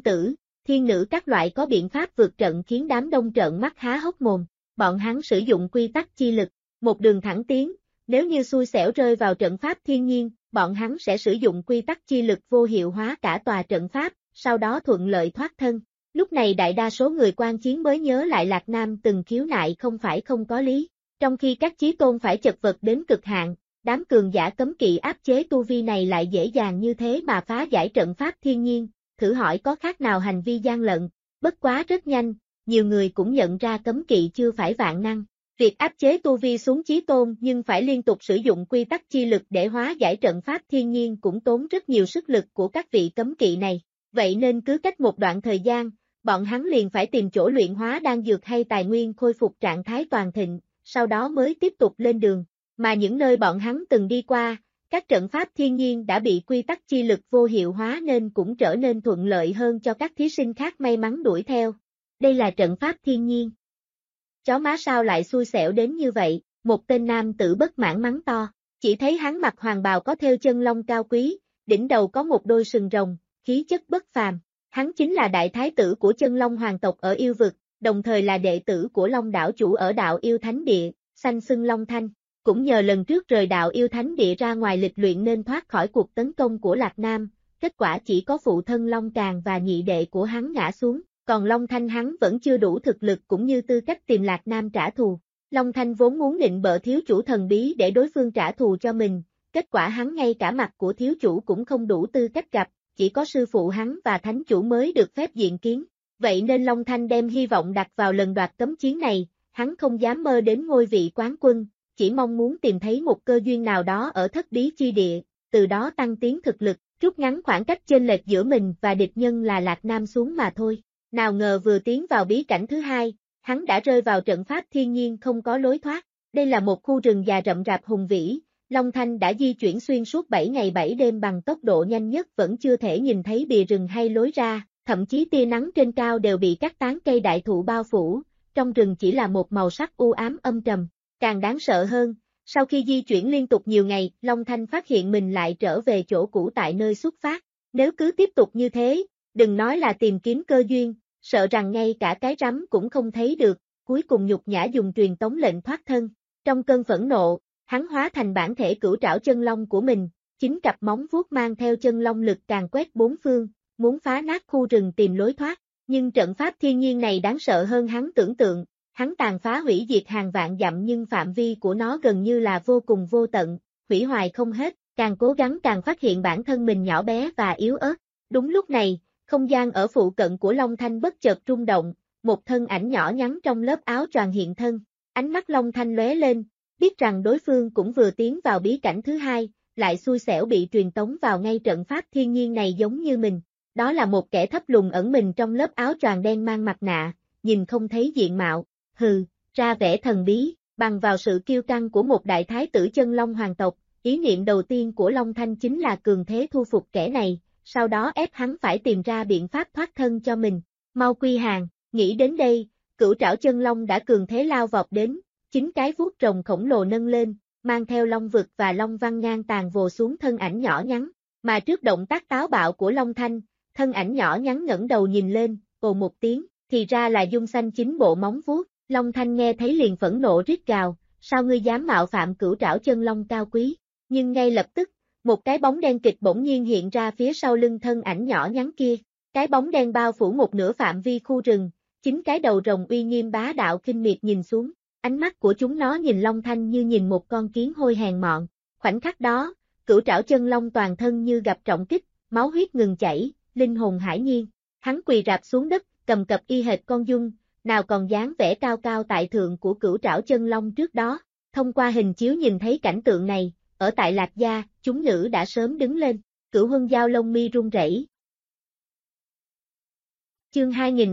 thiên nữ các loại có biện pháp vượt trận khiến đám đông trợn mắt há hốc mồm. Bọn hắn sử dụng quy tắc chi lực, một đường thẳng tiến, nếu như xui xẻo rơi vào trận pháp thiên nhiên, bọn hắn sẽ sử dụng quy tắc chi lực vô hiệu hóa cả tòa trận pháp, sau đó thuận lợi thoát thân. Lúc này đại đa số người quan chiến mới nhớ lại Lạc Nam từng khiếu nại không phải không có lý. Trong khi các chí tôn phải chật vật đến cực hạn, đám cường giả cấm kỵ áp chế tu vi này lại dễ dàng như thế mà phá giải trận pháp thiên nhiên, thử hỏi có khác nào hành vi gian lận. Bất quá rất nhanh, nhiều người cũng nhận ra cấm kỵ chưa phải vạn năng. Việc áp chế tu vi xuống chí tôn nhưng phải liên tục sử dụng quy tắc chi lực để hóa giải trận pháp thiên nhiên cũng tốn rất nhiều sức lực của các vị cấm kỵ này. Vậy nên cứ cách một đoạn thời gian, bọn hắn liền phải tìm chỗ luyện hóa đan dược hay tài nguyên khôi phục trạng thái toàn thịnh, sau đó mới tiếp tục lên đường. Mà những nơi bọn hắn từng đi qua, các trận pháp thiên nhiên đã bị quy tắc chi lực vô hiệu hóa nên cũng trở nên thuận lợi hơn cho các thí sinh khác may mắn đuổi theo. Đây là trận pháp thiên nhiên. Chó má sao lại xui xẻo đến như vậy, một tên nam tử bất mãn mắng to, chỉ thấy hắn mặc hoàng bào có thêu chân long cao quý, đỉnh đầu có một đôi sừng rồng, khí chất bất phàm. Hắn chính là đại thái tử của chân long hoàng tộc ở yêu vực, đồng thời là đệ tử của Long đảo chủ ở đạo yêu thánh địa, xanh xưng Long Thanh. Cũng nhờ lần trước rời đạo yêu thánh địa ra ngoài lịch luyện nên thoát khỏi cuộc tấn công của Lạc Nam, kết quả chỉ có phụ thân Long Càn và nhị đệ của hắn ngã xuống, còn Long Thanh hắn vẫn chưa đủ thực lực cũng như tư cách tìm Lạc Nam trả thù. Long Thanh vốn muốn định bợ thiếu chủ thần bí để đối phương trả thù cho mình, kết quả hắn ngay cả mặt của thiếu chủ cũng không đủ tư cách gặp, chỉ có sư phụ hắn và thánh chủ mới được phép diện kiến. Vậy nên Long Thanh đem hy vọng đặt vào lần đoạt cấm chiến này, hắn không dám mơ đến ngôi vị quán quân, chỉ mong muốn tìm thấy một cơ duyên nào đó ở thất bí chi địa, từ đó tăng tiến thực lực, rút ngắn khoảng cách chênh lệch giữa mình và địch nhân là Lạc Nam xuống mà thôi. Nào ngờ vừa tiến vào bí cảnh thứ hai, hắn đã rơi vào trận pháp thiên nhiên không có lối thoát. Đây là một khu rừng già rậm rạp hùng vĩ, Long Thanh đã di chuyển xuyên suốt 7 ngày 7 đêm bằng tốc độ nhanh nhất vẫn chưa thể nhìn thấy bìa rừng hay lối ra, thậm chí tia nắng trên cao đều bị các tán cây đại thụ bao phủ, trong rừng chỉ là một màu sắc u ám âm trầm. Càng đáng sợ hơn, sau khi di chuyển liên tục nhiều ngày, Long Thanh phát hiện mình lại trở về chỗ cũ tại nơi xuất phát. Nếu cứ tiếp tục như thế, đừng nói là tìm kiếm cơ duyên, sợ rằng ngay cả cái rắm cũng không thấy được, cuối cùng nhục nhã dùng truyền tống lệnh thoát thân. Trong cơn phẫn nộ, hắn hóa thành bản thể cửu trảo chân long của mình, chính cặp móng vuốt mang theo chân long lực càng quét bốn phương, muốn phá nát khu rừng tìm lối thoát. Nhưng trận pháp thiên nhiên này đáng sợ hơn hắn tưởng tượng. Hắn tàn phá hủy diệt hàng vạn dặm nhưng phạm vi của nó gần như là vô cùng vô tận, hủy hoài không hết, càng cố gắng càng phát hiện bản thân mình nhỏ bé và yếu ớt. Đúng lúc này, không gian ở phụ cận của Long Thanh bất chợt rung động, một thân ảnh nhỏ nhắn trong lớp áo choàng hiện thân. Ánh mắt Long Thanh lóe lên, biết rằng đối phương cũng vừa tiến vào bí cảnh thứ hai, lại xui xẻo bị truyền tống vào ngay trận pháp thiên nhiên này giống như mình. Đó là một kẻ thấp lùn ẩn mình trong lớp áo choàng đen mang mặt nạ, nhìn không thấy diện mạo, hừ, ra vẻ thần bí, bằng vào sự kiêu căng của một đại thái tử chân Long hoàng tộc, ý niệm đầu tiên của Long Thanh chính là cường thế thu phục kẻ này, sau đó ép hắn phải tìm ra biện pháp thoát thân cho mình. Mau quy hàng, nghĩ đến đây, Cửu Trảo chân Long đã cường thế lao vọt đến, 9 cái vuốt rồng khổng lồ nâng lên, mang theo long vực và long văn ngang tàn vồ xuống thân ảnh nhỏ nhắn, mà trước động tác táo bạo của Long Thanh, thân ảnh nhỏ nhắn ngẩng đầu nhìn lên, ồ một tiếng, thì ra là Dung Xanh 9 bộ móng vuốt. Long Thanh nghe thấy liền phẫn nộ rít gào, sao ngươi dám mạo phạm Cửu Trảo chân Long cao quý, nhưng ngay lập tức, một cái bóng đen kịch bỗng nhiên hiện ra phía sau lưng thân ảnh nhỏ nhắn kia, cái bóng đen bao phủ một nửa phạm vi khu rừng, 9 cái đầu rồng uy nghiêm bá đạo kinh miệt nhìn xuống, ánh mắt của chúng nó nhìn Long Thanh như nhìn một con kiến hôi hèn mọn, khoảnh khắc đó, Cửu Trảo chân Long toàn thân như gặp trọng kích, máu huyết ngừng chảy, linh hồn hải nhiên, hắn quỳ rạp xuống đất, cầm cập y hệt con dung, nào còn dáng vẻ cao cao tại thượng của Cửu Trảo chân Long trước đó. Thông qua hình chiếu nhìn thấy cảnh tượng này, ở tại Lạc Gia, chúng nữ đã sớm đứng lên, Cửu Huân Giao lông mi run rẩy. Chương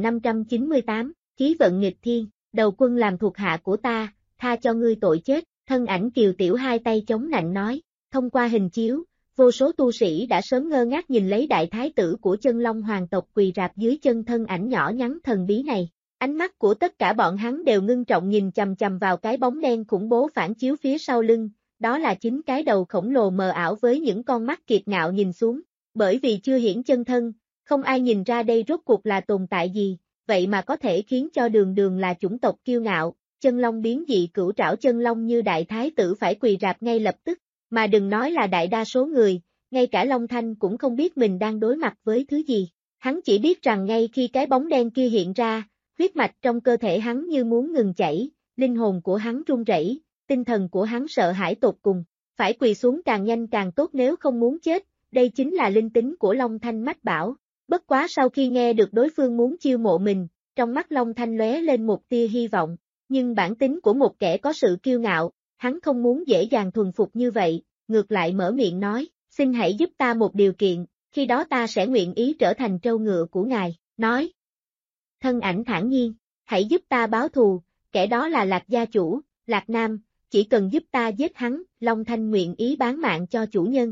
2598, Khí vận nghịch thiên, đầu quân làm thuộc hạ của ta, tha cho ngươi tội chết, thân ảnh Kiều Tiểu hai tay chống nạnh nói, thông qua hình chiếu, vô số tu sĩ đã sớm ngơ ngác nhìn lấy đại thái tử của chân Long hoàng tộc quỳ rạp dưới chân thân ảnh nhỏ nhắn thần bí này. Ánh mắt của tất cả bọn hắn đều ngưng trọng nhìn chằm chằm vào cái bóng đen khủng bố phản chiếu phía sau lưng, đó là 9 cái đầu khổng lồ mờ ảo với những con mắt kiệt ngạo nhìn xuống, bởi vì chưa hiển chân thân, không ai nhìn ra đây rốt cuộc là tồn tại gì, vậy mà có thể khiến cho đường đường là chủng tộc kiêu ngạo, chân long biến dị Cửu Trảo chân Long như đại thái tử phải quỳ rạp ngay lập tức, mà đừng nói là đại đa số người, ngay cả Long Thanh cũng không biết mình đang đối mặt với thứ gì, hắn chỉ biết rằng ngay khi cái bóng đen kia hiện ra, huyết mạch trong cơ thể hắn như muốn ngừng chảy, linh hồn của hắn run rẩy, tinh thần của hắn sợ hãi tột cùng, phải quỳ xuống càng nhanh càng tốt nếu không muốn chết, đây chính là linh tính của Long Thanh mách bảo. Bất quá sau khi nghe được đối phương muốn chiêu mộ mình, trong mắt Long Thanh lóe lên một tia hy vọng, nhưng bản tính của một kẻ có sự kiêu ngạo, hắn không muốn dễ dàng thuần phục như vậy, ngược lại mở miệng nói, xin hãy giúp ta một điều kiện, khi đó ta sẽ nguyện ý trở thành trâu ngựa của ngài, nói. Thân ảnh thản nhiên, hãy giúp ta báo thù, kẻ đó là Lạc gia chủ, Lạc Nam, chỉ cần giúp ta giết hắn, Long Thanh nguyện ý bán mạng cho chủ nhân.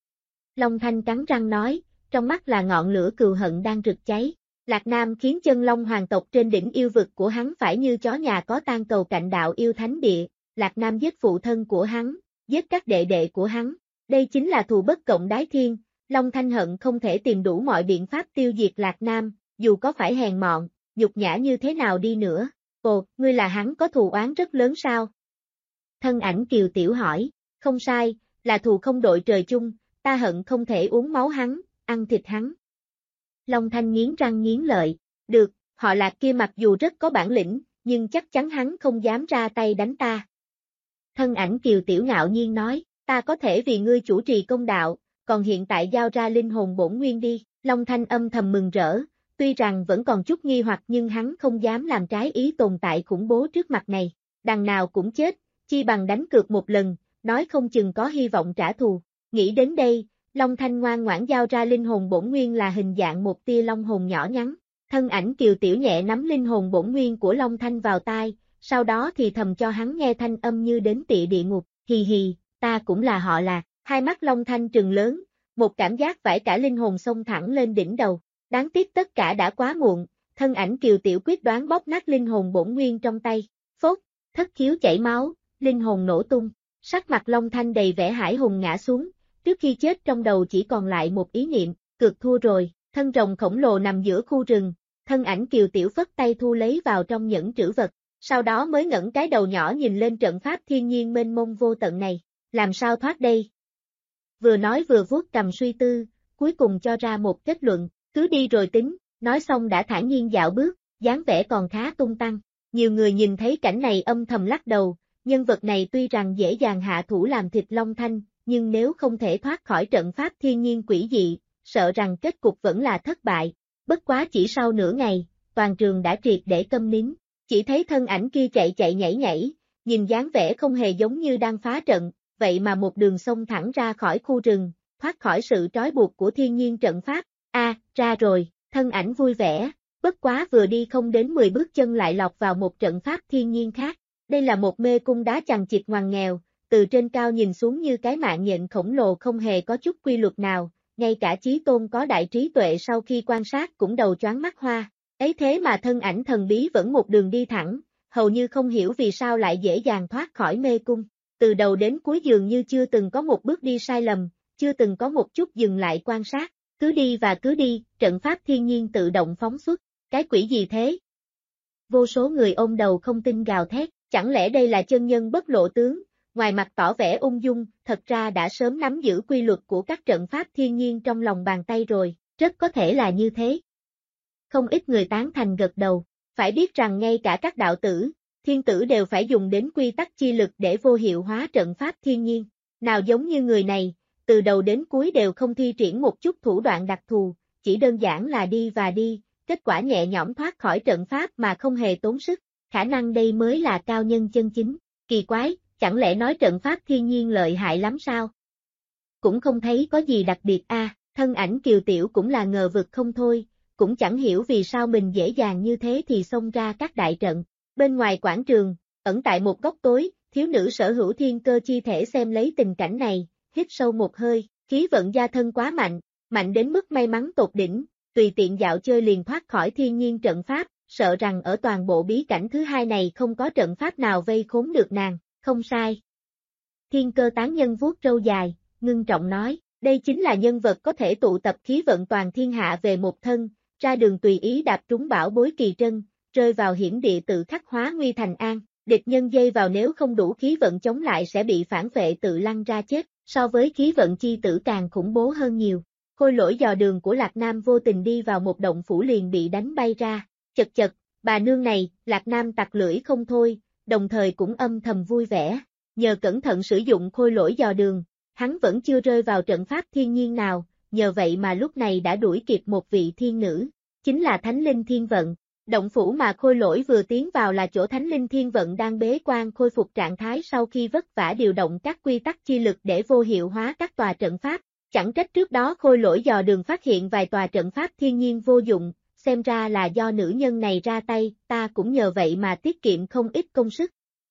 Long Thanh cắn răng nói, trong mắt là ngọn lửa cừu hận đang rực cháy. Lạc Nam khiến chân Long hoàng tộc trên đỉnh yêu vực của hắn phải như chó nhà có tang cầu cạnh đạo yêu thánh địa. Lạc Nam giết phụ thân của hắn, giết các đệ đệ của hắn. Đây chính là thù bất cộng đái thiên. Long Thanh hận không thể tìm đủ mọi biện pháp tiêu diệt Lạc Nam, dù có phải hèn mọn, nhục nhã như thế nào đi nữa. Ồ, ngươi là hắn có thù oán rất lớn sao? Thân ảnh Kiều Tiểu hỏi, không sai, là thù không đội trời chung, ta hận không thể uống máu hắn, ăn thịt hắn. Long Thanh nghiến răng nghiến lợi, được, họ Lạc kia mặc dù rất có bản lĩnh, nhưng chắc chắn hắn không dám ra tay đánh ta. Thân ảnh Kiều Tiểu ngạo nhiên nói, ta có thể vì ngươi chủ trì công đạo, còn hiện tại giao ra linh hồn bổn nguyên đi. Long Thanh âm thầm mừng rỡ, tuy rằng vẫn còn chút nghi hoặc nhưng hắn không dám làm trái ý tồn tại khủng bố trước mặt này, đằng nào cũng chết, chi bằng đánh cược một lần, nói không chừng có hy vọng trả thù. Nghĩ đến đây, Long Thanh ngoan ngoãn giao ra linh hồn bổn nguyên là hình dạng một tia long hồn nhỏ nhắn, thân ảnh Kiều Tiểu nhẹ nắm linh hồn bổn nguyên của Long Thanh vào tai, sau đó thì thầm cho hắn nghe thanh âm như đến tị địa ngục, hì hì, ta cũng là họ Lạc. Hai mắt Long Thanh trừng lớn, một cảm giác vãi cả linh hồn xông thẳng lên đỉnh đầu, đáng tiếc tất cả đã quá muộn, thân ảnh Kiều Tiểu quyết đoán bóp nát linh hồn bổn nguyên trong tay, phốt, thất khiếu chảy máu, linh hồn nổ tung, sắc mặt Long Thanh đầy vẻ hãi hùng ngã xuống, trước khi chết trong đầu chỉ còn lại một ý niệm, cược thua rồi, thân rồng khổng lồ nằm giữa khu rừng, thân ảnh Kiều Tiểu phất tay thu lấy vào trong nhẫn trữ vật, sau đó mới ngẩng cái đầu nhỏ nhìn lên trận pháp thiên nhiên mênh mông vô tận này, làm sao thoát đây? Vừa nói vừa vuốt cầm suy tư, cuối cùng cho ra một kết luận, cứ đi rồi tính, nói xong đã thản nhiên dạo bước, dáng vẻ còn khá tung tăng. Nhiều người nhìn thấy cảnh này âm thầm lắc đầu, nhân vật này tuy rằng dễ dàng hạ thủ làm thịt Long Thanh, nhưng nếu không thể thoát khỏi trận pháp thiên nhiên quỷ dị, sợ rằng kết cục vẫn là thất bại. Bất quá chỉ sau nửa ngày, toàn trường đã triệt để câm nín, chỉ thấy thân ảnh kia chạy chạy nhảy nhảy, nhìn dáng vẻ không hề giống như đang phá trận, vậy mà một đường xông thẳng ra khỏi khu rừng, thoát khỏi sự trói buộc của thiên nhiên trận pháp. Ra rồi, thân ảnh vui vẻ, bất quá vừa đi không đến 10 bước chân lại lọt vào một trận pháp thiên nhiên khác. Đây là một mê cung đá chằng chịt ngoằn nghèo, từ trên cao nhìn xuống như cái mạng nhện khổng lồ không hề có chút quy luật nào, ngay cả Chí Tôn có đại trí tuệ sau khi quan sát cũng đầu choáng mắt hoa. Ấy thế mà thân ảnh thần bí vẫn một đường đi thẳng, hầu như không hiểu vì sao lại dễ dàng thoát khỏi mê cung. Từ đầu đến cuối dường như chưa từng có một bước đi sai lầm, chưa từng có một chút dừng lại quan sát, cứ đi và cứ đi, trận pháp thiên nhiên tự động phóng xuất. Cái quỷ gì thế? Vô số người ôm đầu không tin gào thét, chẳng lẽ đây là chân nhân bất lộ tướng, ngoài mặt tỏ vẻ ung dung, thật ra đã sớm nắm giữ quy luật của các trận pháp thiên nhiên trong lòng bàn tay rồi, rất có thể là như thế. Không ít người tán thành gật đầu, phải biết rằng ngay cả các đạo tử, thiên tử đều phải dùng đến quy tắc chi lực để vô hiệu hóa trận pháp thiên nhiên. Nào giống như người này, từ đầu đến cuối đều không thi triển một chút thủ đoạn đặc thù, chỉ đơn giản là đi và đi, kết quả nhẹ nhõm thoát khỏi trận pháp mà không hề tốn sức, khả năng đây mới là cao nhân chân chính. Kỳ quái, chẳng lẽ nói trận pháp thiên nhiên lợi hại lắm sao? Cũng không thấy có gì đặc biệt thân ảnh Kiều Tiểu cũng là ngờ vực không thôi, cũng chẳng hiểu vì sao mình dễ dàng như thế thì xông ra các đại trận. Bên ngoài quảng trường, ẩn tại một góc tối, thiếu nữ Sở Hữu Thiên Cơ chi thể xem lấy tình cảnh này, hít sâu một hơi, khí vận gia thân quá mạnh, mạnh đến mức may mắn tột đỉnh, tùy tiện dạo chơi liền thoát khỏi thiên nhiên trận pháp, sợ rằng ở toàn bộ bí cảnh thứ hai này không có trận pháp nào vây khốn được nàng, không sai. Thiên Cơ tán nhân vuốt râu dài, ngưng trọng nói, đây chính là nhân vật có thể tụ tập khí vận toàn thiên hạ về một thân, ra đường tùy ý đạp trúng bảo bối kỳ trân, rơi vào hiểm địa tự khắc hóa nguy thành an, địch nhân dây vào nếu không đủ khí vận chống lại sẽ bị phản vệ tự lăn ra chết, so với khí vận chi tử càng khủng bố hơn nhiều. Khôi Lỗi dò đường của Lạc Nam vô tình đi vào một động phủ liền bị đánh bay ra, chật, bà nương này, Lạc Nam tặc lưỡi không thôi, đồng thời cũng âm thầm vui vẻ, nhờ cẩn thận sử dụng Khôi Lỗi dò đường, hắn vẫn chưa rơi vào trận pháp thiên nhiên nào, nhờ vậy mà lúc này đã đuổi kịp một vị thiên nữ, chính là Thánh Linh Thiên Vận. Động phủ mà Khôi Lỗi vừa tiến vào là chỗ Thánh Linh Thiên Vận đang bế quan khôi phục trạng thái sau khi vất vả điều động các quy tắc chi lực để vô hiệu hóa các tòa trận pháp. Chẳng trách trước đó Khôi Lỗi dò đường phát hiện vài tòa trận pháp thiên nhiên vô dụng, xem ra là do nữ nhân này ra tay, ta cũng nhờ vậy mà tiết kiệm không ít công sức.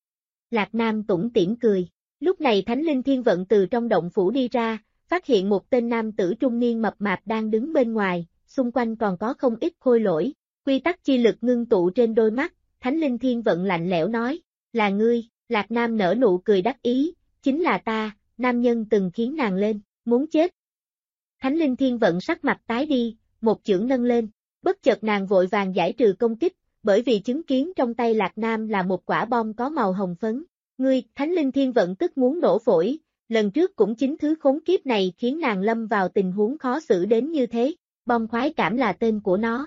Lạc Nam tủm tỉm cười, lúc này Thánh Linh Thiên Vận từ trong động phủ đi ra, phát hiện một tên nam tử trung niên mập mạp đang đứng bên ngoài, xung quanh còn có không ít khôi lỗi. Quy tắc chi lực ngưng tụ trên đôi mắt, Thánh Linh Thiên Vận lạnh lẽo nói, là ngươi, Lạc Nam nở nụ cười đắc ý, chính là ta, nam nhân từng khiến nàng lên, muốn chết. Thánh Linh Thiên Vận sắc mặt tái đi, một chưởng nâng lên, bất chợt nàng vội vàng giải trừ công kích, bởi vì chứng kiến trong tay Lạc Nam là một quả bom có màu hồng phấn. Ngươi, Thánh Linh Thiên Vận tức muốn nổ phổi, lần trước cũng chính thứ khốn kiếp này khiến nàng lâm vào tình huống khó xử đến như thế, bom khoái cảm là tên của nó.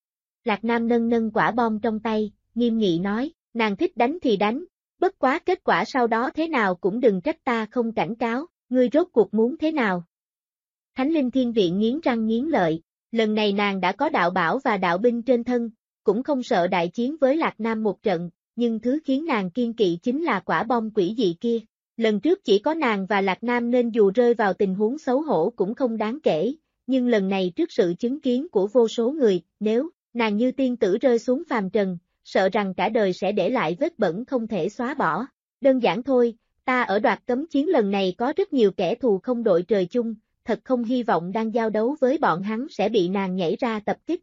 Lạc Nam nâng quả bom trong tay, nghiêm nghị nói, nàng thích đánh thì đánh, bất quá kết quả sau đó thế nào cũng đừng trách ta không cảnh cáo, ngươi rốt cuộc muốn thế nào. Thánh Linh Thiên Viện nghiến răng nghiến lợi, lần này nàng đã có đạo bảo và đạo binh trên thân, cũng không sợ đại chiến với Lạc Nam một trận, nhưng thứ khiến nàng kiên kỵ chính là quả bom quỷ dị kia. Lần trước chỉ có nàng và Lạc Nam nên dù rơi vào tình huống xấu hổ cũng không đáng kể, nhưng lần này trước sự chứng kiến của vô số người, nếu nàng như tiên tử rơi xuống phàm trần, sợ rằng cả đời sẽ để lại vết bẩn không thể xóa bỏ. Đơn giản thôi, ta ở đoạt cấm chiến lần này có rất nhiều kẻ thù không đội trời chung, thật không hy vọng đang giao đấu với bọn hắn sẽ bị nàng nhảy ra tập kích.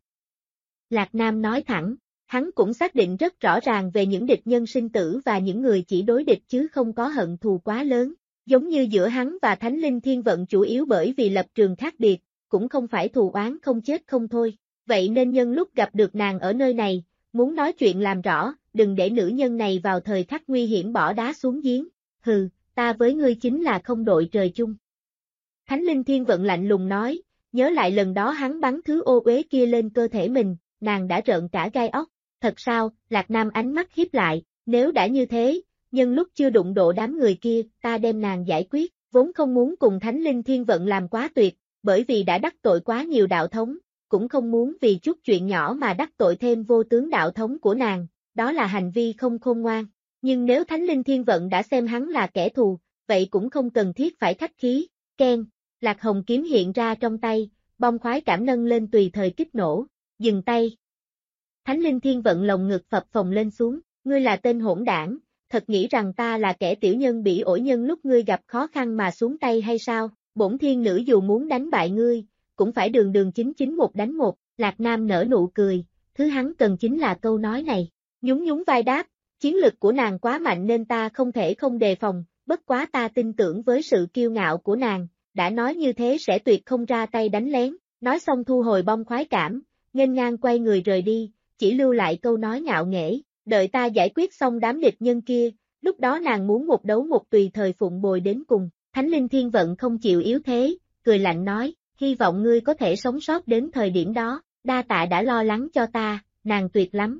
Lạc Nam nói thẳng, hắn cũng xác định rất rõ ràng về những địch nhân sinh tử và những người chỉ đối địch chứ không có hận thù quá lớn, giống như giữa hắn và Thánh Linh Thiên Vận chủ yếu bởi vì lập trường khác biệt, cũng không phải thù oán không chết không thôi. Vậy nên nhân lúc gặp được nàng ở nơi này, muốn nói chuyện làm rõ, đừng để nữ nhân này vào thời khắc nguy hiểm bỏ đá xuống giếng. Hừ, ta với ngươi chính là không đội trời chung. Thánh Linh Thiên Vận lạnh lùng nói, nhớ lại lần đó hắn bắn thứ ô uế kia lên cơ thể mình, nàng đã rợn cả gai óc. Thật sao? Lạc Nam ánh mắt híp lại, nếu đã như thế, nhân lúc chưa đụng độ đám người kia, ta đem nàng giải quyết, vốn không muốn cùng Thánh Linh Thiên Vận làm quá tuyệt, bởi vì đã đắc tội quá nhiều đạo thống. Cũng không muốn vì chút chuyện nhỏ mà đắc tội thêm vô tướng đạo thống của nàng, đó là hành vi không khôn ngoan. Nhưng nếu Thánh Linh Thiên Vận đã xem hắn là kẻ thù, vậy cũng không cần thiết phải khách khí. Keng, Lạc Hồng kiếm hiện ra trong tay, bông khoái cảm nâng lên tùy thời kích nổ. Dừng tay. Thánh Linh Thiên Vận lồng ngực phập phồng lên xuống, ngươi là tên hỗn đảng, thật nghĩ rằng ta là kẻ tiểu nhân bỉ ổi nhân lúc ngươi gặp khó khăn mà xuống tay hay sao? Bổn thiên nữ dù muốn đánh bại ngươi, cũng phải đường đường chính chính một đánh một. Lạc Nam nở nụ cười, thứ hắn cần chính là câu nói này. Nhún nhún vai đáp, chiến lực của nàng quá mạnh nên ta không thể không đề phòng, bất quá ta tin tưởng với sự kiêu ngạo của nàng, đã nói như thế sẽ tuyệt không ra tay đánh lén. Nói xong thu hồi bông khoái cảm, nghênh ngang quay người rời đi, chỉ lưu lại câu nói ngạo nghễ, đợi ta giải quyết xong đám địch nhân kia, lúc đó nàng muốn một đấu một tùy thời phụng bồi đến cùng. Thánh Linh Thiên Vận không chịu yếu thế, cười lạnh nói, hy vọng ngươi có thể sống sót đến thời điểm đó, đa tạ đã lo lắng cho ta, nàng tuyệt lắm.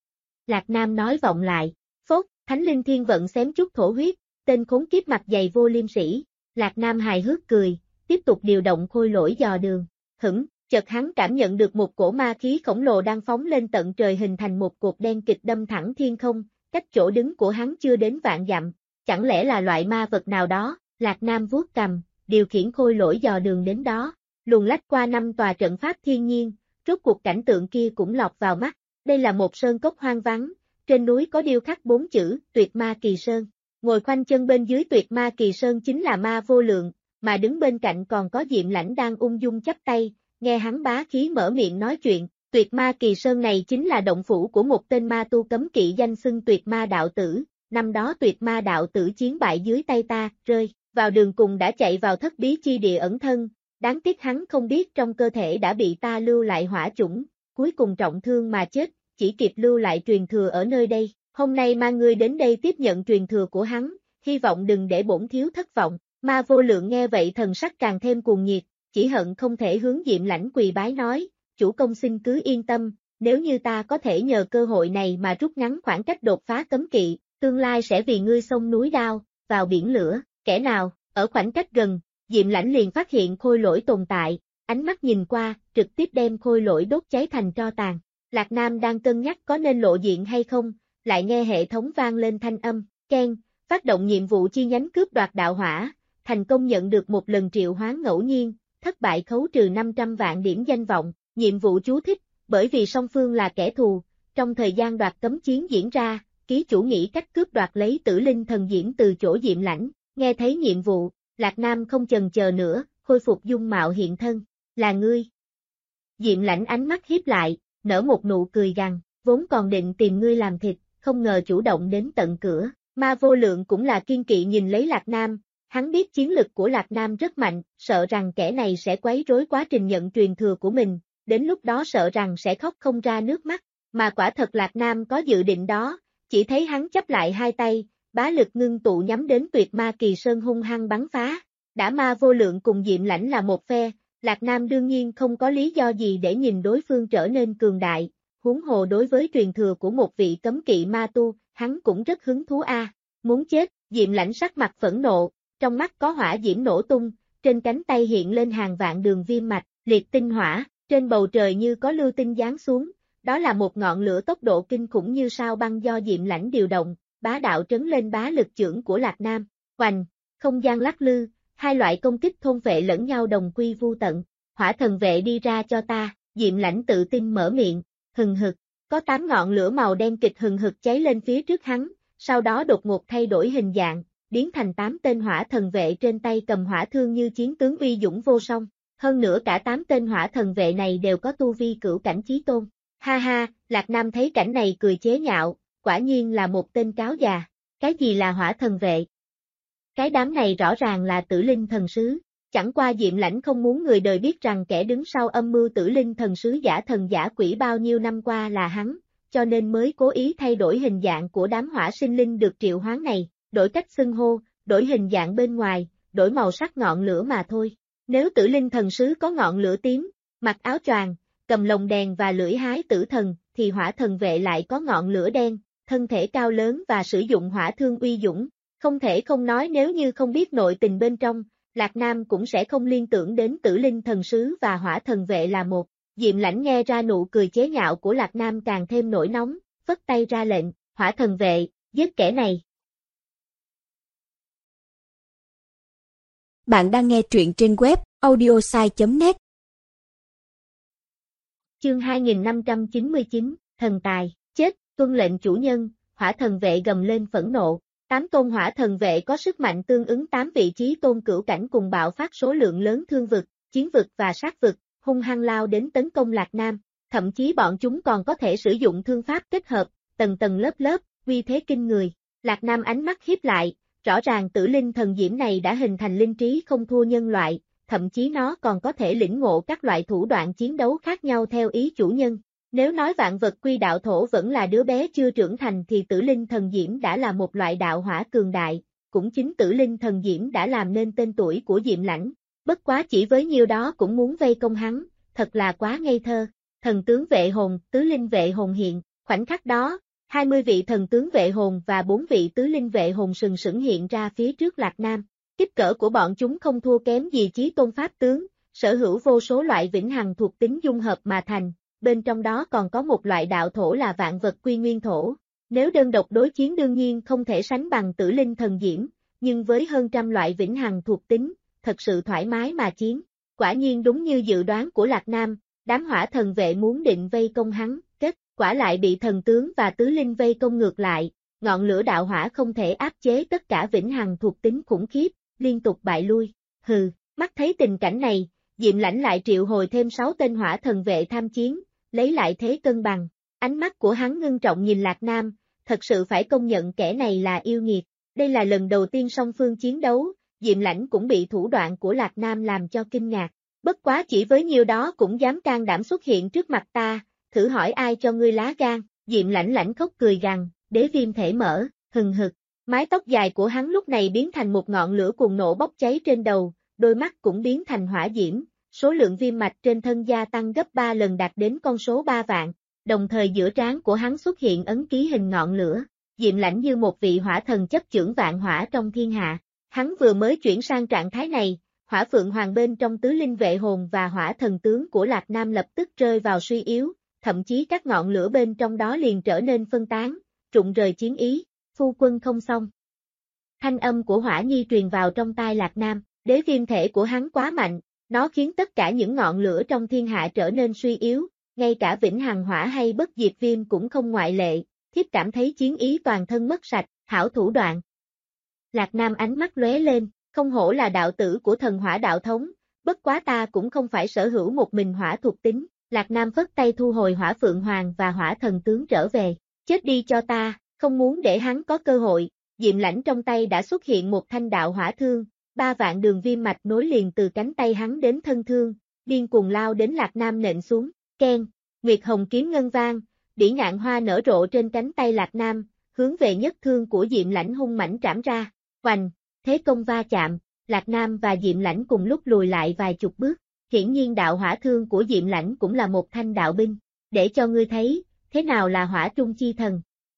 Lạc Nam nói vọng lại, phốt, Thánh Linh Thiên Vận xém chút thổ huyết, tên khốn kiếp mặt dày vô liêm sỉ. Lạc Nam hài hước cười, tiếp tục điều động khôi lỗi dò đường. Chợt hắn cảm nhận được một cổ ma khí khổng lồ đang phóng lên tận trời hình thành một cột đen kịch đâm thẳng thiên không, cách chỗ đứng của hắn chưa đến vạn dặm. Chẳng lẽ là loại ma vật nào đó? Lạc Nam vuốt cằm, điều khiển khôi lỗi dò đường đến đó, luồn lách qua 5 tòa trận pháp thiên nhiên, rốt cuộc cảnh tượng kia cũng lọt vào mắt. Đây là một sơn cốc hoang vắng, trên núi có điêu khắc 4 chữ, Tuyệt Ma Kỳ Sơn. Ngồi khoanh chân bên dưới Tuyệt Ma Kỳ Sơn chính là Ma Vô Lượng, mà đứng bên cạnh còn có Diệm Lãnh đang ung dung chắp tay, nghe hắn bá khí mở miệng nói chuyện. Tuyệt Ma Kỳ Sơn này chính là động phủ của một tên ma tu cấm kỵ danh xưng Tuyệt Ma Đạo Tử, năm đó Tuyệt Ma Đạo Tử chiến bại dưới tay ta, rơi vào đường cùng đã chạy vào thất bí chi địa ẩn thân, đáng tiếc hắn không biết trong cơ thể đã bị ta lưu lại hỏa chủng, cuối cùng trọng thương mà chết, chỉ kịp lưu lại truyền thừa ở nơi đây. Hôm nay mang ngươi đến đây tiếp nhận truyền thừa của hắn, hy vọng đừng để bổn thiếu thất vọng. Ma Vô Lượng nghe vậy thần sắc càng thêm cuồng nhiệt, chỉ hận không thể hướng Diệm Lãnh quỳ bái nói, chủ công xin cứ yên tâm, nếu như ta có thể nhờ cơ hội này mà rút ngắn khoảng cách đột phá cấm kỵ, tương lai sẽ vì ngươi xông núi đao, vào biển lửa. Kẻ nào? Ở khoảnh cách gần, Diệm Lãnh liền phát hiện khôi lỗi tồn tại, ánh mắt nhìn qua, trực tiếp đem khôi lỗi đốt cháy thành tro tàn. Lạc Nam đang cân nhắc có nên lộ diện hay không, lại nghe hệ thống vang lên thanh âm, keng, phát động nhiệm vụ chi nhánh cướp đoạt đạo hỏa, thành công nhận được một lần triệu hoán ngẫu nhiên, thất bại khấu trừ 500 vạn điểm danh vọng. Nhiệm vụ chú thích, bởi vì song phương là kẻ thù, trong thời gian đoạt cấm chiến diễn ra, ký chủ nghĩ cách cướp đoạt lấy Tử Linh Thần Diễm từ chỗ Diệm Lãnh. Nghe thấy nhiệm vụ, Lạc Nam không chần chờ nữa, khôi phục dung mạo hiện thân, là ngươi. Diệm Lãnh ánh mắt hiếp lại, nở một nụ cười gằn, vốn còn định tìm ngươi làm thịt, không ngờ chủ động đến tận cửa. Ma Vô Lượng cũng là kiên kỵ nhìn lấy Lạc Nam, hắn biết chiến lực của Lạc Nam rất mạnh, sợ rằng kẻ này sẽ quấy rối quá trình nhận truyền thừa của mình, đến lúc đó sợ rằng sẽ khóc không ra nước mắt, mà quả thật Lạc Nam có dự định đó, chỉ thấy hắn chắp lại hai tay, bá lực ngưng tụ nhắm đến Tuyệt Ma Kỳ Sơn hung hăng bắn phá. Đã Ma Vô Lượng cùng Diệm Lãnh là một phe, Lạc Nam đương nhiên không có lý do gì để nhìn đối phương trở nên cường đại, huống hồ đối với truyền thừa của một vị cấm kỵ ma tu, hắn cũng rất hứng thú a. Muốn chết, Diệm Lãnh sắc mặt phẫn nộ, trong mắt có hỏa diễm nổ tung, trên cánh tay hiện lên hàng vạn đường viêm mạch, liệt tinh hỏa, trên bầu trời như có lưu tinh giáng xuống, đó là một ngọn lửa tốc độ kinh khủng như sao băng do Diệm Lãnh điều động, bá đạo trấn lên bá lực chưởng của Lạc Nam. Hoành, không gian lắc lư, hai loại công kích thôn vệ lẫn nhau đồng quy vu tận. Hỏa thần vệ đi ra cho ta, Diệm Lãnh tự tin mở miệng, hừng hực, có 8 ngọn lửa màu đen kịch hừng hực cháy lên phía trước hắn, sau đó đột ngột thay đổi hình dạng, biến thành 8 tên hỏa thần vệ trên tay cầm hỏa thương như chiến tướng uy dũng vô song. Hơn nữa cả 8 tên hỏa thần vệ này đều có tu vi cửu cảnh chí tôn. Ha ha, Lạc Nam thấy cảnh này cười chế nhạo, quả nhiên là một tên cáo già. Cái gì là hỏa thần vệ? Cái đám này rõ ràng là Tử Linh Thần Sứ. Chẳng qua Diệm Lãnh không muốn người đời biết rằng kẻ đứng sau âm mưu Tử Linh Thần Sứ giả thần giả quỷ bao nhiêu năm qua là hắn, cho nên mới cố ý thay đổi hình dạng của đám hỏa sinh linh được triệu hoán này, đổi cách xưng hô, đổi hình dạng bên ngoài, đổi màu sắc ngọn lửa mà thôi. Nếu Tử Linh Thần Sứ có ngọn lửa tím, mặc áo choàng, cầm lồng đèn và lưỡi hái tử thần, thì hỏa thần vệ lại có ngọn lửa đen, thân thể cao lớn và sử dụng hỏa thương uy dũng. Không thể không nói nếu như không biết nội tình bên trong, Lạc Nam cũng sẽ không liên tưởng đến Tử Linh Thần Sứ và hỏa thần vệ là một. Diệm Lãnh nghe ra nụ cười chế nhạo của Lạc Nam càng thêm nổi nóng, phất tay ra lệnh, hỏa thần vệ, giết kẻ này. Bạn đang nghe truyện trên web audiosai.net. Chương 2599, thần tài, chết, tuân lệnh chủ nhân, hỏa thần vệ gầm lên phẫn nộ. 8 tôn hỏa thần vệ có sức mạnh tương ứng 8 vị trí tôn cửu cảnh cùng bạo phát số lượng lớn thương vực, chiến vực và sát vực, hung hăng lao đến tấn công Lạc Nam. Thậm chí bọn chúng còn có thể sử dụng thương pháp kết hợp, tầng tầng lớp lớp, uy thế kinh người. Lạc Nam ánh mắt híp lại, rõ ràng tử linh thần diễm này đã hình thành linh trí không thua nhân loại, thậm chí nó còn có thể lĩnh ngộ các loại thủ đoạn chiến đấu khác nhau theo ý chủ nhân. Nếu nói vạn vật quy đạo thổ vẫn là đứa bé chưa trưởng thành thì tử linh thần diễm đã là một loại đạo hỏa cường đại, cũng chính tử linh thần diễm đã làm nên tên tuổi của Diệm Lãnh. Bất quá chỉ với nhiêu đó cũng muốn vây công hắn, thật là quá ngây thơ. Thần tướng vệ hồn, tứ linh vệ hồn hiện, khoảnh khắc đó, 20 vị thần tướng vệ hồn và 4 vị tứ linh vệ hồn sừng sững hiện ra phía trước Lạc Nam. Kích cỡ của bọn chúng không thua kém gì chí tôn pháp tướng, sở hữu vô số loại vĩnh hằng thuộc tính dung hợp mà thành, bên trong đó còn có một loại đạo thổ là vạn vật quy nguyên thổ. Nếu đơn độc đối chiến đương nhiên không thể sánh bằng tử linh thần diễm, nhưng với hơn trăm loại vĩnh hằng thuộc tính, thật sự thoải mái mà chiến. Quả nhiên đúng như dự đoán của Lạc Nam, đám hỏa thần vệ muốn định vây công hắn, kết quả lại bị thần tướng và tứ linh vây công ngược lại, ngọn lửa đạo hỏa không thể áp chế tất cả vĩnh hằng thuộc tính khủng khiếp, liên tục bại lui. Hừ, mắt thấy tình cảnh này, Diệm Lãnh lại triệu hồi thêm 6 tên hỏa thần vệ tham chiến, lấy lại thế cân bằng. Ánh mắt của hắn ngưng trọng nhìn Lạc Nam, thật sự phải công nhận kẻ này là yêu nghiệt. Đây là lần đầu tiên song phương chiến đấu, Diệm Lãnh cũng bị thủ đoạn của Lạc Nam làm cho kinh ngạc. Bất quá chỉ với nhiêu đó cũng dám can đảm xuất hiện trước mặt ta, thử hỏi ai cho ngươi lá gan. Diệm Lãnh lãnh khóc cười gằn, đế viêm thể mở, hừng hực. Mái tóc dài của hắn lúc này biến thành một ngọn lửa cuồng nộ bốc cháy trên đầu, đôi mắt cũng biến thành hỏa diễm, số lượng viêm mạch trên thân gia tăng gấp 3 lần đạt đến con số 3 vạn, đồng thời giữa trán của hắn xuất hiện ấn ký hình ngọn lửa. Diệm Lãnh như một vị hỏa thần chấp chưởng vạn hỏa trong thiên hạ. Hắn vừa mới chuyển sang trạng thái này, hỏa phượng hoàng bên trong tứ linh vệ hồn và hỏa thần tướng của Lạc Nam lập tức rơi vào suy yếu, thậm chí các ngọn lửa bên trong đó liền trở nên phân tán, rụng rời chiến ý. Phu quân không xong. Thanh âm của Hỏa Nhi truyền vào trong tai Lạc Nam, đế viêm thể của hắn quá mạnh, nó khiến tất cả những ngọn lửa trong thiên hạ trở nên suy yếu, ngay cả vĩnh hằng hỏa hay bất diệt viêm cũng không ngoại lệ, thiếp cảm thấy chiến ý toàn thân mất sạch, hảo thủ đoạn. Lạc Nam ánh mắt lóe lên, không hổ là đạo tử của thần hỏa đạo thống, bất quá ta cũng không phải sở hữu một mình hỏa thuộc tính. Lạc Nam phất tay thu hồi hỏa phượng hoàng và hỏa thần tướng trở về, chết đi cho ta. Không muốn để hắn có cơ hội, Diệm Lãnh trong tay đã xuất hiện một thanh đạo hỏa thương, 3 vạn đường viêm mạch nối liền từ cánh tay hắn đến thân thương, điên cuồng lao đến Lạc Nam nện xuống, keng, nguyệt hồng kiếm ngân vang, bỉ ngạn hoa nở rộ trên cánh tay Lạc Nam, hướng về nhất thương của Diệm Lãnh hung mãnh trảm ra, hoành, thế công va chạm, Lạc Nam và Diệm Lãnh cùng lúc lùi lại vài chục bước, hiển nhiên đạo hỏa thương của Diệm Lãnh cũng là một thanh đạo binh, để cho ngươi thấy, thế nào là hỏa trung chi thần.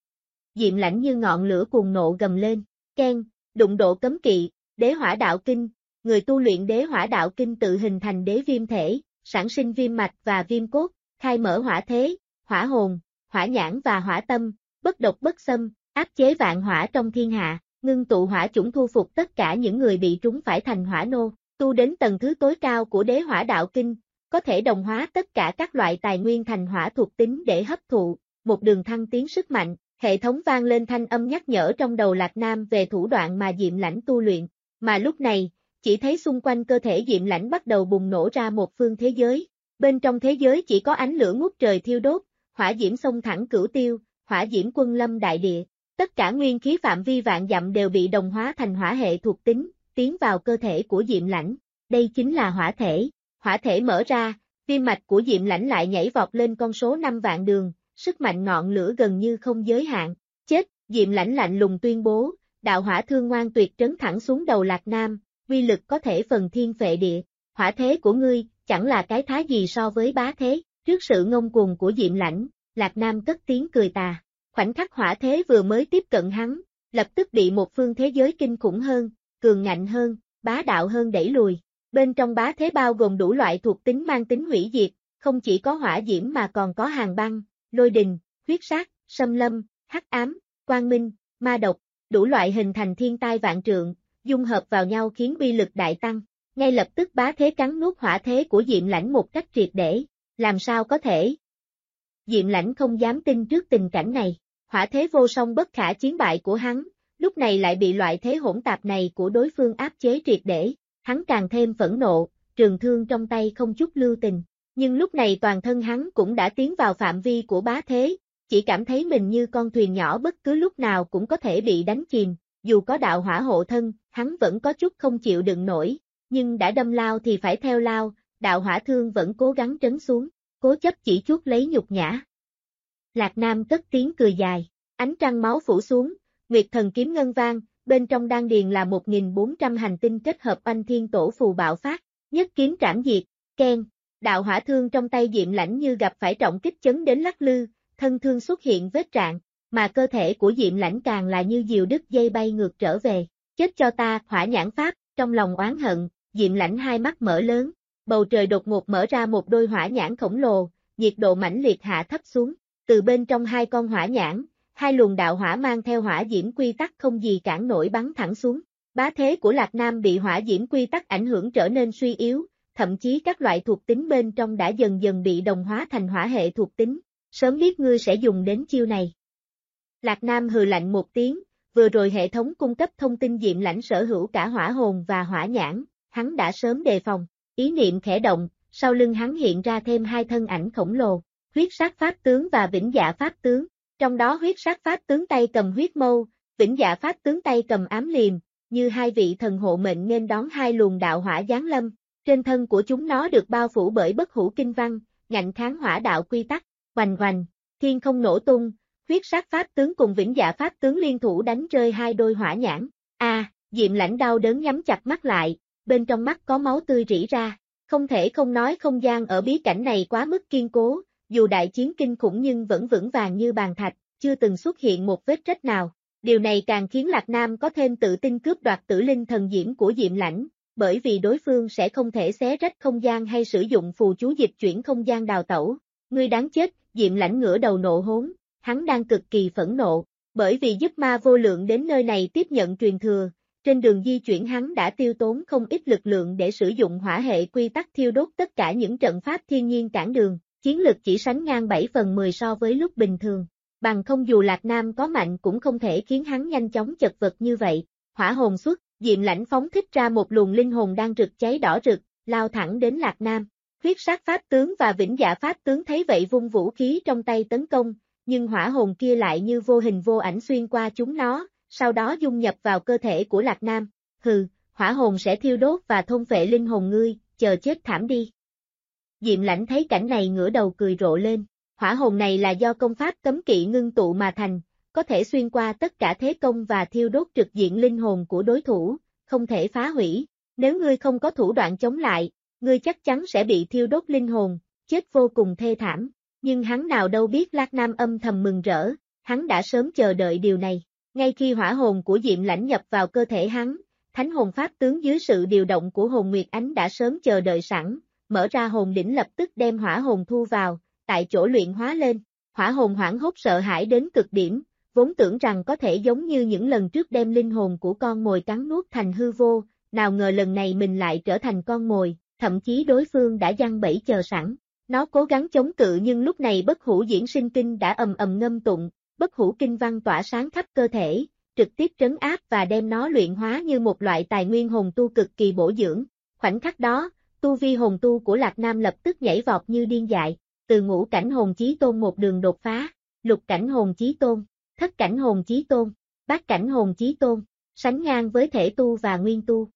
Diệm Lãnh như ngọn lửa cuồng nộ gầm lên, keng, đụng độ cấm kỵ, đế hỏa đạo kinh, người tu luyện đế hỏa đạo kinh tự hình thành đế viêm thể, sản sinh viêm mạch và viêm cốt, khai mở hỏa thế, hỏa hồn, hỏa nhãn và hỏa tâm, bất độc bất xâm, áp chế vạn hỏa trong thiên hạ, ngưng tụ hỏa chủng thu phục tất cả những người bị trúng phải thành hỏa nô, tu đến tầng thứ tối cao của đế hỏa đạo kinh, có thể đồng hóa tất cả các loại tài nguyên thành hỏa thuộc tính để hấp thụ, một đường thăng tiến sức mạnh. Hệ thống vang lên thanh âm nhắc nhở trong đầu Lạc Nam về thủ đoạn mà Diệm Lãnh tu luyện, mà lúc này, chỉ thấy xung quanh cơ thể Diệm Lãnh bắt đầu bùng nổ ra một phương thế giới. Bên trong thế giới chỉ có ánh lửa ngút trời thiêu đốt, hỏa diễm xông thẳng cửu tiêu, hỏa diễm quân lâm đại địa. Tất cả nguyên khí phạm vi vạn dặm đều bị đồng hóa thành hỏa hệ thuộc tính, tiến vào cơ thể của Diệm Lãnh. Đây chính là hỏa thể. Hỏa thể mở ra, viêm mạch của Diệm Lãnh lại nhảy vọt lên con số 5 vạn đường. Sức mạnh ngọn lửa gần như không giới hạn. Chết, Diệm Lãnh lạnh lùng tuyên bố, đạo hỏa thương ngoan tuyệt trấn thẳng xuống đầu Lạc Nam, uy lực có thể phần thiên phệ địa. Hỏa thế của ngươi, chẳng là cái thá gì so với bá thế. Trước sự ngông cuồng của Diệm Lãnh, Lạc Nam cất tiếng cười tà. Khoảnh khắc hỏa thế vừa mới tiếp cận hắn, lập tức bị một phương thế giới kinh khủng hơn, cường ngạnh hơn, bá đạo hơn đẩy lùi. Bên trong bá thế bao gồm đủ loại thuộc tính mang tính hủy diệt, không chỉ có hỏa diễm mà còn có hàn băng, lôi đình, huyết sát, xâm lâm, hắc ám, quang minh, ma độc, đủ loại hình thành thiên tai vạn trượng, dung hợp vào nhau khiến uy lực đại tăng. Ngay lập tức bá thế cắn nuốt hỏa thế của Diệm Lãnh một cách triệt để. Làm sao có thể? Diệm Lãnh không dám tin trước tình cảnh này. Hỏa thế vô song bất khả chiến bại của hắn, lúc này lại bị loại thế hỗn tạp này của đối phương áp chế triệt để. Hắn càng thêm phẫn nộ, trường thương trong tay không chút lưu tình. Nhưng lúc này toàn thân hắn cũng đã tiến vào phạm vi của bá thế, chỉ cảm thấy mình như con thuyền nhỏ bất cứ lúc nào cũng có thể bị đánh chìm. Dù có đạo hỏa hộ thân, hắn vẫn có chút không chịu đựng nổi. Nhưng đã đâm lao thì phải theo lao, đạo hỏa thương vẫn cố gắng trấn xuống, cố chấp chỉ chuốt lấy nhục nhã. Lạc Nam cất tiếng cười dài, ánh trăng máu phủ xuống, nguyệt thần kiếm ngân vang, bên trong đan điền là 1400 hành tinh kết hợp oanh thiên tổ phù bạo phát, nhất kiếm trảm diệt, keng, đạo hỏa thương trong tay Diệm Lãnh như gặp phải trọng kích chấn đến lắc lư, thân thương xuất hiện vết rạn, mà cơ thể của Diệm Lãnh càng là như diều đứt dây bay ngược trở về, chết cho ta, hỏa nhãn pháp, trong lòng oán hận. Diệm Lãnh hai mắt mở lớn, bầu trời đột ngột mở ra một đôi hỏa nhãn khổng lồ, nhiệt độ mãnh liệt hạ thấp xuống, từ bên trong hai con hỏa nhãn, hai luồng đạo hỏa mang theo hỏa diễm quy tắc không gì cản nổi bắn thẳng xuống. Bá thế của Lạc Nam bị hỏa diễm quy tắc ảnh hưởng trở nên suy yếu, thậm chí các loại thuộc tính bên trong đã dần dần bị đồng hóa thành hỏa hệ thuộc tính, sớm biết ngươi sẽ dùng đến chiêu này. Lạc Nam hừ lạnh một tiếng, vừa rồi hệ thống cung cấp thông tin Diệm Lãnh sở hữu cả hỏa hồn và hỏa nhãn. Hắn đã sớm đề phòng, ý niệm khẽ động, sau lưng hắn hiện ra thêm hai thân ảnh khổng lồ, huyết sát pháp tướng và vĩnh dạ pháp tướng, trong đó huyết sát pháp tướng tay cầm huyết mâu, vĩnh dạ pháp tướng tay cầm ám liềm, như hai vị thần hộ mệnh nghênh đón hai luồng đạo hỏa giáng lâm, trên thân của chúng nó được bao phủ bởi bất hủ kinh văn, ngạnh kháng hỏa đạo quy tắc, oành oành, thiên không nổ tung, huyết sát pháp tướng cùng vĩnh dạ pháp tướng liên thủ đánh rơi hai đôi hỏa nhãn, Diệm Lãnh đau đớn nhắm chặt mắt lại. Bên trong mắt có máu tươi rỉ ra, không thể không nói không gian ở bí cảnh này quá mức kiên cố, dù đại chiến kinh khủng nhưng vẫn vững vàng như bàn thạch, chưa từng xuất hiện một vết rách nào. Điều này càng khiến Lạc Nam có thêm tự tin cướp đoạt tử linh thần diễm của Diệm Lãnh, bởi vì đối phương sẽ không thể xé rách không gian hay sử dụng phù chú dịch chuyển không gian đào tẩu. Ngươi đáng chết, Diệm Lãnh ngửa đầu nộ hống, hắn đang cực kỳ phẫn nộ, bởi vì giúp ma vô lượng đến nơi này tiếp nhận truyền thừa. Trên đường di chuyển hắn đã tiêu tốn không ít lực lượng để sử dụng hỏa hệ quy tắc thiêu đốt tất cả những trận pháp thiên nhiên cản đường, chiến lực chỉ sánh ngang 7/10 so với lúc bình thường. Bằng không dù Lạc Nam có mạnh cũng không thể khiến hắn nhanh chóng chật vật như vậy. Hỏa hồn xuất, Diệm Lãnh phóng thích ra một luồng linh hồn đang rực cháy đỏ rực, lao thẳng đến Lạc Nam. Huyết sát pháp tướng và vĩnh dạ pháp tướng thấy vậy vung vũ khí trong tay tấn công, nhưng hỏa hồn kia lại như vô hình vô ảnh xuyên qua chúng nó. Sau đó dung nhập vào cơ thể của Lạc Nam, hừ, hỏa hồn sẽ thiêu đốt và thôn phệ linh hồn ngươi, chờ chết thảm đi. Diệm Lãnh thấy cảnh này ngửa đầu cười rộ lên, hỏa hồn này là do công pháp cấm kỵ ngưng tụ mà thành, có thể xuyên qua tất cả thế công và thiêu đốt trực diện linh hồn của đối thủ, không thể phá hủy, nếu ngươi không có thủ đoạn chống lại, ngươi chắc chắn sẽ bị thiêu đốt linh hồn, chết vô cùng thê thảm, nhưng hắn nào đâu biết Lạc Nam âm thầm mừng rỡ, hắn đã sớm chờ đợi điều này. Ngay khi hỏa hồn của Diệm Lãnh nhập vào cơ thể hắn, thánh hồn pháp tướng dưới sự điều động của hồn Nguyệt Ánh đã sớm chờ đợi sẵn, mở ra hồn đỉnh lập tức đem hỏa hồn thu vào, tại chỗ luyện hóa lên. Hỏa hồn hoảng hốt sợ hãi đến cực điểm, vốn tưởng rằng có thể giống như những lần trước đem linh hồn của con mồi cắn nuốt thành hư vô, nào ngờ lần này mình lại trở thành con mồi, thậm chí đối phương đã giăng bẫy chờ sẵn. Nó cố gắng chống cự nhưng lúc này bất hủ diễn sinh kinh đã ầm ầm ngâm tụng. Bất hủ kinh văn tỏa sáng khắp cơ thể, trực tiếp trấn áp và đem nó luyện hóa như một loại tài nguyên hồn tu cực kỳ bổ dưỡng. Khoảnh khắc đó, tu vi hồn tu của Lạc Nam lập tức nhảy vọt như điên dại, từ ngũ cảnh hồn chí tôn một đường đột phá, lục cảnh hồn chí tôn, thất cảnh hồn chí tôn, bát cảnh hồn chí tôn, sánh ngang với thể tu và nguyên tu.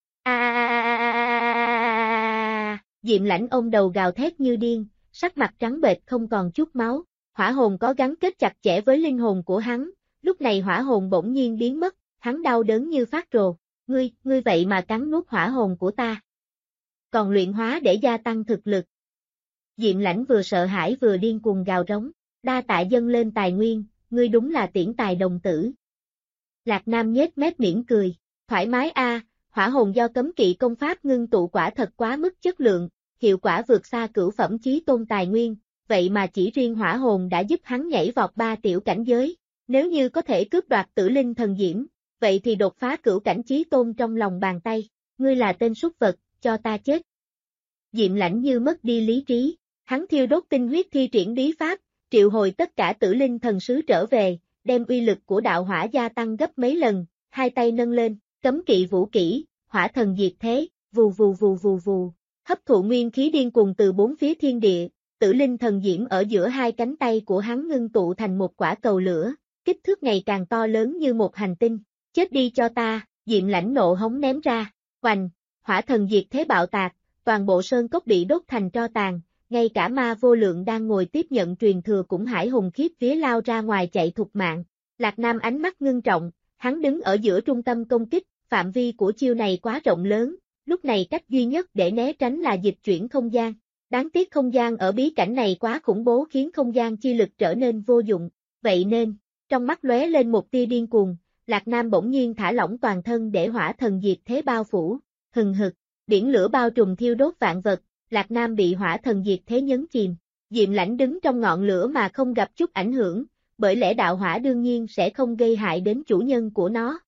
Diệm Lãnh ôm đầu gào thét như điên, sắc mặt trắng bệch không còn chút máu. Hỏa hồn có gắn kết chặt chẽ với linh hồn của hắn, lúc này hỏa hồn bỗng nhiên biến mất, hắn đau đớn như phát rồ, ngươi vậy mà cắn nuốt hỏa hồn của ta. Còn luyện hóa để gia tăng thực lực. Diệm Lãnh vừa sợ hãi vừa điên cuồng gào rống, đa tạ dâng lên tài nguyên, ngươi đúng là tiễn tài đồng tử. Lạc Nam nhếch mép mỉm cười, thoải mái hỏa hồn do cấm kỵ công pháp ngưng tụ quả thật quá mức chất lượng, hiệu quả vượt xa cửu phẩm chí tôn tài nguyên. Vậy mà chỉ riêng hỏa hồn đã giúp hắn nhảy vọt 3 tiểu cảnh giới, Nếu như có thể cướp đoạt Tử Linh thần diễm, vậy thì đột phá cửu cảnh chí tôn trong lòng bàn tay, ngươi là tên súc vật, cho ta chết. Diệm Lãnh như mất đi lý trí, hắn thiêu đốt tinh huyết thi triển bí pháp, triệu hồi tất cả Tử Linh thần sứ trở về, đem uy lực của đạo hỏa gia tăng gấp mấy lần, hai tay nâng lên, cấm kỵ vũ kỹ, hỏa thần diệt thế, vù vù vù vù vù, hấp thụ nguyên khí điên cuồng từ bốn phía thiên địa, Tử Linh thần diễm ở giữa hai cánh tay của hắn ngưng tụ thành một quả cầu lửa, kích thước ngày càng to lớn như một hành tinh. Chết đi cho ta, Diệm Lãnh nộ hống ném ra, oành, hỏa thần diệt thế bạo tạc, toàn bộ sơn cốc bị đốt thành tro tàn, ngay cả Ma Vô Lượng đang ngồi tiếp nhận truyền thừa cũng hải hùng khiếp vía lao ra ngoài chạy thục mạng. Lạc Nam ánh mắt ngưng trọng, hắn đứng ở giữa trung tâm công kích, phạm vi của chiêu này quá rộng lớn, lúc này cách duy nhất để né tránh là dịch chuyển không gian. Đáng tiếc không gian ở bí cảnh này quá khủng bố khiến không gian chi lực trở nên vô dụng, vậy nên, trong mắt lóe lên một tia điên cuồng, Lạc Nam bỗng nhiên thả lỏng toàn thân để hỏa thần diệt thế bao phủ, hừng hực, biển lửa bao trùm thiêu đốt vạn vật, Lạc Nam bị hỏa thần diệt thế nhấn chìm. Diệm Lãnh đứng trong ngọn lửa mà không gặp chút ảnh hưởng, bởi lẽ đạo hỏa đương nhiên sẽ không gây hại đến chủ nhân của nó.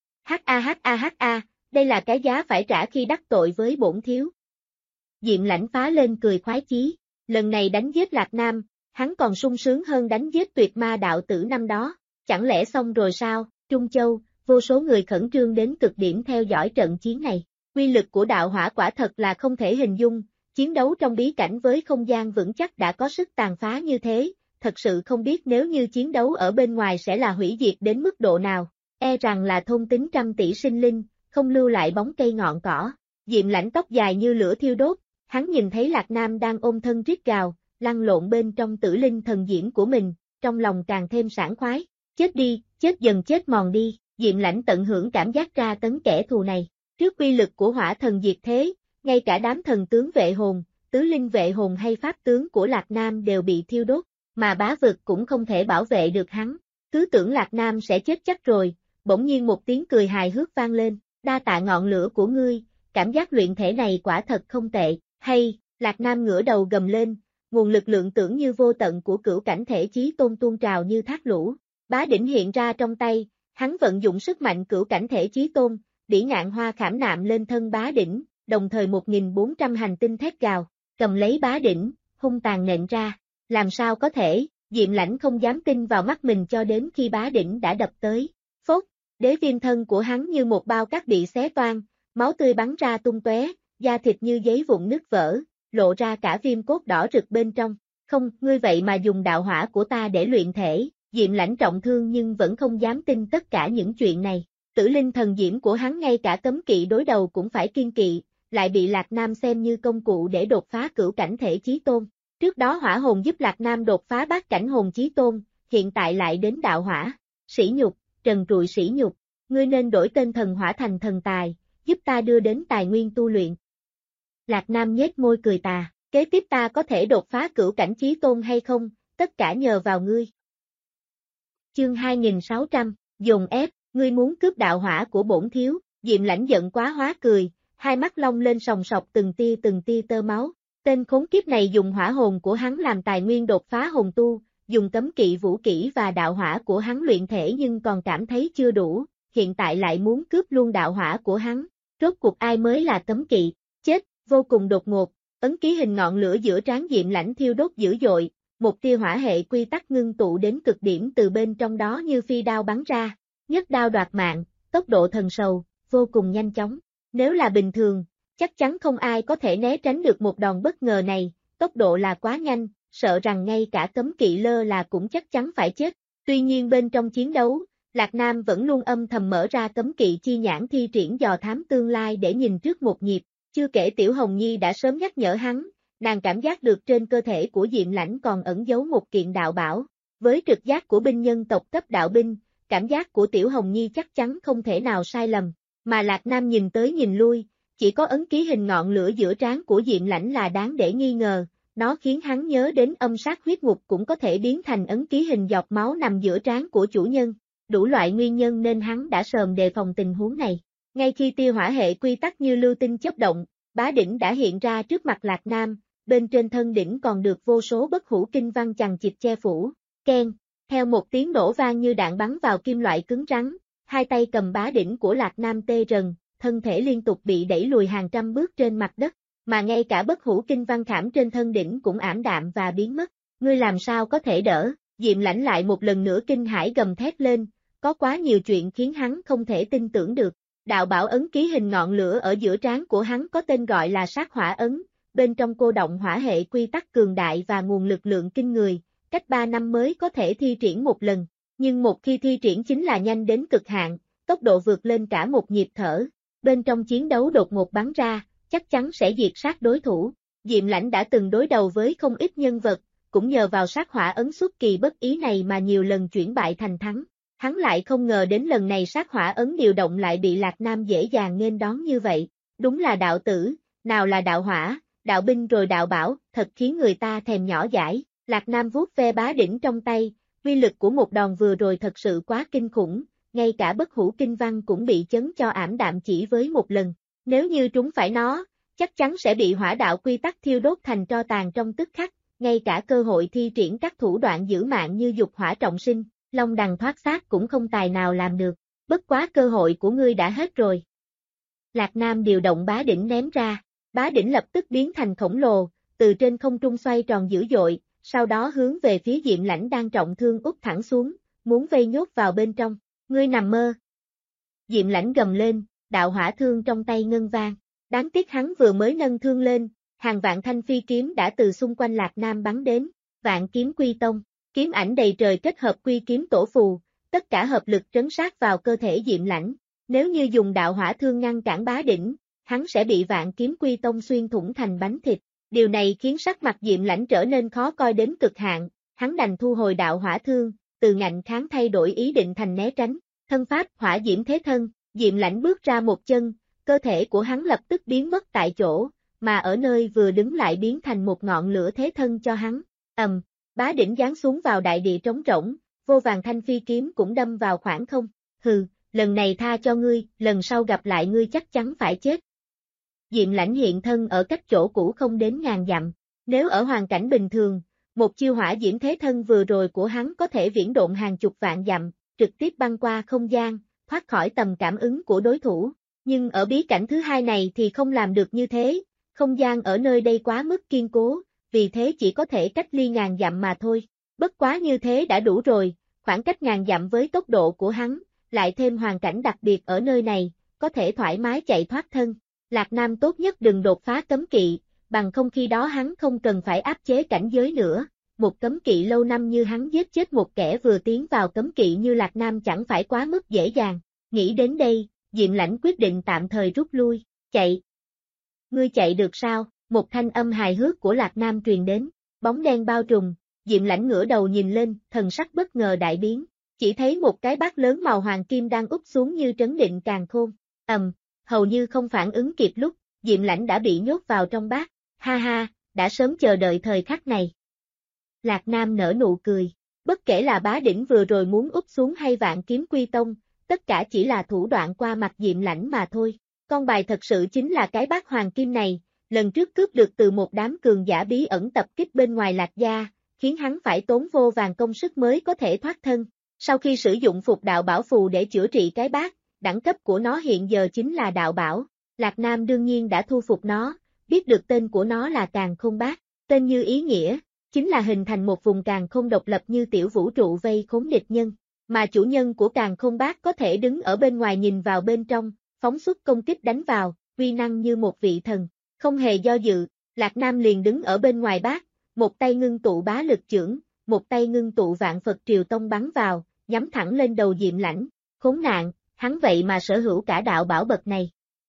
Ha, đây là cái giá phải trả khi đắc tội với bổn thiếu. Diệm Lãnh phá lên cười khoái chí, lần này đánh giết Lạc Nam, hắn còn sung sướng hơn đánh giết Tuyệt Ma đạo tử năm đó, chẳng lẽ xong rồi sao? Trung Châu, vô số người khẩn trương đến cực điểm theo dõi trận chiến này. Quy lực của đạo hỏa quả thật là không thể hình dung, chiến đấu trong bí cảnh với không gian vững chắc đã có sức tàn phá như thế, thật sự không biết nếu như chiến đấu ở bên ngoài sẽ là hủy diệt đến mức độ nào, e rằng là thôn tính trăm tỷ sinh linh, không lưu lại bóng cây ngọn cỏ. Diệm Lãnh tóc dài như lửa thiêu đốt, hắn nhìn thấy Lạc Nam đang ôm thân rít gào, lăn lộn bên trong Tử Linh thần diễm của mình, trong lòng càng thêm sảng khoái. Chết đi, chết dần chết mòn đi, Diệm Lãnh tận hưởng cảm giác tra tấn kẻ thù này. Trước uy lực của hỏa thần diệt thế, ngay cả đám thần tướng vệ hồn, tứ linh vệ hồn hay pháp tướng của Lạc Nam đều bị thiêu đốt, mà bá vực cũng không thể bảo vệ được hắn. Cứ tưởng Lạc Nam sẽ chết chắc rồi, bỗng nhiên một tiếng cười hài hước vang lên, đa tạ ngọn lửa của ngươi, cảm giác luyện thể này quả thật không tệ, hay, Lạc Nam ngửa đầu gầm lên, nguồn lực lượng tưởng như vô tận của cửu cảnh thể chí tôn tuôn trào như thác lũ, bá đỉnh hiện ra trong tay, hắn vận dụng sức mạnh cửu cảnh thể chí tôn, đỉ ngạn hoa khảm nạm lên thân bá đỉnh, đồng thời 1400 hành tinh thét gào, cầm lấy bá đỉnh, hung tàn nện ra, làm sao có thể, Diệm Lãnh không dám tin vào mắt mình cho đến khi bá đỉnh đã đập tới, phốt, đế viêm thân của hắn như một bao cát bị xé toang, máu tươi bắn ra tung tóe, da thịt như giấy vụn nứt vỡ, lộ ra cả viêm cốt đỏ rực bên trong, không, ngươi vậy mà dùng đạo hỏa của ta để luyện thể, Diệm Lãnh trọng thương nhưng vẫn không dám tin tất cả những chuyện này. Tử Linh thần diễm của hắn ngay cả cấm kỵ đối đầu cũng phải kiên kỵ, lại bị Lạc Nam xem như công cụ để đột phá cửu cảnh thể chí tôn. Trước đó hỏa hồn giúp Lạc Nam đột phá bát cảnh hồn chí tôn, hiện tại lại đến đạo hỏa. Sỉ nhục, trần trụi sỉ nhục, ngươi nên đổi tên thần hỏa thành thần tài, giúp ta đưa đến tài nguyên tu luyện. Lạc Nam nhếch môi cười tà, kế tiếp ta có thể đột phá cửu cảnh chí tôn hay không, tất cả nhờ vào ngươi. Chương 2600, dồn ép. Ngươi muốn cướp đạo hỏa của bổn thiếu, Diệm Lãnh giận quá hóa cười, hai mắt long lên sòng sọc từng tia tơ máu. Tên khốn kiếp này dùng hỏa hồn của hắn làm tài nguyên đột phá hồn tu, dùng cấm kỵ vũ kỹ và đạo hỏa của hắn luyện thể nhưng còn cảm thấy chưa đủ, hiện tại lại muốn cướp luôn đạo hỏa của hắn. Rốt cuộc ai mới là cấm kỵ? Chết, vô cùng đột ngột, ấn ký hình ngọn lửa giữa trán Diệm Lãnh thiêu đốt dữ dội, một tia hỏa hệ quy tắc ngưng tụ đến cực điểm từ bên trong đó như phi đao bắn ra. Nhất đao đoạt mạng, tốc độ thần sầu, vô cùng nhanh chóng. Nếu là bình thường, chắc chắn không ai có thể né tránh được một đòn bất ngờ này, tốc độ là quá nhanh, sợ rằng ngay cả cấm kỵ lơ là cũng chắc chắn phải chết. Tuy nhiên bên trong chiến đấu, Lạc Nam vẫn luôn âm thầm mở ra cấm kỵ chi nhãn thi triển dò thám tương lai để nhìn trước một nhịp, chưa kể Tiểu Hồng Nhi đã sớm nhắc nhở hắn, nàng cảm giác được trên cơ thể của Diệm Lãnh còn ẩn giấu một kiện đạo bảo. Với trực giác của binh nhân tộc cấp đạo binh, cảm giác của Tiểu Hồng Nhi chắc chắn không thể nào sai lầm, mà Lạc Nam nhìn tới nhìn lui, chỉ có ấn ký hình ngọn lửa giữa trán của Diệm Lãnh là đáng để nghi ngờ, nó khiến hắn nhớ đến âm sát huyết ngục cũng có thể biến thành ấn ký hình giọt máu nằm giữa trán của chủ nhân, đủ loại nguyên nhân nên hắn đã sớm đề phòng tình huống này. Ngay khi tia hỏa hệ quy tắc như lưu tinh chớp động, bá đỉnh đã hiện ra trước mặt Lạc Nam, bên trên thân đỉnh còn được vô số bất hủ kinh văn chằng chịt che phủ, keng. Theo một tiếng nổ vang như đạn bắn vào kim loại cứng rắn, hai tay cầm bá đỉnh của Lạc Nam tê rần, thân thể liên tục bị đẩy lùi hàng trăm bước trên mặt đất, mà ngay cả bất hủ kinh văn khảm trên thân đỉnh cũng ảm đạm và biến mất. Ngươi làm sao có thể đỡ? Diệm Lãnh lại một lần nữa kinh hãi gầm thét lên, có quá nhiều chuyện khiến hắn không thể tin tưởng được. Đạo bảo ấn ký hình ngọn lửa ở giữa trán của hắn có tên gọi là sát hỏa ấn, bên trong cô động hỏa hệ quy tắc cường đại và nguồn lực lượng kinh người, cách 3 năm mới có thể thi triển một lần, nhưng một khi thi triển chính là nhanh đến cực hạn, tốc độ vượt lên cả một nhịp thở. Bên trong chiến đấu đột ngột bắn ra, chắc chắn sẽ diệt sát đối thủ. Diệm Lãnh đã từng đối đầu với không ít nhân vật, cũng nhờ vào sát hỏa ấn xuất kỳ bất ý này mà nhiều lần chuyển bại thành thắng. Hắn lại không ngờ đến lần này sát hỏa ấn điều động lại bị Lạc Nam dễ dàng nghênh đón như vậy. Đúng là đạo tử, nào là đạo hỏa, đạo binh rồi đạo bảo, thật khiến người ta thèm nhỏ dãi. Lạc Nam vuốt ve bá đỉnh trong tay, uy lực của một đòn vừa rồi thật sự quá kinh khủng, ngay cả bất hủ kinh văn cũng bị chấn cho ảm đạm chỉ với một lần. Nếu như trúng phải nó, chắc chắn sẽ bị hỏa đạo quy tắc thiêu đốt thành tro tàn trong tức khắc, ngay cả cơ hội thi triển các thủ đoạn giữ mạng như dục hỏa trọng sinh, long đằng thoát xác cũng không tài nào làm được, bất quá cơ hội của ngươi đã hết rồi. Lạc Nam điều động bá đỉnh ném ra, bá đỉnh lập tức biến thành khổng lồ, từ trên không trung xoay tròn dữ dội, sau đó hướng về phía Diệm Lãnh đang trọng thương úp thẳng xuống, muốn vây nhốt vào bên trong. Ngươi nằm mơ. Diệm Lãnh gầm lên, đạo hỏa thương trong tay ngân vang. Đáng tiếc hắn vừa mới nâng thương lên, hàng vạn thanh phi kiếm đã từ xung quanh Lạc Nam bắn đến. Vạn kiếm quy tông, kiếm ảnh đầy trời kết hợp quy kiếm tổ phù, tất cả hợp lực trấn sát vào cơ thể Diệm Lãnh. Nếu như dùng đạo hỏa thương ngăn cản bá đỉnh, hắn sẽ bị vạn kiếm quy tông xuyên thủng thành bánh thịt. Điều này khiến sắc mặt Diệm Lãnh trở nên khó coi đến cực hạn, hắn đành thu hồi đạo hỏa thương, từ ngạnh kháng thay đổi ý định thành né tránh. Thân pháp hỏa diễm thế thân, Diệm Lãnh bước ra một chân, cơ thể của hắn lập tức biến mất tại chỗ, mà ở nơi vừa đứng lại biến thành một ngọn lửa thế thân cho hắn. Bá đỉnh giáng xuống vào đại địa trống rỗng, vô vàn thanh phi kiếm cũng đâm vào khoảng không. Hừ, lần này tha cho ngươi, lần sau gặp lại ngươi chắc chắn phải chết. Diệm Lãnh hiện thân ở cách chỗ cũ không đến ngàn dặm. Nếu ở hoàn cảnh bình thường, một chiêu hỏa diễm thế thân vừa rồi của hắn có thể viễn độn hàng chục vạn dặm, trực tiếp băng qua không gian, thoát khỏi tầm cảm ứng của đối thủ. Nhưng ở bí cảnh thứ hai này thì không làm được như thế, không gian ở nơi đây quá mức kiên cố, vì thế chỉ có thể cách ly ngàn dặm mà thôi. Bất quá như thế đã đủ rồi, khoảng cách ngàn dặm với tốc độ của hắn, lại thêm hoàn cảnh đặc biệt ở nơi này, có thể thoải mái chạy thoát thân. Lạc Nam tốt nhất đừng đột phá cấm kỵ, bằng không khi đó hắn không cần phải áp chế cảnh giới nữa. Một cấm kỵ lâu năm như hắn giết chết một kẻ vừa tiến vào cấm kỵ như Lạc Nam chẳng phải quá mức dễ dàng. Nghĩ đến đây, Diệm Lãnh quyết định tạm thời rút lui, chạy. Ngươi chạy được sao? Một thanh âm hài hước của Lạc Nam truyền đến, bóng đen bao trùm, Diệm Lãnh ngửa đầu nhìn lên, thần sắc bất ngờ đại biến, chỉ thấy một cái bát lớn màu hoàng kim đang úp xuống như trấn định càn khôn. Hầu như không phản ứng kịp lúc, Diệm Lãnh đã bị nhốt vào trong bát, ha ha, đã sớm chờ đợi thời khắc này. Lạc Nam nở nụ cười, bất kể là bá đỉnh vừa rồi muốn úp xuống hay vạn kiếm quy tông, tất cả chỉ là thủ đoạn qua mặt Diệm Lãnh mà thôi. Con bài thật sự chính là cái bát hoàng kim này, lần trước cướp được từ một đám cường giả bí ẩn tập kích bên ngoài Lạc gia, khiến hắn phải tốn vô vàn công sức mới có thể thoát thân. Sau khi sử dụng phục đạo bảo phù để chữa trị cái bát, đẳng cấp của nó hiện giờ chính là đạo bảo. Lạc Nam đương nhiên đã thu phục nó, biết được tên của nó là Càn Khôn Bát, tên như ý nghĩa, chính là hình thành một vùng càn khôn độc lập như tiểu vũ trụ vây khốn địch nhân, mà chủ nhân của Càn Khôn Bát có thể đứng ở bên ngoài nhìn vào bên trong, phóng xuất công kích đánh vào, uy năng như một vị thần. Không hề do dự, Lạc Nam liền đứng ở bên ngoài bát, một tay ngưng tụ bá lực chưởng, một tay ngưng tụ vạn Phật triều tông bắn vào, nhắm thẳng lên đầu Diệm Lãnh. Khốn nạn, hắn vậy mà sở hữu cả đạo bảo bậc này.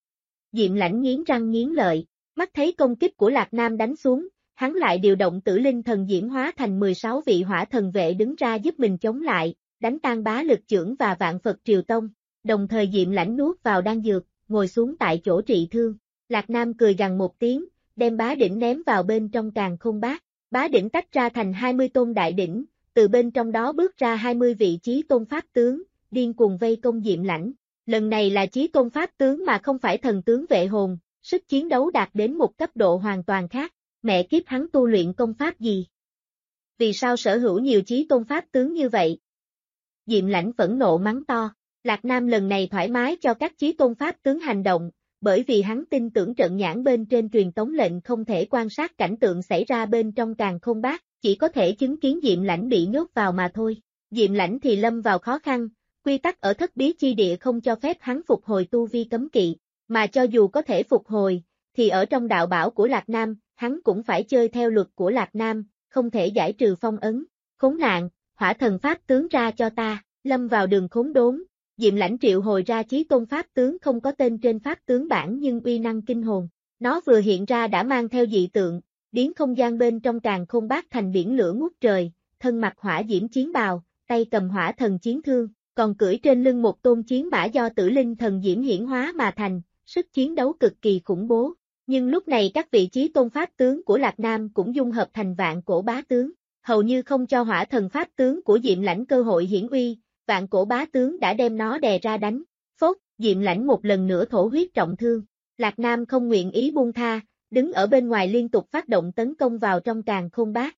Diệm Lãnh nghiến răng nghiến lợi, mắt thấy công kích của Lạc Nam đánh xuống, hắn lại điều động tử linh thần diễm hóa thành 16 vị hỏa thần vệ đứng ra giúp mình chống lại, đánh tan bá lực chưởng và vạn Phật triều tông, đồng thời Diệm Lãnh nuốt vào đan dược, ngồi xuống tại chỗ trị thương. Lạc Nam cười gằn một tiếng, đem bá đỉnh ném vào bên trong Càn Khôn Bát, bá đỉnh tách ra thành 20 tôn đại đỉnh, từ bên trong đó bước ra 20 vị chí tôn pháp tướng, điên cuồng vây công Diệm Lãnh. Lần này là chí tôn pháp tướng mà không phải thần tướng vệ hồn, sức chiến đấu đạt đến một cấp độ hoàn toàn khác. Mẹ kiếp hắn tu luyện công pháp gì? vì sao sở hữu nhiều chí tôn pháp tướng như vậy? Diệm Lãnh phẫn nộ mắng to, Lạc Nam lần này thoải mái cho các chí tôn pháp tướng hành động, bởi vì hắn tin tưởng trận nhãn bên trên truyền tống lệnh không thể quan sát cảnh tượng xảy ra bên trong càn khôn bát, chỉ có thể chứng kiến Diệm Lãnh bị nhốt vào mà thôi. Diệm Lãnh thì lâm vào khó khăn, quy tắc ở thất bí chi địa không cho phép hắn phục hồi tu vi cấm kỵ, mà cho dù có thể phục hồi, thì ở trong đạo bảo của Lạc Nam, hắn cũng phải chơi theo luật của Lạc Nam, không thể giải trừ phong ấn. Khốn nạn, hỏa thần pháp tướng ra cho ta, lâm vào đường khốn đốn. Diệm Lãnh triệu hồi ra chí tôn pháp tướng không có tên trên pháp tướng bảng nhưng uy năng kinh hồn. Nó vừa hiện ra đã mang theo dị tượng, biến không gian bên trong càn khôn bát thành biển lửa ngút trời, thân mặc hỏa diễm chiến bào, tay cầm hỏa thần chiến thương, còn cưỡi trên lưng một tôn chiến mã do tử linh thần diễm hiển hóa mà thành, sức chiến đấu cực kỳ khủng bố. Nhưng lúc này các vị chí tôn pháp tướng của Lạc Nam cũng dung hợp thành vạn cổ bá tướng, hầu như không cho hỏa thần pháp tướng của Diệm Lãnh cơ hội hiển uy, vạn cổ bá tướng đã đem nó đè ra đánh. Phốt, Diệm Lãnh một lần nữa thổ huyết trọng thương. Lạc Nam không nguyện ý buông tha, đứng ở bên ngoài liên tục phát động tấn công vào trong càn khôn bát.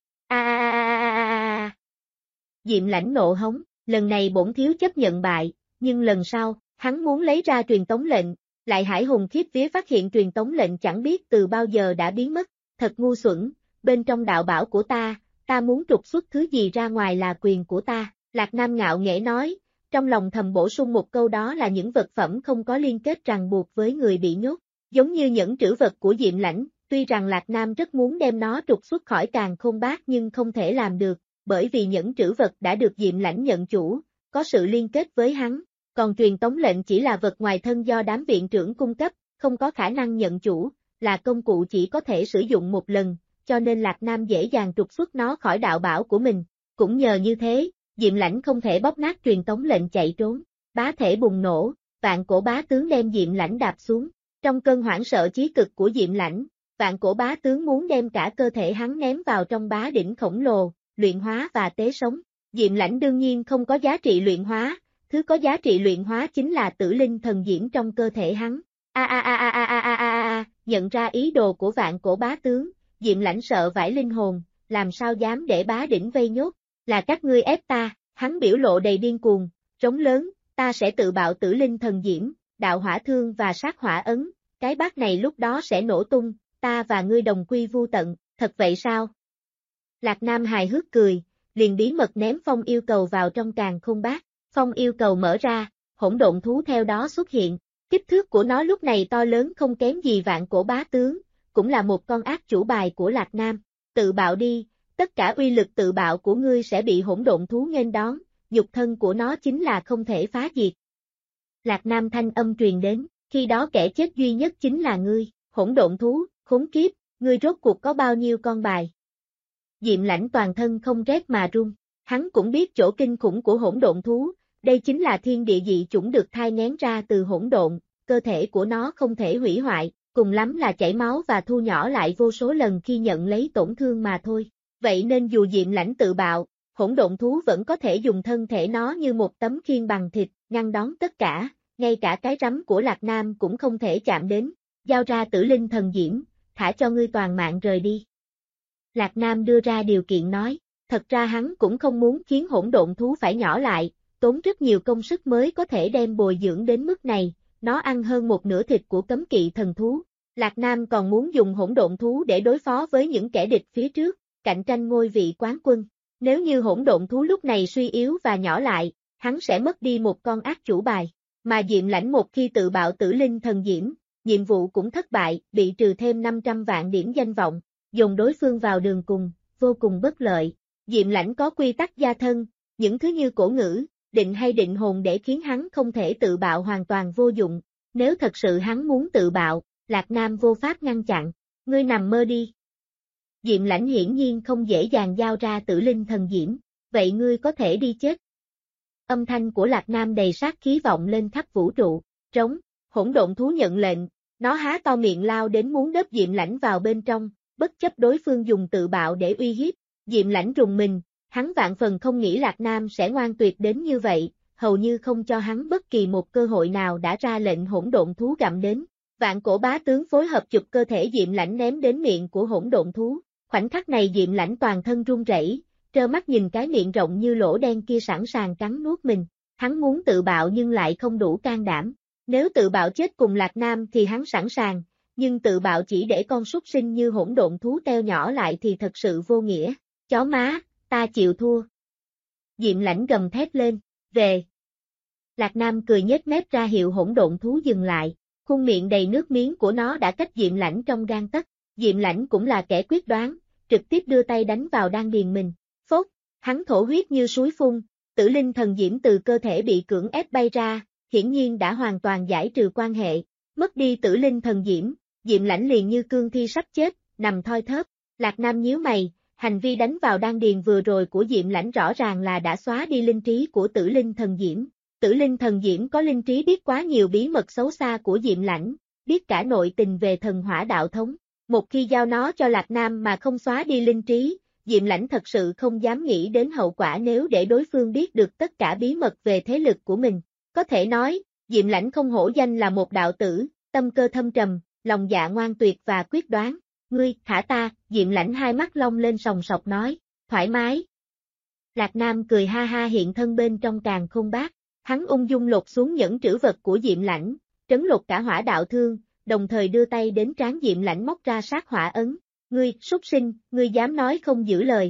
Diệm Lãnh nộ hống, lần này bổn thiếu chấp nhận bại, nhưng lần sau, hắn muốn lấy ra truyền tống lệnh, lại hải hùng khiếp vía phát hiện truyền tống lệnh chẳng biết từ bao giờ đã biến mất, thật ngu xuẩn, bên trong đạo bảo của ta muốn trục xuất thứ gì ra ngoài là quyền của ta. Lạc Nam ngạo nghễ nói, trong lòng thầm bổ sung một câu đó là những vật phẩm không có liên kết ràng buộc với người bị nhốt, giống như những trữ vật của Diệm Lãnh, tuy rằng Lạc Nam rất muốn đem nó trục xuất khỏi càn khôn bát nhưng không thể làm được, bởi vì những trữ vật đã được Diệm Lãnh nhận chủ, có sự liên kết với hắn, còn truyền tống lệnh chỉ là vật ngoài thân do đám viện trưởng cung cấp, không có khả năng nhận chủ, là công cụ chỉ có thể sử dụng một lần, cho nên Lạc Nam dễ dàng trục xuất nó khỏi đạo bảo của mình, cũng nhờ như thế. Diệm Lãnh không thể bóp nát truyền tống lệnh chạy trốn, bá thể bùng nổ, vạn cổ bá tướng đem Diệm Lãnh đạp xuống. Trong cơn hoảng sợ chí cực của Diệm Lãnh, vạn cổ bá tướng muốn đem cả cơ thể hắn ném vào trong bá đỉnh khổng lồ, luyện hóa và tế sống. Diệm Lãnh đương nhiên không có giá trị luyện hóa, thứ có giá trị luyện hóa chính là tử linh thần diễm trong cơ thể hắn. Nhận ra ý đồ của vạn cổ bá tướng, Diệm Lãnh sợ vãi linh hồn, làm sao dám để bá đỉnh vây nhốt. Là các ngươi ép ta, hắn biểu lộ đầy điên cuồng, rống lớn, ta sẽ tự bạo tử linh thần diễm, đạo hỏa thương và sát hỏa ấn, cái bát này lúc đó sẽ nổ tung, ta và ngươi đồng quy vu tận, thật vậy sao? Lạc Nam hài hước cười, liền bí mật ném phong yêu cầu vào trong càn khôn bát, phong yêu cầu mở ra, hỗn độn thú theo đó xuất hiện, kích thước của nó lúc này to lớn không kém gì vạn cổ bá tướng, cũng là một con ác chủ bài của Lạc Nam, tự bạo đi. Tất cả uy lực tự bạo của ngươi sẽ bị hỗn độn thú nghênh đón, nhục thân của nó chính là không thể phá diệt. Lạc Nam thanh âm truyền đến, khi đó kẻ chết duy nhất chính là ngươi, hỗn độn thú, khốn kiếp, ngươi rốt cuộc có bao nhiêu con bài. Diệm Lãnh toàn thân không rét mà run, hắn cũng biết chỗ kinh khủng của hỗn độn thú, đây chính là thiên địa dị chủng được thai nghén ra từ hỗn độn, cơ thể của nó không thể hủy hoại, cùng lắm là chảy máu và thu nhỏ lại vô số lần khi nhận lấy tổn thương mà thôi. Vậy nên dù Diệm Lãnh tự bạo, hỗn độn thú vẫn có thể dùng thân thể nó như một tấm khiên bằng thịt, ngăn đón tất cả, ngay cả cái rắm của Lạc Nam cũng không thể chạm đến, giao ra tử linh thần diễm, thả cho ngươi toàn mạng rời đi. Lạc Nam đưa ra điều kiện nói, thật ra hắn cũng không muốn khiến hỗn độn thú phải nhỏ lại, tốn rất nhiều công sức mới có thể đem bồi dưỡng đến mức này, nó ăn hơn một nửa thịt của cấm kỵ thần thú. Lạc Nam còn muốn dùng hỗn độn thú để đối phó với những kẻ địch phía trước, cạnh tranh ngôi vị quán quân. Nếu như hỗn độn thú lúc này suy yếu và nhỏ lại, hắn sẽ mất đi một con ác chủ bài. Mà Diệm Lãnh một khi tự bạo tử linh thần diễm, nhiệm vụ cũng thất bại, bị trừ thêm 500 vạn điểm danh vọng, dồn đối phương vào đường cùng, vô cùng bất lợi. Diệm Lãnh có quy tắc gia thân, những thứ như cổ ngữ, định hay định hồn để khiến hắn không thể tự bạo hoàn toàn vô dụng. Nếu thật sự hắn muốn tự bạo, Lạc Nam vô pháp ngăn chặn. Ngươi nằm mơ đi. Diệm Lãnh hiển nhiên không dễ dàng giao ra tử linh thần diễm, vậy ngươi có thể đi chết. Âm thanh của Lạc Nam đầy sát khí vọng lên khắp vũ trụ, trống, hỗn độn thú nhận lệnh, nó há to miệng lao đến muốn đớp Diệm Lãnh vào bên trong, bất chấp đối phương dùng tự bạo để uy hiếp. Diệm Lãnh rùng mình, hắn vạn phần không nghĩ Lạc Nam sẽ ngoan tuyệt đến như vậy, hầu như không cho hắn bất kỳ một cơ hội nào đã ra lệnh hỗn độn thú gặm đến. Vạn cổ bá tướng phối hợp chụp cơ thể Diệm Lãnh ném đến miệng của hỗn độn thú. Khoảnh khắc này Diệm Lãnh toàn thân run rẩy, trơ mắt nhìn cái miệng rộng như lỗ đen kia sẵn sàng cắn nuốt mình. Hắn muốn tự bạo nhưng lại không đủ can đảm. Nếu tự bạo chết cùng Lạc Nam thì hắn sẵn sàng, nhưng tự bạo chỉ để con súc sinh như hỗn độn thú teo nhỏ lại thì thật sự vô nghĩa. Chó má, ta chịu thua. Diệm Lãnh gầm thét lên, về. Lạc Nam cười nhếch mép ra hiệu hỗn độn thú dừng lại, khuôn miệng đầy nước miếng của nó đã cách Diệm Lãnh trong gang tấc. Diệm Lãnh cũng là kẻ quyết đoán, trực tiếp đưa tay đánh vào đan điền mình. Phốt, hắn thổ huyết như suối phun, tử linh thần diễm từ cơ thể bị cưỡng ép bay ra, hiển nhiên đã hoàn toàn giải trừ quan hệ. Mất đi tử linh thần diễm, Diệm Lãnh liền như cương thi sắp chết, nằm thoi thóp. Lạc Nam nhíu mày, hành vi đánh vào đan điền vừa rồi của Diệm Lãnh rõ ràng là đã xóa đi linh trí của tử linh thần diễm. Tử linh thần diễm có linh trí biết quá nhiều bí mật xấu xa của Diệm Lãnh, biết cả nội tình về thần hỏa đạo thống. Một khi giao nó cho Lạc Nam mà không xóa đi linh trí, Diệm Lãnh thật sự không dám nghĩ đến hậu quả nếu để đối phương biết được tất cả bí mật về thế lực của mình. Có thể nói, Diệm Lãnh không hổ danh là một đạo tử, tâm cơ thâm trầm, lòng dạ ngoan tuyệt và quyết đoán. Ngươi, thả ta, Diệm Lãnh hai mắt long lên sòng sọc nói, thoải mái. Lạc Nam cười ha ha hiện thân bên trong càn khôn bát, hắn ung dung lột xuống nhẫn trữ vật của Diệm Lãnh, trấn lột cả hỏa đạo thương, đồng thời đưa tay đến trán Diệm Lãnh móc ra sát hỏa ấn. Ngươi, súc sinh, ngươi dám nói không giữ lời.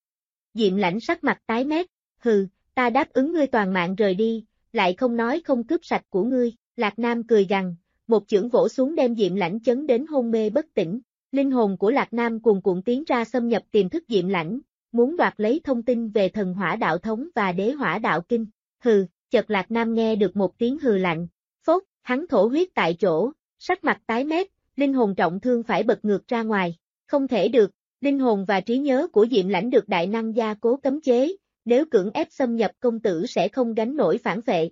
Diệm Lãnh sắc mặt tái mét, hừ, ta đáp ứng ngươi toàn mạng rời đi, lại không nói không cướp sạch của ngươi. Lạc Nam cười gằn, một chưởng vỗ xuống đem Diệm Lãnh chấn đến hôn mê bất tỉnh. Linh hồn của Lạc Nam cuồn cuộn tiến ra xâm nhập tiềm thức Diệm Lãnh, muốn đoạt lấy thông tin về thần hỏa đạo thống và đế hỏa đạo kinh. Hừ, chợt Lạc Nam nghe được một tiếng hừ lạnh, phốt, hắn thổ huyết tại chỗ, sắc mặt tái mét, linh hồn trọng thương phải bật ngược ra ngoài. Không thể được, linh hồn và trí nhớ của Diệm Lãnh được đại năng gia cố cấm chế, nếu cưỡng ép xâm nhập công tử sẽ không gánh nổi phản vệ.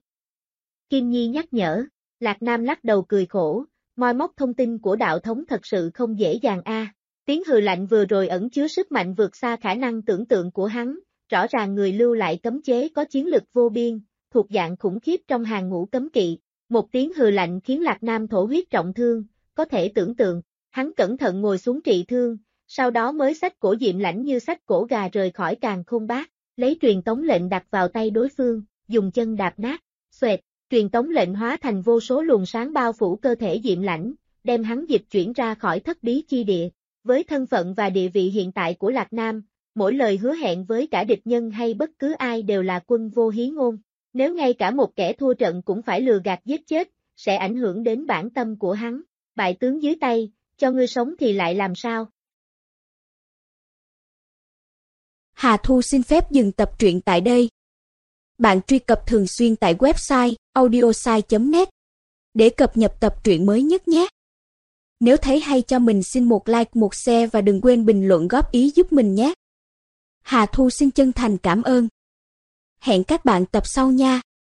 Kim Nhi nhắc nhở, Lạc Nam lắc đầu cười khổ, moi móc thông tin của đạo thống thật sự không dễ dàng a. Tiếng hừ lạnh vừa rồi ẩn chứa sức mạnh vượt xa khả năng tưởng tượng của hắn, rõ ràng người lưu lại cấm chế có chiến lực vô biên, thuộc dạng khủng khiếp trong hàng ngũ cấm kỵ. Một tiếng hừ lạnh khiến Lạc Nam thổ huyết trọng thương, có thể tưởng tượng, hắn cẩn thận ngồi xuống trị thương, sau đó mới xách cổ Diệm Lãnh như xách cổ gà rời khỏi càn khôn bát, lấy truyền tống lệnh đặt vào tay đối phương, dùng chân đạp nát, xoẹt, truyền tống lệnh hóa thành vô số luồng sáng bao phủ cơ thể Diệm Lãnh, đem hắn dịch chuyển ra khỏi thất bí chi địa. Với thân phận và địa vị hiện tại của Lạc Nam, mỗi lời hứa hẹn với cả địch nhân hay bất cứ ai đều là quân vô hí ngôn. Nếu ngay cả một kẻ thua trận cũng phải lừa gạt giết chết, sẽ ảnh hưởng đến bản tâm của hắn. Bại tướng dưới tay, cho ngươi sống thì lại làm sao? Hà Thu xin phép dừng tập truyện tại đây. Bạn truy cập thường xuyên tại website audiosai.net để cập nhật tập truyện mới nhất nhé. Nếu thấy hay cho mình xin một like, một share và đừng quên bình luận góp ý giúp mình nhé. Hà Thu xin chân thành cảm ơn. Hẹn các bạn tập sau nha.